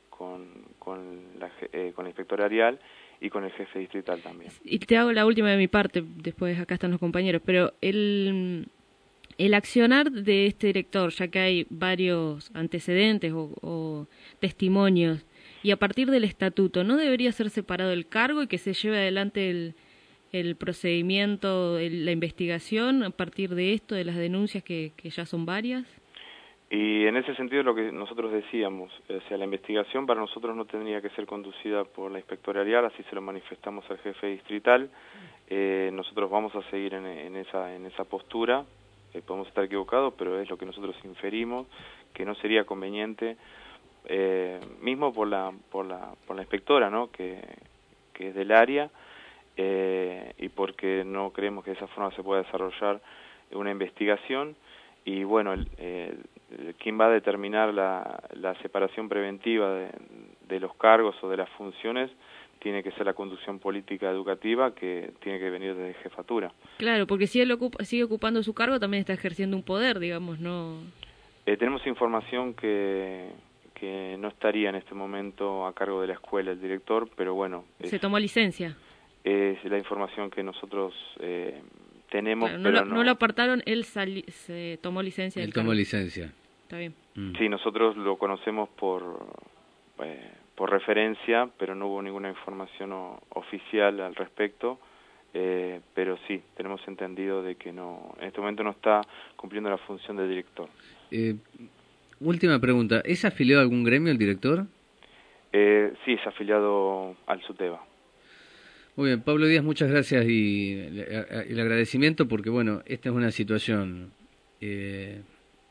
con la inspectora Arial y con el jefe distrital también. Y te hago la última de mi parte, después acá están los compañeros, pero el accionar de este director, ya que hay varios antecedentes o testimonios, Y a partir del estatuto, ¿no debería ser separado el cargo y que se lleve adelante el procedimiento, la investigación a partir de esto, de las denuncias que ya son varias? Y en ese sentido lo que nosotros decíamos, o sea, la investigación para nosotros no tendría que ser conducida por la inspectorial, así se lo manifestamos al jefe distrital. Nosotros vamos a seguir en esa postura, podemos estar equivocados, pero es lo que nosotros inferimos, que no sería conveniente, mismo por la inspectora, ¿no? que es del área, y porque no creemos que de esa forma se pueda desarrollar una investigación. Y bueno, quien va a determinar la separación preventiva de los cargos o de las funciones tiene que ser la conducción política educativa, que tiene que venir desde jefatura. Claro, porque si él sigue ocupando su cargo, también está ejerciendo un poder, digamos, ¿no? Tenemos información que no estaría en este momento a cargo de la escuela el director, pero bueno... ¿Se tomó licencia? Es la información que nosotros... tenemos, claro, pero no lo apartaron, él se tomó licencia. Él tomó licencia. Está bien. Sí, nosotros lo conocemos por referencia, pero no hubo ninguna información oficial al respecto, pero sí, tenemos entendido de que no, en este momento no está cumpliendo la función de director. Última pregunta, ¿es afiliado a algún gremio el director? Sí, es afiliado al SUTEBA. Muy bien, Pablo Díaz, muchas gracias y el agradecimiento porque, bueno, esta es una situación de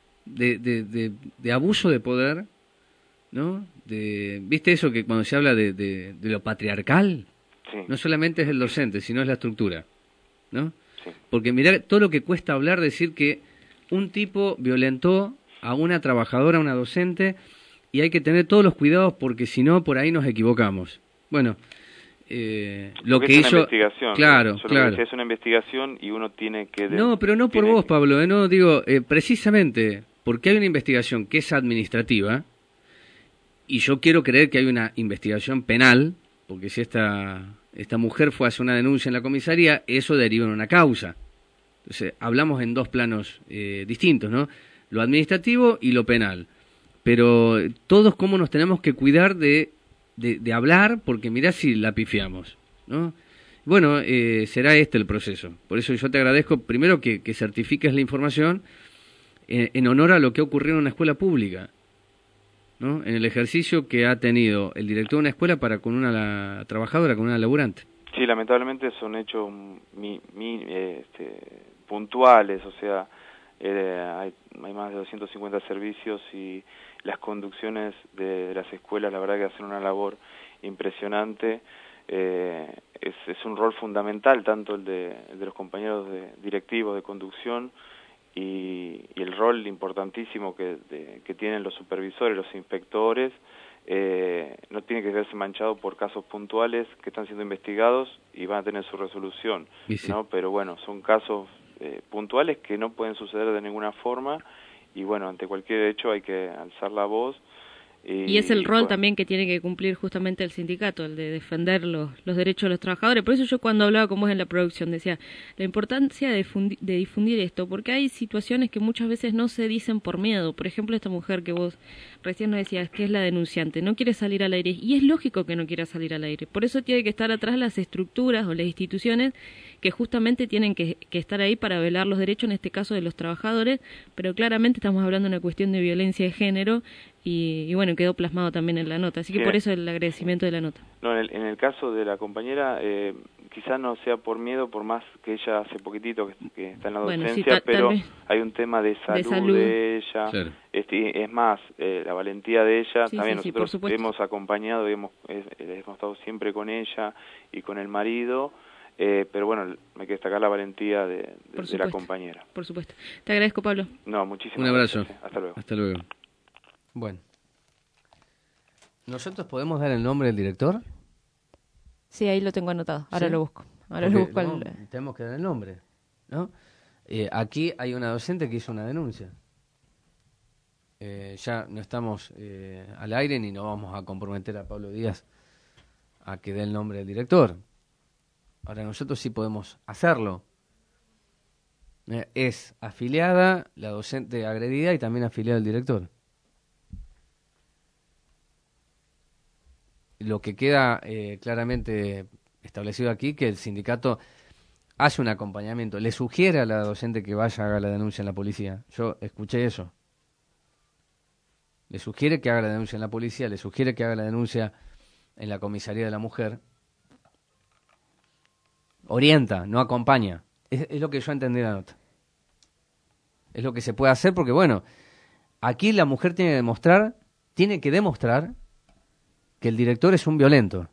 abuso de poder, ¿no? ¿Viste eso que cuando se habla de lo patriarcal? Sí. No solamente es el docente, sino es la estructura, ¿no? Sí. Porque mirá todo lo que cuesta hablar, decir que un tipo violentó a una trabajadora, a una docente, y hay que tener todos los cuidados porque si no, por ahí nos equivocamos. Bueno... lo que hizo, investigación, claro, ¿no? claro. Es una investigación y uno tiene que... No, pero no por vos, Pablo, no digo, precisamente porque hay una investigación que es administrativa y yo quiero creer que hay una investigación penal, porque si esta mujer fue a hacer una denuncia en la comisaría, eso deriva en una causa. Entonces, hablamos en dos planos distintos, ¿no? Lo administrativo y lo penal. Pero todos cómo nos tenemos que cuidar de hablar, porque mirá si la pifiamos, ¿no? Bueno, será este el proceso. Por eso yo te agradezco, primero, que certifiques la información en honor a lo que ocurrió en una escuela pública, ¿no? En el ejercicio que ha tenido el director de una escuela para con una trabajadora, con una laburante. Sí, lamentablemente son hechos puntuales, o sea, hay más de 250 servicios y las conducciones de las escuelas, la verdad que hacen una labor impresionante. Es un rol fundamental, tanto el de los compañeros directivos de conducción y el rol importantísimo que tienen los supervisores, los inspectores. No tiene que verse manchado por casos puntuales que están siendo investigados y van a tener su resolución, sí. ¿no? Pero bueno, son casos puntuales que no pueden suceder de ninguna forma y bueno, ante cualquier hecho hay que alzar la voz. Y es el rol también que tiene que cumplir justamente el sindicato, el de defender los derechos de los trabajadores. Por eso yo cuando hablaba con vos en la producción decía la importancia de difundir esto, porque hay situaciones que muchas veces no se dicen por miedo. Por ejemplo, esta mujer que vos recién nos decías que es la denunciante, no quiere salir al aire, y es lógico que no quiera salir al aire. Por eso tiene que estar atrás las estructuras o las instituciones que justamente tienen que estar ahí para velar los derechos, en este caso de los trabajadores, pero claramente estamos hablando de una cuestión de violencia de género y bueno, quedó plasmado también en la nota, así que por eso el agradecimiento de la nota. No, en el caso de la compañera, quizás no sea por miedo, por más que ella hace poquitito que está en la docencia, sí, pero hay un tema de salud de ella, claro. Es más, la valentía de ella, sí, también nosotros hemos acompañado, hemos estado siempre con ella y con el marido, pero bueno, hay que destacar la valentía de la compañera. Por supuesto. Te agradezco, Pablo. No, muchísimas Un abrazo. Gracias. Hasta luego. Hasta luego. Bueno. ¿Nosotros podemos dar el nombre del director? Sí, ahí lo tengo anotado. Ahora ¿Sí? Lo busco. Tenemos que dar el nombre, ¿no? Aquí hay una docente que hizo una denuncia. Ya no estamos al aire ni nos vamos a comprometer a Pablo Díaz a que dé el nombre del director. Ahora nosotros sí podemos hacerlo. Es afiliada la docente agredida y también afiliada el director. lo que queda claramente establecido aquí, que el sindicato hace un acompañamiento, le sugiere a la docente que vaya a haga la denuncia en la policía. Yo escuché eso. Le sugiere que haga la denuncia en la policía, le sugiere que haga la denuncia en la comisaría de la mujer. Orienta, no acompaña. Es lo que yo entendí la nota. Es lo que se puede hacer porque, bueno, aquí la mujer tiene que demostrar que el director es un violento.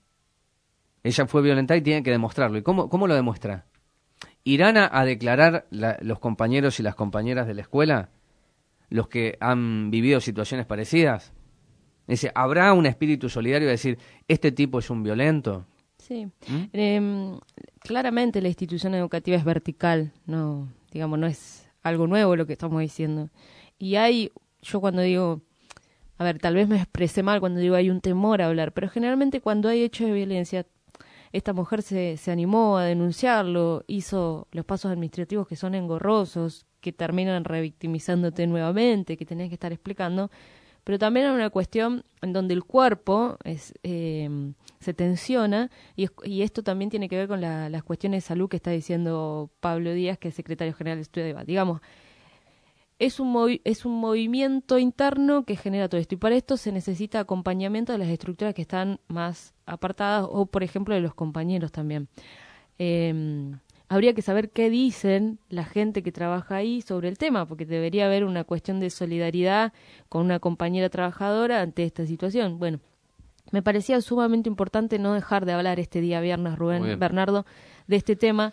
Ella fue violentada y tiene que demostrarlo. ¿Y cómo lo demuestra? ¿Irán a declarar los compañeros y las compañeras de la escuela? Los que han vivido situaciones parecidas. Es decir, ¿habrá un espíritu solidario de decir, este tipo es un violento? Sí. Claramente la institución educativa es vertical, no es algo nuevo lo que estamos diciendo. Y yo cuando digo, a ver, tal vez me expresé mal cuando digo hay un temor a hablar, pero generalmente cuando hay hechos de violencia, esta mujer se animó a denunciarlo, hizo los pasos administrativos que son engorrosos, que terminan revictimizándote nuevamente, que tenés que estar explicando, pero también hay una cuestión en donde el cuerpo se tensiona y esto también tiene que ver con las cuestiones de salud que está diciendo Pablo Díaz, que es secretario general de Estudio de Debate. Digamos, es un movimiento interno que genera todo esto y para esto se necesita acompañamiento de las estructuras que están más apartadas o, por ejemplo, de los compañeros también. Habría que saber qué dicen la gente que trabaja ahí sobre el tema, porque debería haber una cuestión de solidaridad con una compañera trabajadora ante esta situación. Bueno, me parecía sumamente importante no dejar de hablar este día viernes, Rubén, Bernardo, de este tema.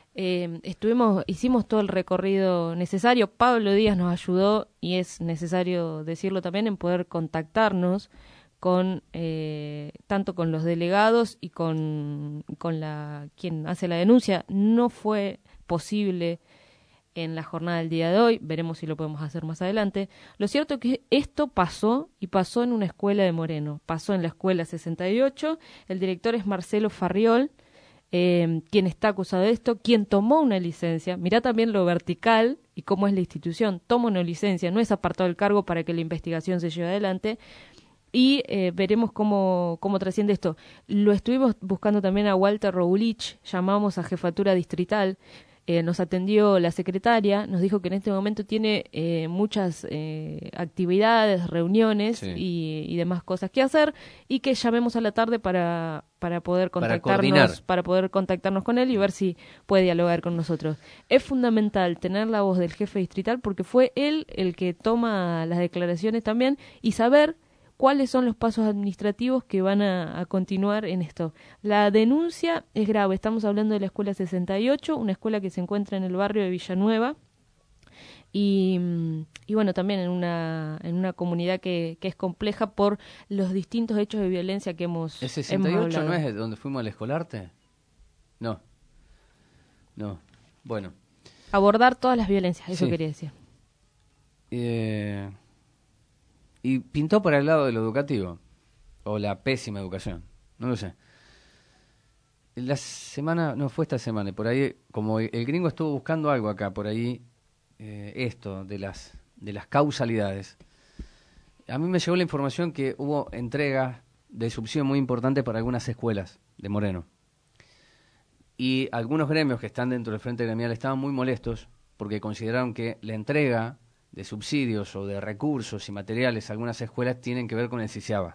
Hicimos todo el recorrido necesario. Pablo Díaz nos ayudó, y es necesario decirlo también, en poder contactarnos con tanto con los delegados y con quien hace la denuncia. No fue posible en la jornada del día de hoy, veremos si lo podemos hacer más adelante. Lo cierto es que esto pasó en una escuela de Moreno, pasó en la escuela 68, el director es Marcelo Farriol, quien está acusado de esto, quien tomó una licencia. Mirá también lo vertical y cómo es la institución, toma una licencia, no es apartado del cargo para que la investigación se lleve adelante. Y veremos cómo trasciende esto. Lo estuvimos buscando también a Walter Roulich, llamamos a Jefatura Distrital, nos atendió la secretaria, nos dijo que en este momento tiene muchas actividades, reuniones Sí. y demás cosas que hacer, y que llamemos a la tarde para poder coordinar. para poder contactarnos con él y ver si puede dialogar con nosotros. Es fundamental tener la voz del jefe distrital porque fue él el que toma las declaraciones también y saber cuáles son los pasos administrativos que van a continuar en esto. La denuncia es grave, estamos hablando de la escuela 68, una escuela que se encuentra en el barrio de Villanueva y bueno, también en una comunidad que es compleja por los distintos hechos de violencia que hemos ¿El 68 hemos no hablado. es donde fuimos al escolarte? No. Bueno. Abordar todas las violencias, eso Sí. quería decir. Y pintó para el lado de lo educativo, o la pésima educación, no lo sé. La semana, no fue esta semana, y por ahí, como el gringo estuvo buscando algo acá, por ahí, esto de las causalidades. A mí me llegó la información que hubo entregas de subsidio muy importantes para algunas escuelas de Moreno. Y algunos gremios que están dentro del Frente Gremial estaban muy molestos porque consideraron que la entrega de subsidios o de recursos y materiales a algunas escuelas tienen que ver con el CICIABA.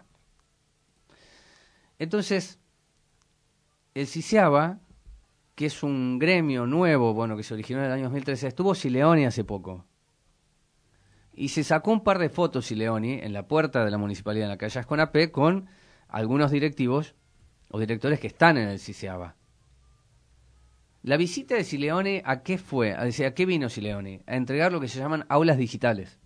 Entonces, el CICIABA, que es un gremio nuevo, bueno, que se originó en el año 2013, estuvo Sileoni hace poco. Y se sacó un par de fotos Sileoni en la puerta de la municipalidad en la calle Asconapé con algunos directivos o directores que están en el CICIABA. La visita de Sileoni, ¿a qué fue? ¿A qué vino Sileoni? A entregar lo que se llaman aulas digitales.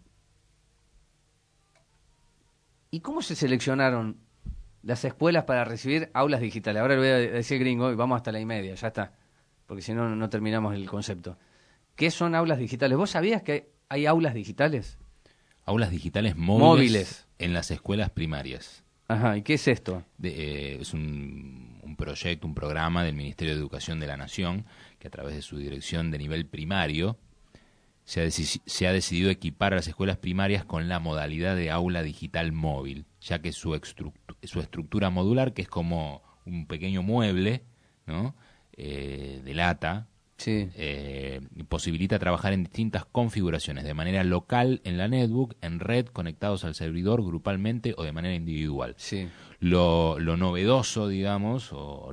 ¿Y cómo se seleccionaron las escuelas para recibir aulas digitales? Ahora le voy a decir gringo y vamos hasta 1:30, ya está. Porque si no, no terminamos el concepto. ¿Qué son aulas digitales? ¿Vos sabías que hay aulas digitales? Aulas digitales móviles en las escuelas primarias. Ajá, ¿y qué es esto? Es un proyecto, un programa del Ministerio de Educación de la Nación, que a través de su dirección de nivel primario se ha decidido equipar a las escuelas primarias con la modalidad de aula digital móvil. ya que su estructura modular, que es como un pequeño mueble, ¿no? De lata, posibilita trabajar en distintas configuraciones, de manera local en la netbook, en red, conectados al servidor grupalmente o de manera individual. Lo novedoso, digamos, o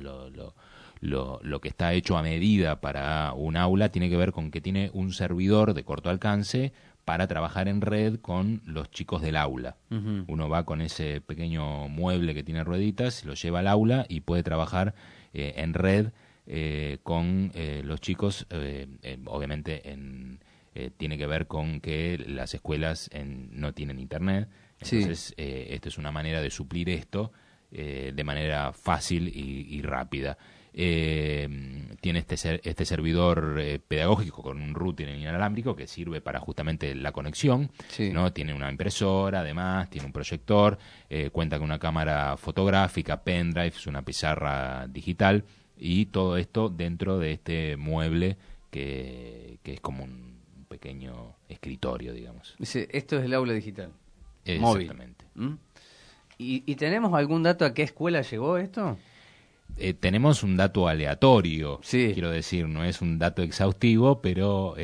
lo que está hecho a medida para un aula tiene que ver con que tiene un servidor de corto alcance para trabajar en red con los chicos del aula. Uno va con ese pequeño mueble que tiene rueditas, lo lleva al aula y puede trabajar en red con los chicos. Obviamente tiene que ver con que las escuelas no tienen internet, entonces esta es una manera de suplir esto de manera fácil y rápida. Tiene este servidor pedagógico con un router inalámbrico que sirve para justamente la conexión, ¿no? Tiene una impresora, además, tiene un proyector, cuenta con una cámara fotográfica, pendrives, una pizarra digital, y todo esto dentro de este mueble que es como un pequeño escritorio, digamos. Dice, esto es el aula digital. Exactamente. Móvil. ¿Y tenemos algún dato a qué escuela llegó esto? Tenemos un dato aleatorio, quiero decir, no es un dato exhaustivo, pero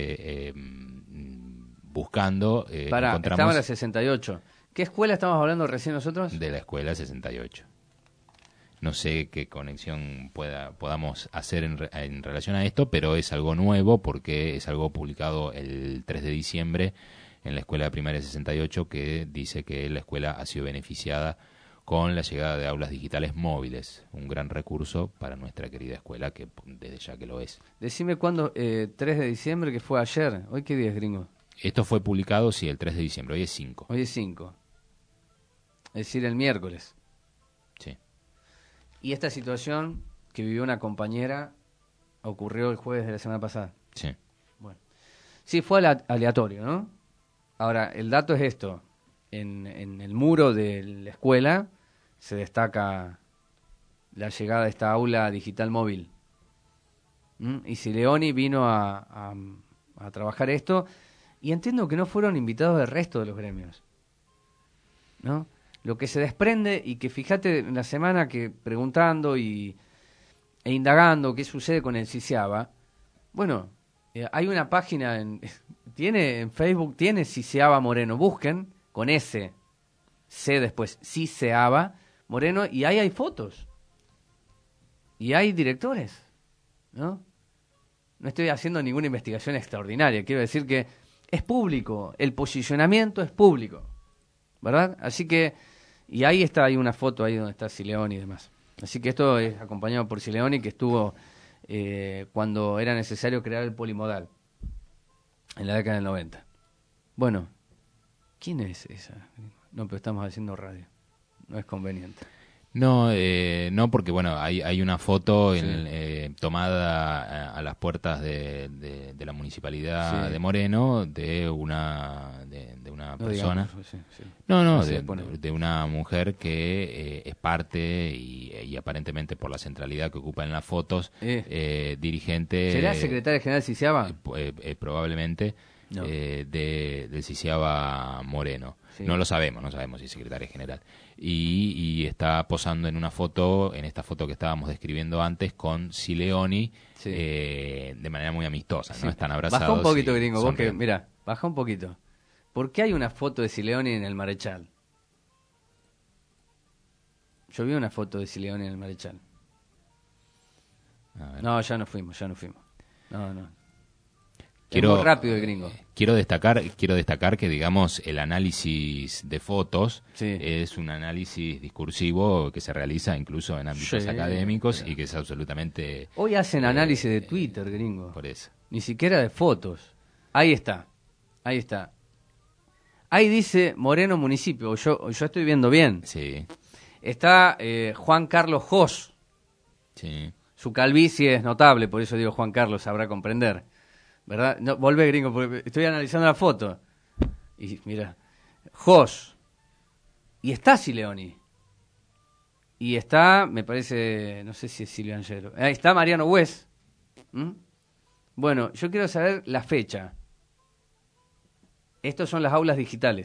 buscando encontramos... Estaba en la 68. ¿Qué escuela estamos hablando recién nosotros? De la escuela 68. No sé qué conexión podamos hacer en relación a esto, pero es algo nuevo porque es algo publicado el 3 de diciembre en la escuela primaria 68, que dice que la escuela ha sido beneficiada con la llegada de aulas digitales móviles, un gran recurso para nuestra querida escuela, que desde ya que lo es. Decime cuándo, 3 de diciembre, que fue ayer. ¿Hoy qué día es, gringo? Esto fue publicado, sí, el 3 de diciembre, hoy es 5. Hoy es 5. Es decir, el miércoles. Sí. Y esta situación que vivió una compañera ocurrió el jueves de la semana pasada. Sí. Bueno. Sí, fue aleatorio, ¿no? Ahora, el dato es esto. En el muro de la escuela se destaca la llegada de esta aula digital móvil. Y Sileoni vino a trabajar esto, y entiendo que no fueron invitados del resto de los gremios, ¿no? Lo que se desprende, y que fíjate en la semana que preguntando e indagando qué sucede con el CICEABA, bueno, hay una página en Facebook, tiene CICEABA Moreno, busquen con C después, CICEABA Moreno, y ahí hay fotos. Y hay directores, ¿no? No estoy haciendo ninguna investigación extraordinaria, quiero decir que es público, el posicionamiento es público, ¿verdad? Así que, y ahí hay una foto ahí donde está Sileoni y demás. Así que esto es acompañado por Sileoni, que estuvo cuando era necesario crear el polimodal, en la década del 90. Bueno, ¿quién es esa? No, pero estamos haciendo radio. No es conveniente. No, porque bueno, hay una foto tomada a las puertas de la municipalidad de Moreno de una persona. De una mujer que es parte y aparentemente por la centralidad que ocupa en las fotos, dirigente. ¿Será secretaria general de CICEABA? Probablemente. No. Del CICEABA Moreno. No lo sabemos, si es secretaria general. Y está posando en esta foto que estábamos describiendo antes, con Sileoni, de manera muy amistosa, ¿no? Están abrazados. Baja un poquito, gringo, vos que, mira, baja un poquito. ¿Por qué hay una foto de Sileoni en el Marechal? Yo vi una foto de Sileoni en el Marechal. No, ya no fuimos. No. Es muy rápido el gringo. Quiero destacar que, digamos, el análisis de fotos es un análisis discursivo que se realiza incluso en ámbitos académicos y que es absolutamente... Hoy hacen análisis de Twitter, gringo. Por eso. Ni siquiera de fotos. Ahí está. Ahí dice Moreno Municipio. Yo estoy viendo bien. Sí. Está Juan Carlos Jos. Sí. Su calvicie es notable, por eso digo Juan Carlos, sabrá comprender. ¿Verdad? No, volvé, gringo, porque estoy analizando la foto. Y mira, Jos. Y está Sileoni. Y está, me parece, no sé si es Silvio Angelo. Ahí está Mariano Hues. Bueno, yo quiero saber la fecha. Estos son las aulas digitales.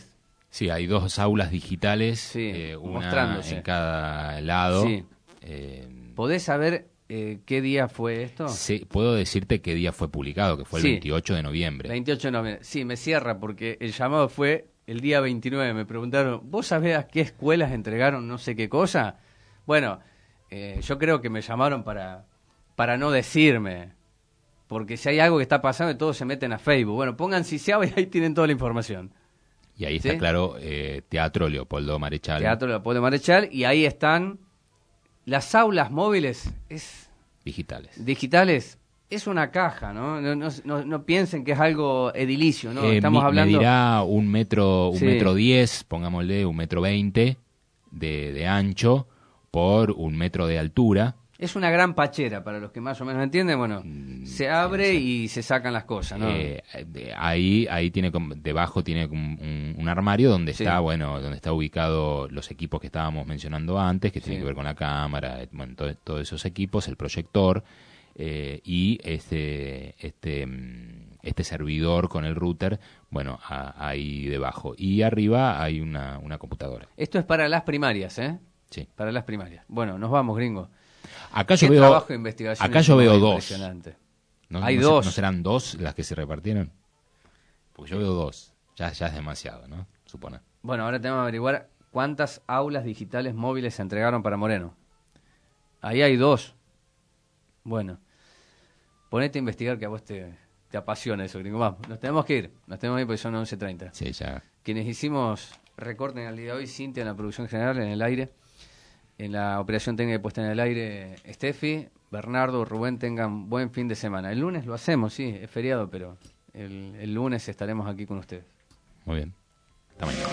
Sí, hay 2 aulas digitales, una mostrándose en cada lado. Sí. ¿Podés saber qué día fue esto? Sí, puedo decirte qué día fue publicado, que fue el 28 de noviembre. 28 de noviembre. Sí, me cierra porque el llamado fue el día 29. Me preguntaron, ¿vos sabés a qué escuelas entregaron no sé qué cosa? Bueno, yo creo que me llamaron para no decirme. Porque si hay algo que está pasando, todos se meten a Facebook. Bueno, pongan Ciseaba y ahí tienen toda la información. Y ahí está claro, Teatro Leopoldo Marechal. Teatro Leopoldo Marechal, y ahí están las aulas móviles. Digitales. Es una caja, ¿no? No piensen que es algo edilicio, ¿no? Estamos hablando... Medirá un metro 10, pongámosle, 1,20 m de ancho por 1 metro de altura. Es una gran pachera, para los que más o menos entienden. Bueno, se abre y se sacan las cosas, ¿no? Ahí tiene, debajo tiene un armario donde está, donde está ubicado los equipos que estábamos mencionando antes, que tienen que ver con la cámara, bueno, todos esos equipos, el proyector, y este servidor con el router, bueno, ahí debajo. Y arriba hay una computadora. Esto es para las primarias, ¿eh? Sí. Para las primarias. Bueno, nos vamos, gringo. Acá yo veo 2. Hay 2. ¿No serán 2 las que se repartieron? Porque yo veo 2. Ya es demasiado, ¿no? Supone. Bueno, ahora tenemos que averiguar cuántas aulas digitales móviles se entregaron para Moreno. Ahí hay 2. Bueno, ponete a investigar, que a vos te apasiona eso, gringo. Vamos, nos tenemos que ir porque son 11:30. Sí, ya. Quienes hicimos recorten al día de hoy, Cintia en la producción general, en el aire. En la operación técnica de puesta en el aire, Steffi, Bernardo, Rubén, tengan buen fin de semana. El lunes lo hacemos, sí, es feriado, pero el lunes estaremos aquí con ustedes. Muy bien. Hasta mañana.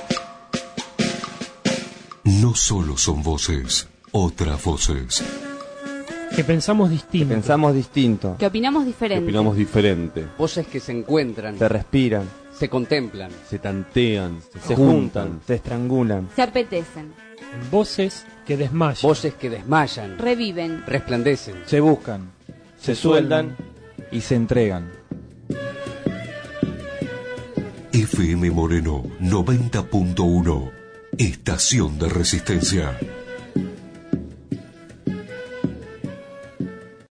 No solo son voces, otras voces. Que pensamos distinto. Que opinamos diferente. Voces que se encuentran. Se respiran. Se contemplan. Se tantean. Se juntan. Se estrangulan. Se apetecen. Voces que desmayan. Voces que desmayan. Reviven. Resplandecen. Se buscan. Se sueldan y se entregan. FM Moreno 90.1. Estación de Resistencia.